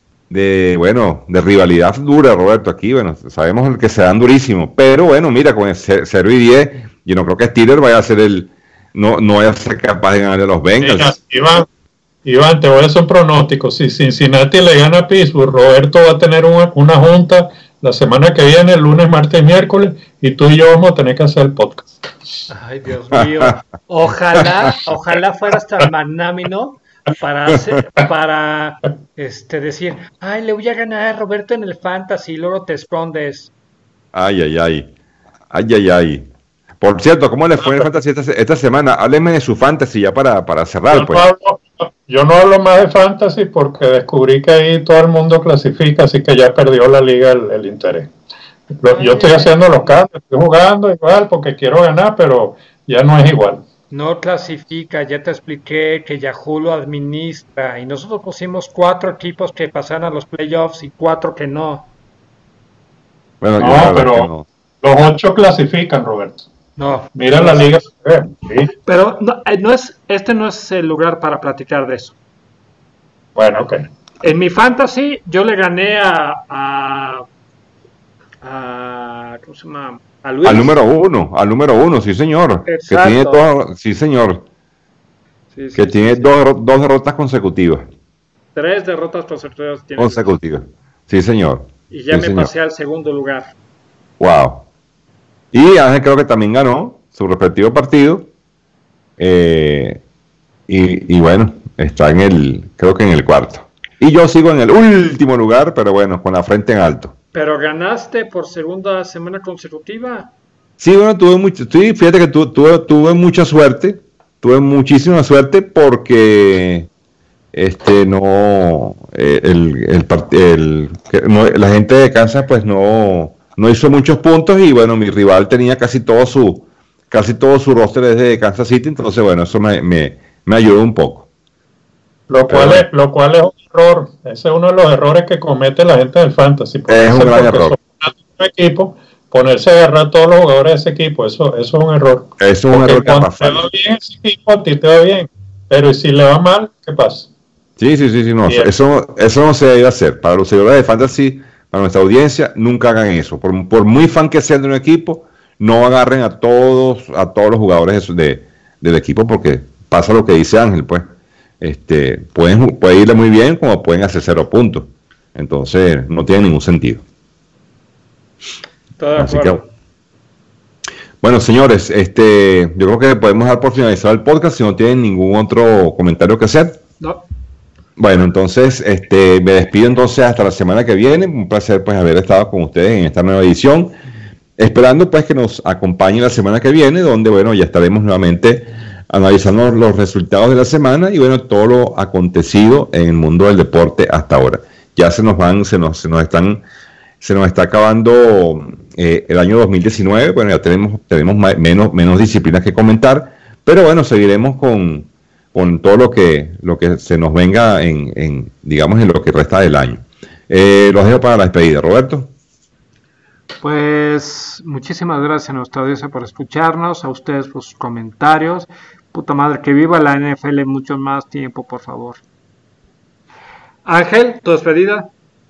Speaker 3: de, bueno, de rivalidad dura, Roberto. Aquí, bueno, sabemos que se dan durísimo, pero bueno, mira, con el cero y diez, yo no creo que Steelers vaya a ser el, no, no vaya a ser capaz de ganarle a los Bengals.
Speaker 4: Mira, Iván, Iván, te voy a hacer un pronóstico. Si Cincinnati le gana a Pittsburgh, Roberto va a tener una, una junta la semana que viene, el lunes, martes y miércoles, y tú y yo vamos a tener que hacer el podcast.
Speaker 2: Ay, Dios mío. Ojalá, ojalá fueras tan magnámino para hacer, para este decir, ay, le voy a ganar a Roberto en el fantasy, y luego te escondes.
Speaker 3: Ay, ay, ay. Ay, ay, ay. Por cierto, ¿cómo le fue en el fantasy esta, esta semana? Hábleme de su fantasy ya para, para cerrar.
Speaker 4: Yo,
Speaker 3: pues.
Speaker 4: no hablo, yo no hablo más de fantasy porque descubrí que ahí todo el mundo clasifica, así que ya perdió la liga el, el interés. Yo estoy haciendo los cambios, estoy jugando igual porque quiero ganar, pero ya no es igual.
Speaker 2: No clasifica, ya te expliqué que Yahoo lo administra y nosotros pusimos cuatro equipos que pasaran a los playoffs y cuatro que no.
Speaker 3: Bueno,
Speaker 4: No,
Speaker 3: yo la verdad
Speaker 4: pero-
Speaker 3: es que no.
Speaker 4: Los ocho clasifican, Roberto.
Speaker 2: No.
Speaker 4: Mira la liga. Sí.
Speaker 2: Pero no, eh, no es, este no es el lugar para platicar de eso.
Speaker 4: Bueno, ok.
Speaker 2: En mi fantasy, yo le gané a, a, a ¿cómo se llama? A Luis.
Speaker 3: Al número uno, al número uno, sí señor. Que
Speaker 2: Exacto.
Speaker 3: tiene dos, sí señor.
Speaker 2: Sí, sí,
Speaker 3: Que
Speaker 2: sí,
Speaker 3: tiene
Speaker 2: sí.
Speaker 3: Dos, dos derrotas consecutivas.
Speaker 2: Tres derrotas consecutivas tiene.
Speaker 3: Consecutivas. Sí señor.
Speaker 2: Y ya
Speaker 3: Sí,
Speaker 2: me
Speaker 3: señor.
Speaker 2: pasé al segundo lugar.
Speaker 3: Wow. Y Ángel creo que también ganó su respectivo partido. Eh, y, y bueno, está en el, creo que en el cuarto. Y yo sigo en el último lugar, pero bueno, con la frente en alto.
Speaker 2: Pero ganaste por segunda semana consecutiva.
Speaker 3: Sí, bueno, tuve mucho, sí, fíjate que tu, tuve, tuve mucha suerte, tuve muchísima suerte porque este no, eh, el, el, part- el- que no- la gente de Kansas pues no, no hizo muchos puntos y bueno, mi rival tenía casi todo su, casi todo su roster desde Kansas City, entonces bueno, eso me, me, me ayudó un poco.
Speaker 4: Lo cual,
Speaker 3: Pero-
Speaker 4: es, lo cual es un error. Ese es uno de los errores que comete la gente del fantasy.
Speaker 3: Es un
Speaker 4: Ponerse
Speaker 3: gran
Speaker 4: porque
Speaker 3: error.
Speaker 4: son un equipo, ponerse a agarrar a todos los jugadores de ese equipo, eso, eso es un error.
Speaker 3: Eso es un
Speaker 4: Porque
Speaker 3: error
Speaker 4: cuando
Speaker 3: garrafal.
Speaker 4: te va bien ese equipo, a ti te va bien. Pero ¿y si le va mal, qué pasa?
Speaker 3: Sí, sí, sí, sí, no,
Speaker 4: Bien.
Speaker 3: eso, eso no se debe hacer. Para los seguidores de Fantasy, para nuestra audiencia, nunca hagan eso. Por, por muy fan que sean de un equipo, no agarren a todos, a todos los jugadores de su- de- del equipo, porque pasa lo que dice Ángel, pues. Este, pueden, ju- puede irle muy bien, como pueden hacer cero puntos. Entonces, no tiene ningún sentido.
Speaker 2: Todo de
Speaker 3: Así
Speaker 2: acuerdo.
Speaker 3: que, bueno, señores, este, yo creo que podemos dar por finalizado el podcast si no tienen ningún otro comentario que hacer.
Speaker 2: No,
Speaker 3: Bueno, entonces, este, me despido entonces hasta la semana que viene. Un placer pues haber estado con ustedes en esta nueva edición. Esperando pues que nos acompañe la semana que viene, donde bueno, ya estaremos nuevamente analizando los resultados de la semana y bueno, todo lo acontecido en el mundo del deporte hasta ahora. Ya se nos van, se nos, se nos están, se nos está acabando eh, el año dos mil diecinueve. Bueno, ya tenemos, tenemos ma- menos, menos disciplinas que comentar, pero bueno, seguiremos con con todo lo que lo que se nos venga en, en digamos en lo que resta del año. Eh, los dejo para la despedida, Roberto.
Speaker 2: pues muchísimas gracias a nuestra audiencia por escucharnos, a ustedes por sus comentarios. Puta madre, que viva la N F L mucho más tiempo, por favor. Ángel, tu despedida.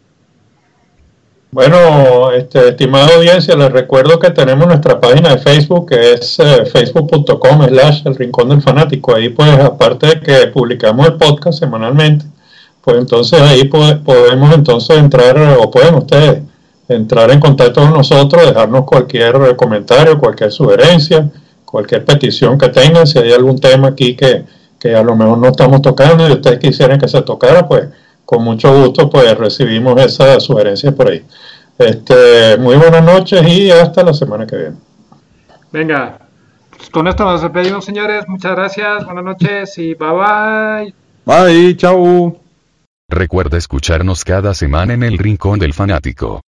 Speaker 4: Bueno, este, estimada audiencia, les recuerdo que tenemos nuestra página de Facebook, que es eh, facebook punto com slash el rincón del fanático. Ahí pues, aparte de que publicamos el podcast semanalmente, pues entonces ahí po- podemos entonces entrar, o pueden ustedes entrar en contacto con nosotros, dejarnos cualquier comentario, cualquier sugerencia, cualquier petición que tengan. Si hay algún tema aquí que, que a lo mejor no estamos tocando y ustedes quisieran que se tocara, pues con mucho gusto pues recibimos esas sugerencias por ahí. Este, muy buenas noches y hasta la semana que viene.
Speaker 2: Venga, pues con esto nos despedimos, señores. Muchas gracias, buenas noches y bye bye.
Speaker 3: Bye, chao.
Speaker 1: Recuerda escucharnos cada semana en el Rincón del Fanático.